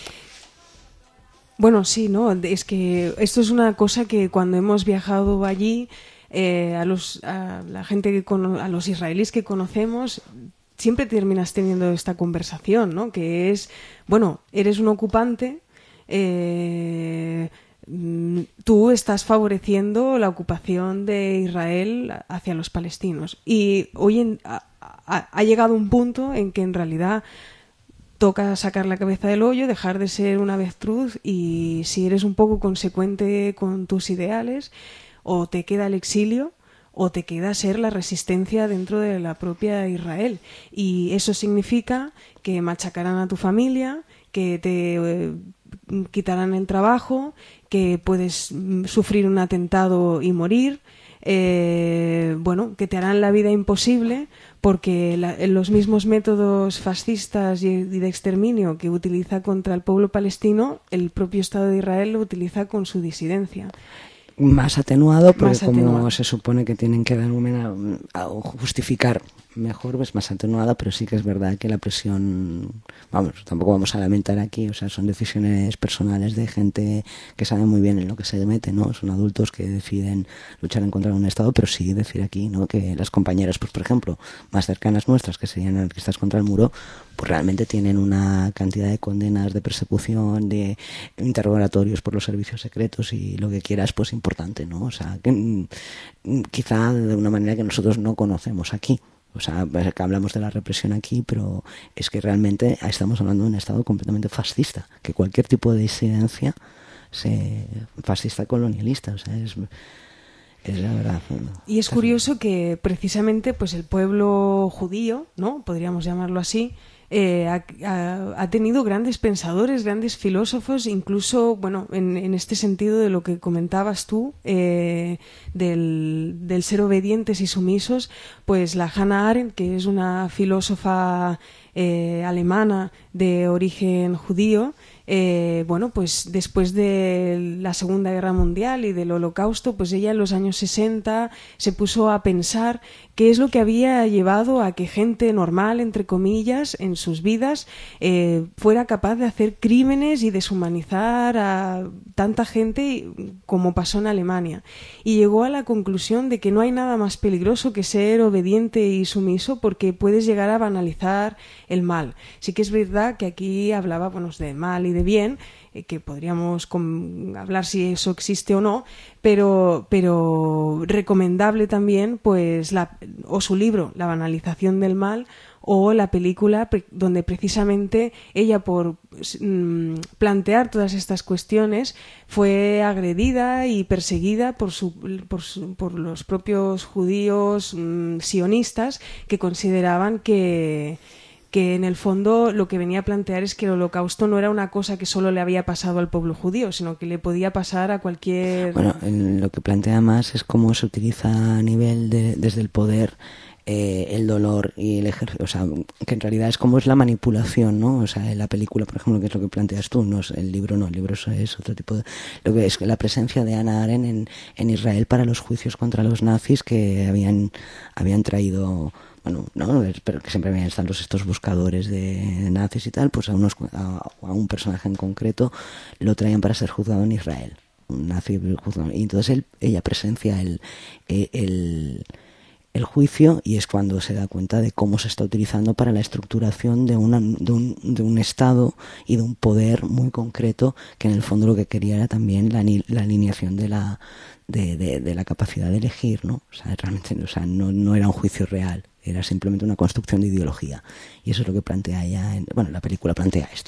[SPEAKER 4] Bueno, sí, ¿no? Es que esto es una cosa que cuando hemos viajado allí, eh, a los a la gente que cono- a los israelíes que conocemos, siempre terminas teniendo esta conversación, ¿no? Que es, bueno, eres un ocupante, eh, tú estás favoreciendo la ocupación de Israel hacia los palestinos. Y hoy en, ha, ha llegado un punto en que en realidad toca sacar la cabeza del hoyo, dejar de ser una avestruz, y si eres un poco consecuente con tus ideales, o te queda el exilio o te queda ser la resistencia dentro de la propia Israel. Y eso significa que machacarán a tu familia, que te eh, quitarán el trabajo, que puedes sufrir un atentado y morir, eh, bueno, que te harán la vida imposible, porque la, los mismos métodos fascistas y de exterminio que utiliza contra el pueblo palestino, el propio Estado de Israel lo utiliza con su disidencia.
[SPEAKER 9] Más atenuado, porque
[SPEAKER 4] Más atenuado.
[SPEAKER 9] como se supone que tienen que de alguna manera justificar mejor, es más atenuada, pero sí que es verdad que la presión, vamos, tampoco vamos a lamentar aquí, o sea, son decisiones personales de gente que sabe muy bien en lo que se mete, ¿no? Son adultos que deciden luchar en contra de un Estado, pero sí decir aquí, ¿no? Que las compañeras, pues por ejemplo, más cercanas nuestras, que serían anarquistas contra el muro, pues realmente tienen una cantidad de condenas, de persecución, de interrogatorios por los servicios secretos y lo que quieras, pues importante, ¿no? O sea, que quizá de una manera que nosotros no conocemos aquí. O sea, que hablamos de la represión aquí, pero es que realmente estamos hablando de un Estado completamente fascista, que cualquier tipo de disidencia se fascista colonialista, o sea, es, es la verdad.
[SPEAKER 4] Y es curioso que precisamente pues el pueblo judío, ¿no? Podríamos llamarlo así, Eh, ha, ha, ha tenido grandes pensadores, grandes filósofos, incluso, bueno, en, en este sentido de lo que comentabas tú, eh, del, del ser obedientes y sumisos, pues la Hannah Arendt, que es una filósofa eh, alemana de origen judío, eh, bueno, pues después de la Segunda Guerra Mundial y del Holocausto, pues ella en los años sesenta se puso a pensar qué es lo que había llevado a que gente normal, entre comillas, en sus vidas eh, fuera capaz de hacer crímenes y deshumanizar a tanta gente como pasó en Alemania. Y llegó a la conclusión de que no hay nada más peligroso que ser obediente y sumiso, porque puedes llegar a banalizar el mal. Sí que es verdad que aquí hablaba, bueno, de mal y de bien, eh, que podríamos com- hablar si eso existe o no, pero, pero recomendable también, pues, la, o su libro, La banalización del mal, o la película pre- donde precisamente ella, por mm, plantear todas estas cuestiones, fue agredida y perseguida por, su, por, su, por los propios judíos mm, sionistas, que consideraban que que en el fondo lo que venía a plantear es que el Holocausto no era una cosa que solo le había pasado al pueblo judío, sino que le podía pasar a cualquier...
[SPEAKER 9] Bueno, en lo que plantea más es cómo se utiliza a nivel de, desde el poder eh, el dolor y el ejercicio, o sea, que en realidad es como es la manipulación, ¿no? O sea, en la película, por ejemplo, que es lo que planteas tú, no es el libro, no, el libro es, es otro tipo de... Lo que es la presencia de Hannah Arendt en, en Israel para los juicios contra los nazis que habían, habían traído... Bueno, no, pero que siempre habían estado estos buscadores de nazis y tal, pues a, unos, a, a un personaje en concreto lo traían para ser juzgado en Israel, un nazi juzgado, y entonces él, ella presencia el, el, el juicio, y es cuando se da cuenta de cómo se está utilizando para la estructuración de, una, de, un, de un Estado y de un poder muy concreto, que en el fondo lo que quería era también la, la alineación de la, de, de, de la capacidad de elegir, ¿no? O sea, realmente, o sea, no, no era un juicio real. Era simplemente una construcción de ideología. Y eso es lo que plantea ella. En, bueno, la película plantea esto.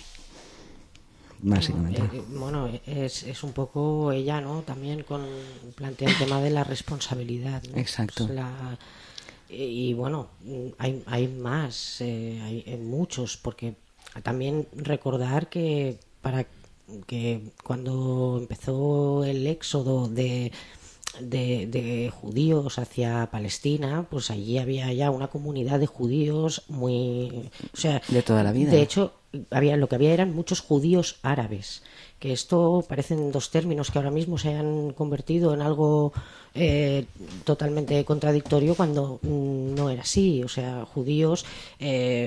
[SPEAKER 9] Básicamente.
[SPEAKER 10] Eh, bueno, es, es un poco ella, ¿no? También con plantea el tema de la responsabilidad, ¿no?
[SPEAKER 9] Exacto.
[SPEAKER 10] Pues la, y bueno, hay, hay más, eh, hay, hay muchos, porque también recordar que para que cuando empezó el éxodo de De, de judíos hacia Palestina, pues allí había ya una comunidad de judíos muy, o sea,
[SPEAKER 9] de toda la vida.
[SPEAKER 10] De hecho, había lo que había eran muchos judíos árabes, que esto parecen dos términos que ahora mismo se han convertido en algo eh, totalmente contradictorio cuando mm, no era así. O sea, judíos eh,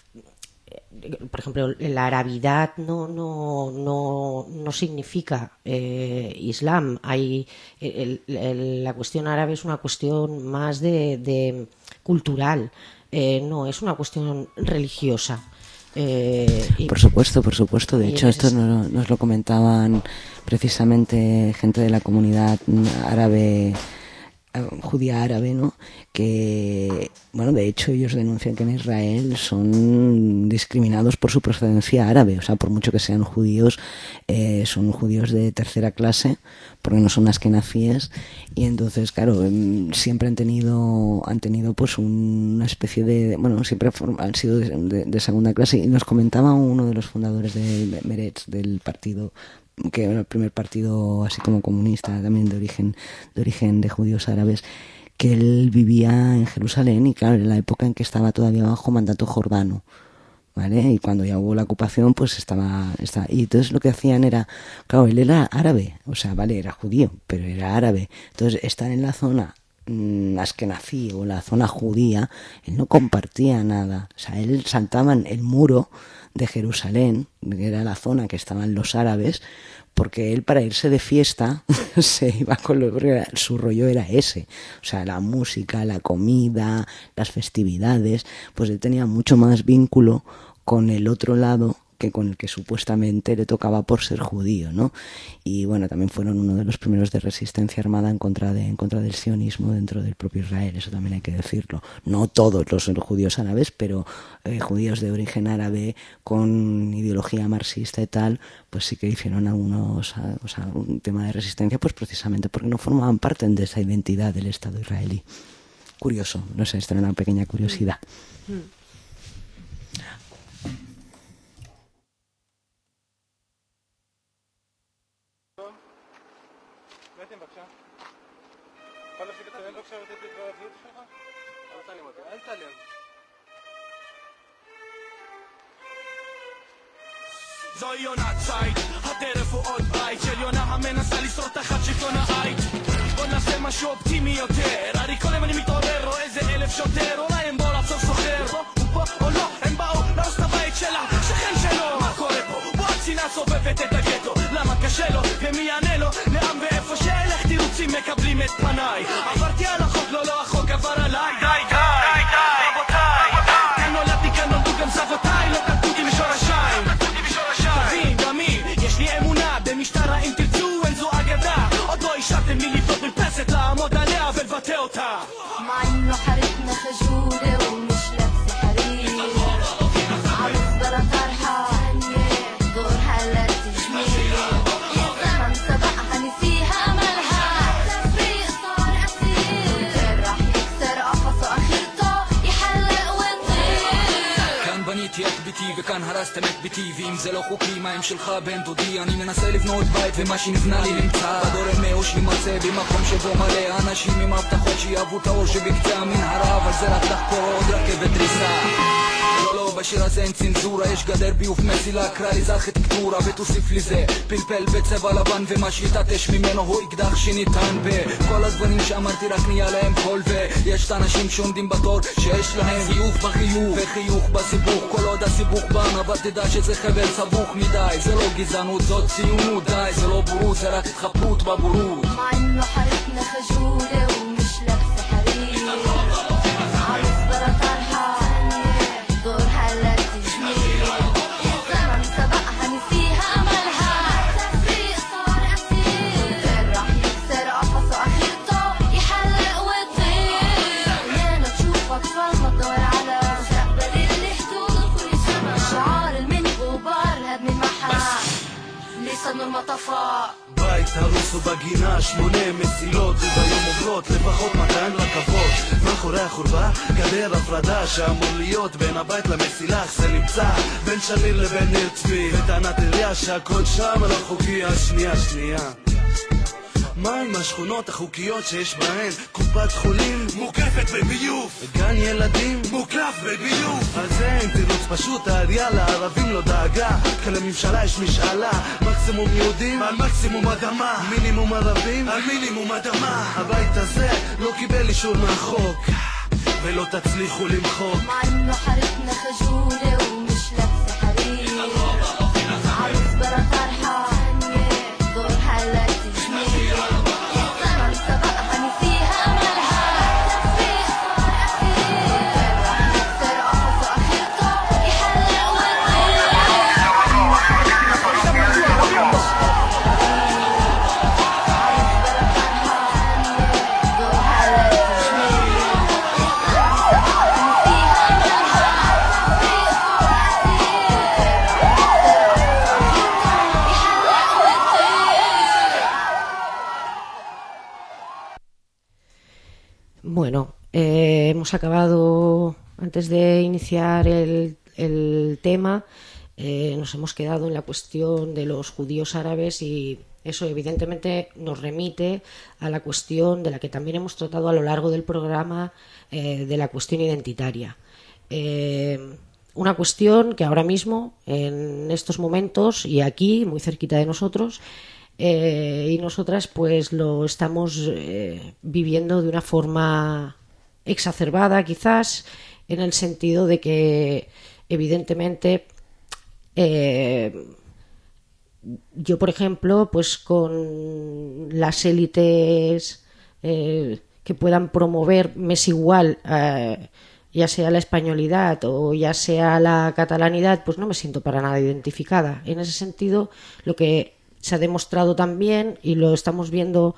[SPEAKER 10] por ejemplo, la arabidad no no no no significa eh, Islam. Hay el, el, la cuestión árabe es una cuestión más de, de cultural, eh, no es una cuestión religiosa. Eh, y,
[SPEAKER 9] por supuesto, por supuesto. De hecho, esto nos, nos lo comentaban precisamente gente de la comunidad árabe, judía árabe, ¿no? Que, bueno, de hecho ellos denuncian que en Israel son discriminados por su procedencia árabe, o sea, por mucho que sean judíos, eh, son judíos de tercera clase, porque no son askenazíes, y entonces, claro, siempre han tenido, han tenido pues una especie de, bueno, siempre han sido de, de, de segunda clase, y nos comentaba uno de los fundadores de Meretz, del partido, que era el primer partido así como comunista, también de origen de origen de judíos árabes, que él vivía en Jerusalén, y claro, en la época en que estaba todavía bajo mandato jordano, ¿vale? Y cuando ya hubo la ocupación, pues estaba, estaba y entonces lo que hacían era, claro, él era árabe, o sea, vale, era judío, pero era árabe, entonces estar en la zona mmm, askenazí o la zona judía, él no compartía nada. O sea, él saltaba el muro de Jerusalén, que era la zona que estaban los árabes, porque él para irse de fiesta se iba con lo que su rollo era ese, o sea, la música, la comida, las festividades, pues él tenía mucho más vínculo con el otro lado que con el que supuestamente le tocaba por ser judío, ¿no? Y bueno, también fueron uno de los primeros de resistencia armada en contra de en contra del sionismo dentro del propio Israel, eso también hay que decirlo. No todos los judíos árabes, pero eh, judíos de origen árabe con ideología marxista y tal, pues sí que hicieron algunos, o sea, un tema de resistencia, pues precisamente porque no formaban parte de esa identidad del Estado israelí. Curioso, no sé, esta era una pequeña curiosidad. Mm.
[SPEAKER 6] זוהי עונת ציד, הטרף הוא עוד בית של יונה המנסה לשרוד תחת שלטון העית. בוא נעשה משהו אופטימי יותר, הרי כל יום אני מתעורר רואה איזה אלף שוטר, אולי הם באו לעצור סוחר, בוא הוא פה או לא, הם באו להרוס את הבית שלה, שכן שלו. מה קורה פה? בוא הצנעה סובבת את הגטו, למה קשה לו ומי יענה לו, לאן ואיפה שאלך תירוצים מקבלים את פניי. עברתי על החוק, לא לא החוק עבר עליי. די די די רבותיי, כאן נולדתי כאן נולדו גם סבותיי, לא קלטותי משורשיים. יש לי אמונה במשטרה אם תרצו אין זו אגדה, עוד לא השארתם לי לבנות מרפסת לעמוד עליה ולבטא אותה.
[SPEAKER 11] مع انه حارتنا خجولة ومش لابسة حرير عروس بلا طرحة دورها لا تجميل يا زمن سبقها نسيها املها تفريق صار اسير غير راح يكسر قفصه اخرته يحلق ويطير.
[SPEAKER 13] כאן בניתי את ביתי וכאן הרסתם את ביתי, ואם זה לא חוקי מה הם שלך בן דודי, אני מנסה לבנות בית ומה שנבנה לי נמצא בדור אמהו שלי מרצה במקום שבו מלא אנשים עם הבטחות שיאהבו את האור שבקצה המנהרה, אבל זה רק לחקור עוד רכבת דריסה. לא לא בשיר הזה אין צנזורה, יש גדר ביוב מסילה, קרא לי ארכיטקטורה ותוסיף לי זה פלפל בצבע לבן ומה שיתעטש ממנו הוא אקדח שניתן בכל הדברים שאמרתי רק נהיה להם קול, ויש את האנשים שעומדים בתור שיש להם חיוך בחיוך וחיוך בסיבוך, כל עוד הסיבוך בן אבל תדע שזה חבל סבוך מדי, זה לא גזענות זאת ציונות, די זה לא בורות זה רק התחפרות בבורות.
[SPEAKER 11] مع انه حارتنا خجولة ومش لابسة حرير عروس بلا طرحة دورها لا تجميل يا زمن سبقها نسيها املها تفريق صار اسير غير راح يكسر قفصه اخرته يحلق ويطير. خلينا نشوف اطفال ما تدور على مستقبل اللي حدوده كل سنة شعار المني غبار هدمي المحا لسان المطفى.
[SPEAKER 7] בית הרוס ובגינה שמונה מסילות וביום עוברות לפחות מאתיים רכבות, מאחורי החורבה גדר הפרדה שאמור להיות בין הבית למסילה, זה נמצא בין שמיר לבין ניר צבי וטענת עירייה שהכל שם לא חוקי. השנייה שנייה מה עם השכונות החוקיות שיש בהן קופת חולים מוקפת בביוב, גן ילדים מוקלף בביוב? על זה אין תירוץ פשוט, העירייה לערבים לא דאגה, כאן לממשלה יש משאלה, מקסימום יהודים על מקסימום אדמה, מינימום ערבים על מינימום אדמה. הבית הזה לא קיבל אישור מהחוק ולא תצליחו למחוק.
[SPEAKER 11] مع انه حارتنا خجولة ومش لابسة حرير عروس بلا طرحة دورها لا تجميل يا زمن سبقها نسيها املها تفريق صار اسير غير راح يكسر قفصه اخرته يحلق
[SPEAKER 10] Bueno, eh, hemos acabado, antes de iniciar el, el tema, eh, nos hemos quedado en la cuestión de los judíos árabes y eso evidentemente nos remite a la cuestión de la que también hemos tratado a lo largo del programa, eh, de la cuestión identitaria. Eh, una cuestión que ahora mismo, en estos momentos y aquí, muy cerquita de nosotros, eh, y nosotras pues lo estamos eh, viviendo de una forma exacerbada, quizás, en el sentido de que evidentemente eh, yo, por ejemplo, pues con las élites eh, que puedan promover, me es igual, eh, ya sea la españolidad o ya sea la catalanidad, pues no me siento para nada identificada. En ese sentido, lo que se ha demostrado también, y lo estamos viendo,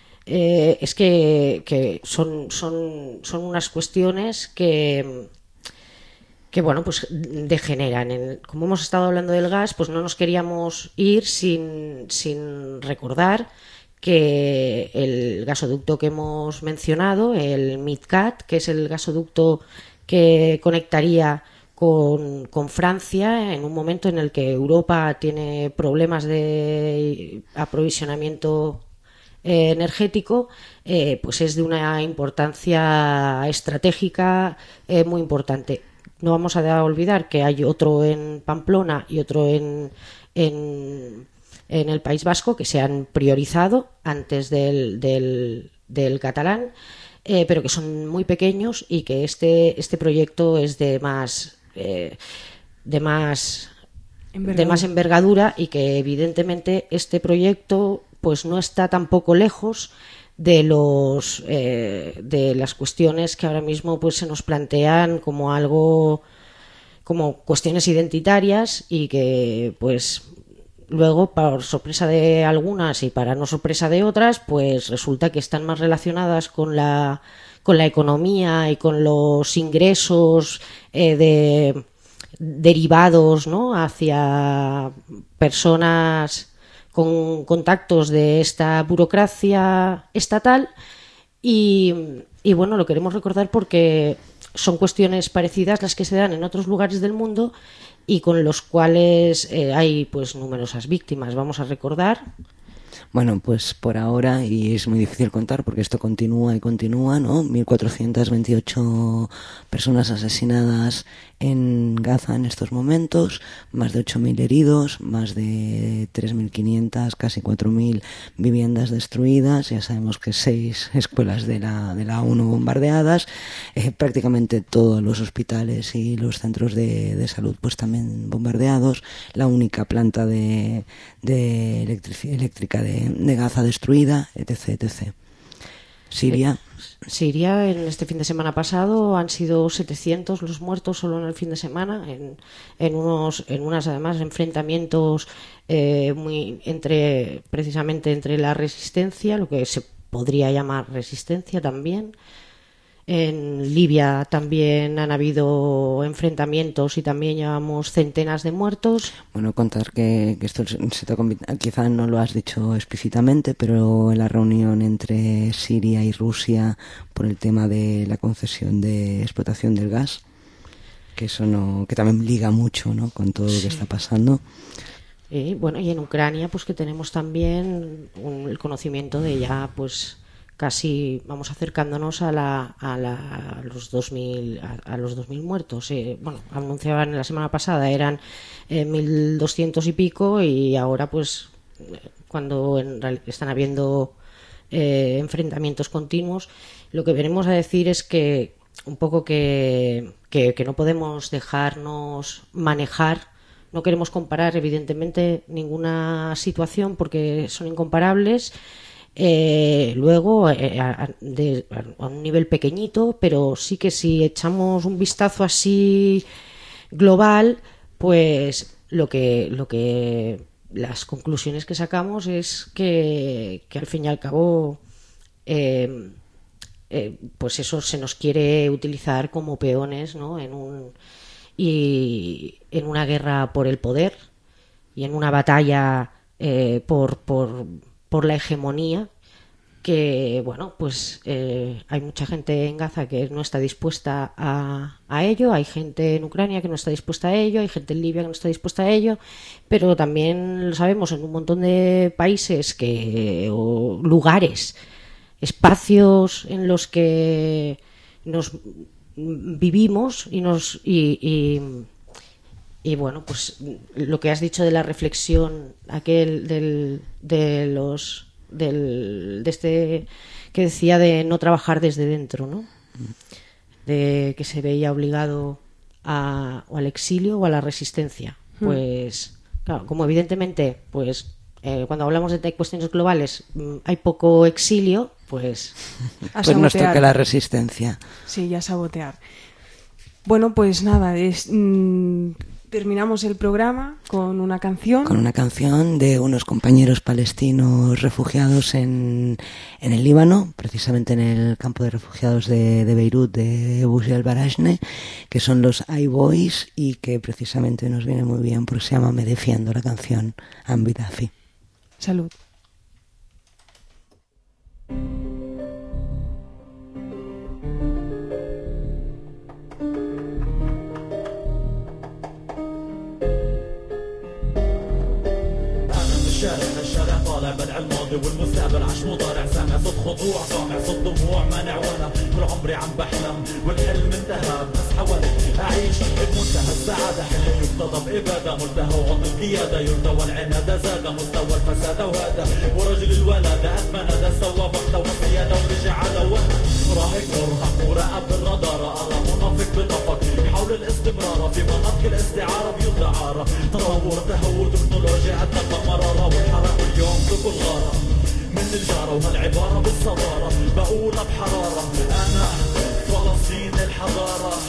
[SPEAKER 10] eh, es que, que son, son, son unas cuestiones que, que bueno, pues degeneran. En, como hemos estado hablando del gas, pues no nos queríamos ir sin, sin recordar que el gasoducto que hemos mencionado, el MidCat, que es el gasoducto que conectaría con, con Francia en un momento en el que Europa tiene problemas de aprovisionamiento eh, energético, eh, pues es de una importancia estratégica eh, muy importante. No vamos a olvidar que hay otro en Pamplona y otro en, en, en el País Vasco que se han priorizado antes del, del, del catalán, eh, pero que son muy pequeños, y que este, este proyecto es de más, eh, de más, de más envergadura, y que evidentemente este proyecto pues no está tampoco lejos de los eh, de las cuestiones que ahora mismo pues se nos plantean como algo, como cuestiones identitarias, y que pues luego, por sorpresa de algunas y para no sorpresa de otras, pues resulta que están más relacionadas con la con la economía y con los ingresos eh, de derivados, ¿no?, hacia personas con contactos de esta burocracia estatal, y, y bueno, lo queremos recordar porque son cuestiones parecidas las que se dan en otros lugares del mundo y con los cuales eh, hay pues numerosas víctimas. Vamos a recordar.
[SPEAKER 9] Bueno, pues por ahora, y es muy difícil contar porque esto continúa y continúa, ¿no? mil cuatrocientas veintiocho personas asesinadas en Gaza en estos momentos, más de ocho mil heridos, más de tres mil quinientas, casi cuatro mil viviendas destruidas. Ya sabemos que seis escuelas de la, de la ONU bombardeadas, eh, prácticamente todos los hospitales y los centros de, de salud pues también bombardeados, la única planta de, de electric, eléctrica de, de Gaza destruida, etc, etcétera. Siria.
[SPEAKER 10] Siria, en este fin de semana pasado han sido setecientos los muertos solo en el fin de semana, en, en unos en unas además enfrentamientos eh, muy entre precisamente entre la resistencia, lo que se podría llamar resistencia también. En Libia también han habido enfrentamientos y también llevamos centenas de muertos.
[SPEAKER 9] Bueno, contar que, que esto se te quizás no lo has dicho explícitamente, pero en la reunión entre Siria y Rusia por el tema de la concesión de explotación del gas, que eso no, que también liga mucho, ¿no?, con todo lo que sí está pasando.
[SPEAKER 10] Y bueno, y en Ucrania pues que tenemos también un, el conocimiento de ya pues casi vamos acercándonos a la a, la, a los dos mil a, a los dos mil muertos. Eh, bueno, anunciaban la semana pasada eran eh, mil doscientos y pico, y ahora pues cuando en realidad están habiendo eh, enfrentamientos continuos, lo que venimos a decir es que un poco que, que que no podemos dejarnos manejar. No queremos comparar evidentemente ninguna situación porque son incomparables. Eh, luego eh, a, de, a un nivel pequeñito, pero sí que si echamos un vistazo así global, pues lo que lo que las conclusiones que sacamos es que, que al fin y al cabo eh, eh, pues eso se nos quiere utilizar como peones, ¿no?, en un y en una guerra por el poder y en una batalla eh, por por por la hegemonía, que bueno pues eh, hay mucha gente en Gaza que no está dispuesta a, a ello, hay gente en Ucrania que no está dispuesta a ello, hay gente en Libia que no está dispuesta a ello, pero también lo sabemos en un montón de países que o lugares, espacios en los que nos vivimos y nos y, y y bueno, pues lo que has dicho de la reflexión aquel del, de los del, de este que decía de no trabajar desde dentro, ¿no? De que se veía obligado a, o al exilio o a la resistencia. Pues claro, como evidentemente pues eh, cuando hablamos de cuestiones globales hay poco exilio, pues
[SPEAKER 9] pues nos toca la resistencia.
[SPEAKER 4] Sí, ya sabotear. Bueno, pues nada, es, mmm, terminamos el programa con una canción.
[SPEAKER 9] Con una canción de unos compañeros palestinos refugiados en, en el Líbano, precisamente en el campo de refugiados de, de Beirut, de Bushy al-Barajne, que son los I-Boys y que precisamente nos viene muy bien porque se llama Me Defiendo, la canción Ambidafi.
[SPEAKER 4] Salud.
[SPEAKER 14] الشارع الشارع طالع بدع الماضي والمستقبل عش مضارع سامع صوت خضوع سامع صوت دموع مانع وانا طول عمري عم بحلم والحلم انتهى بس حاولت اعيش بمنتهى السعاده حلم يقتضى باباده ملتهى وعطل القياده يرضى والعناده زاد مستوى الفساد وهذا ورجل الولاده اتمنى ده سوى بحثه والسياده ورجع على وهم راهق مرهق مراقب بالرادار ارى منافق بنفق يحاول الاستمرار في مناطق الاستعاره بيوت عاره تطور تهور تكنولوجيا اتطبق مراره والحرق اليوم بكل غاره من الجاره وهالعباره بالصداره بقولها بحراره انا فلسطين الحضاره.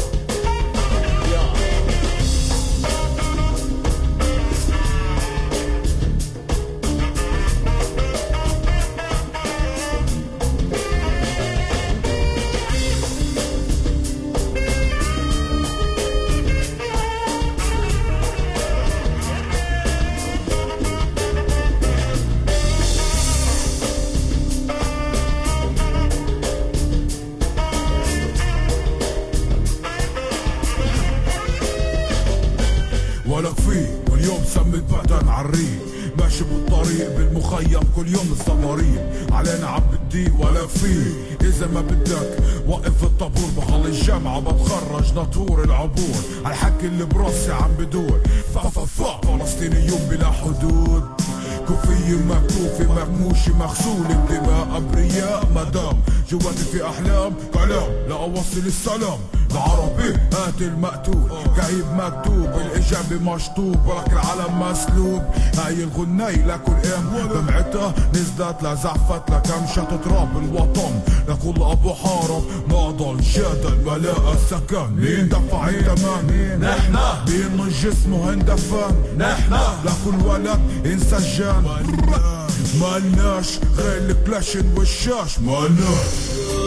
[SPEAKER 7] ولك فيه واليوم سمت بدن عالريق ماشي بالطريق بالمخيم كل يوم الزمارين علينا عم بتضيق ولك فيه اذا ما بدك وقف الطابور بخلي الجامعة بتخرج ناطور العبور عالحكي اللي براسي عم بدور فففا فلسطينيون بلا حدود كوفية مكتوفة مكموشة مغسولة بدماء أبرياء مدام جواتي في أحلام كلام لا أوصل السلام العربي قاتل مقتول جايب مكتوب الإجابة مشطوب ولك العلم مسلوب هاي الغنية لكل ام دمعتها نزلت لزعفت لكمشة تراب الوطن لكل أبو حارب ما ضل جدل ولا السكن مين دفع الثمن نحنا مين من جسمه اندفن نحنا لكل ولد انسجن مالناش غير الكلاشن والشاش مالناش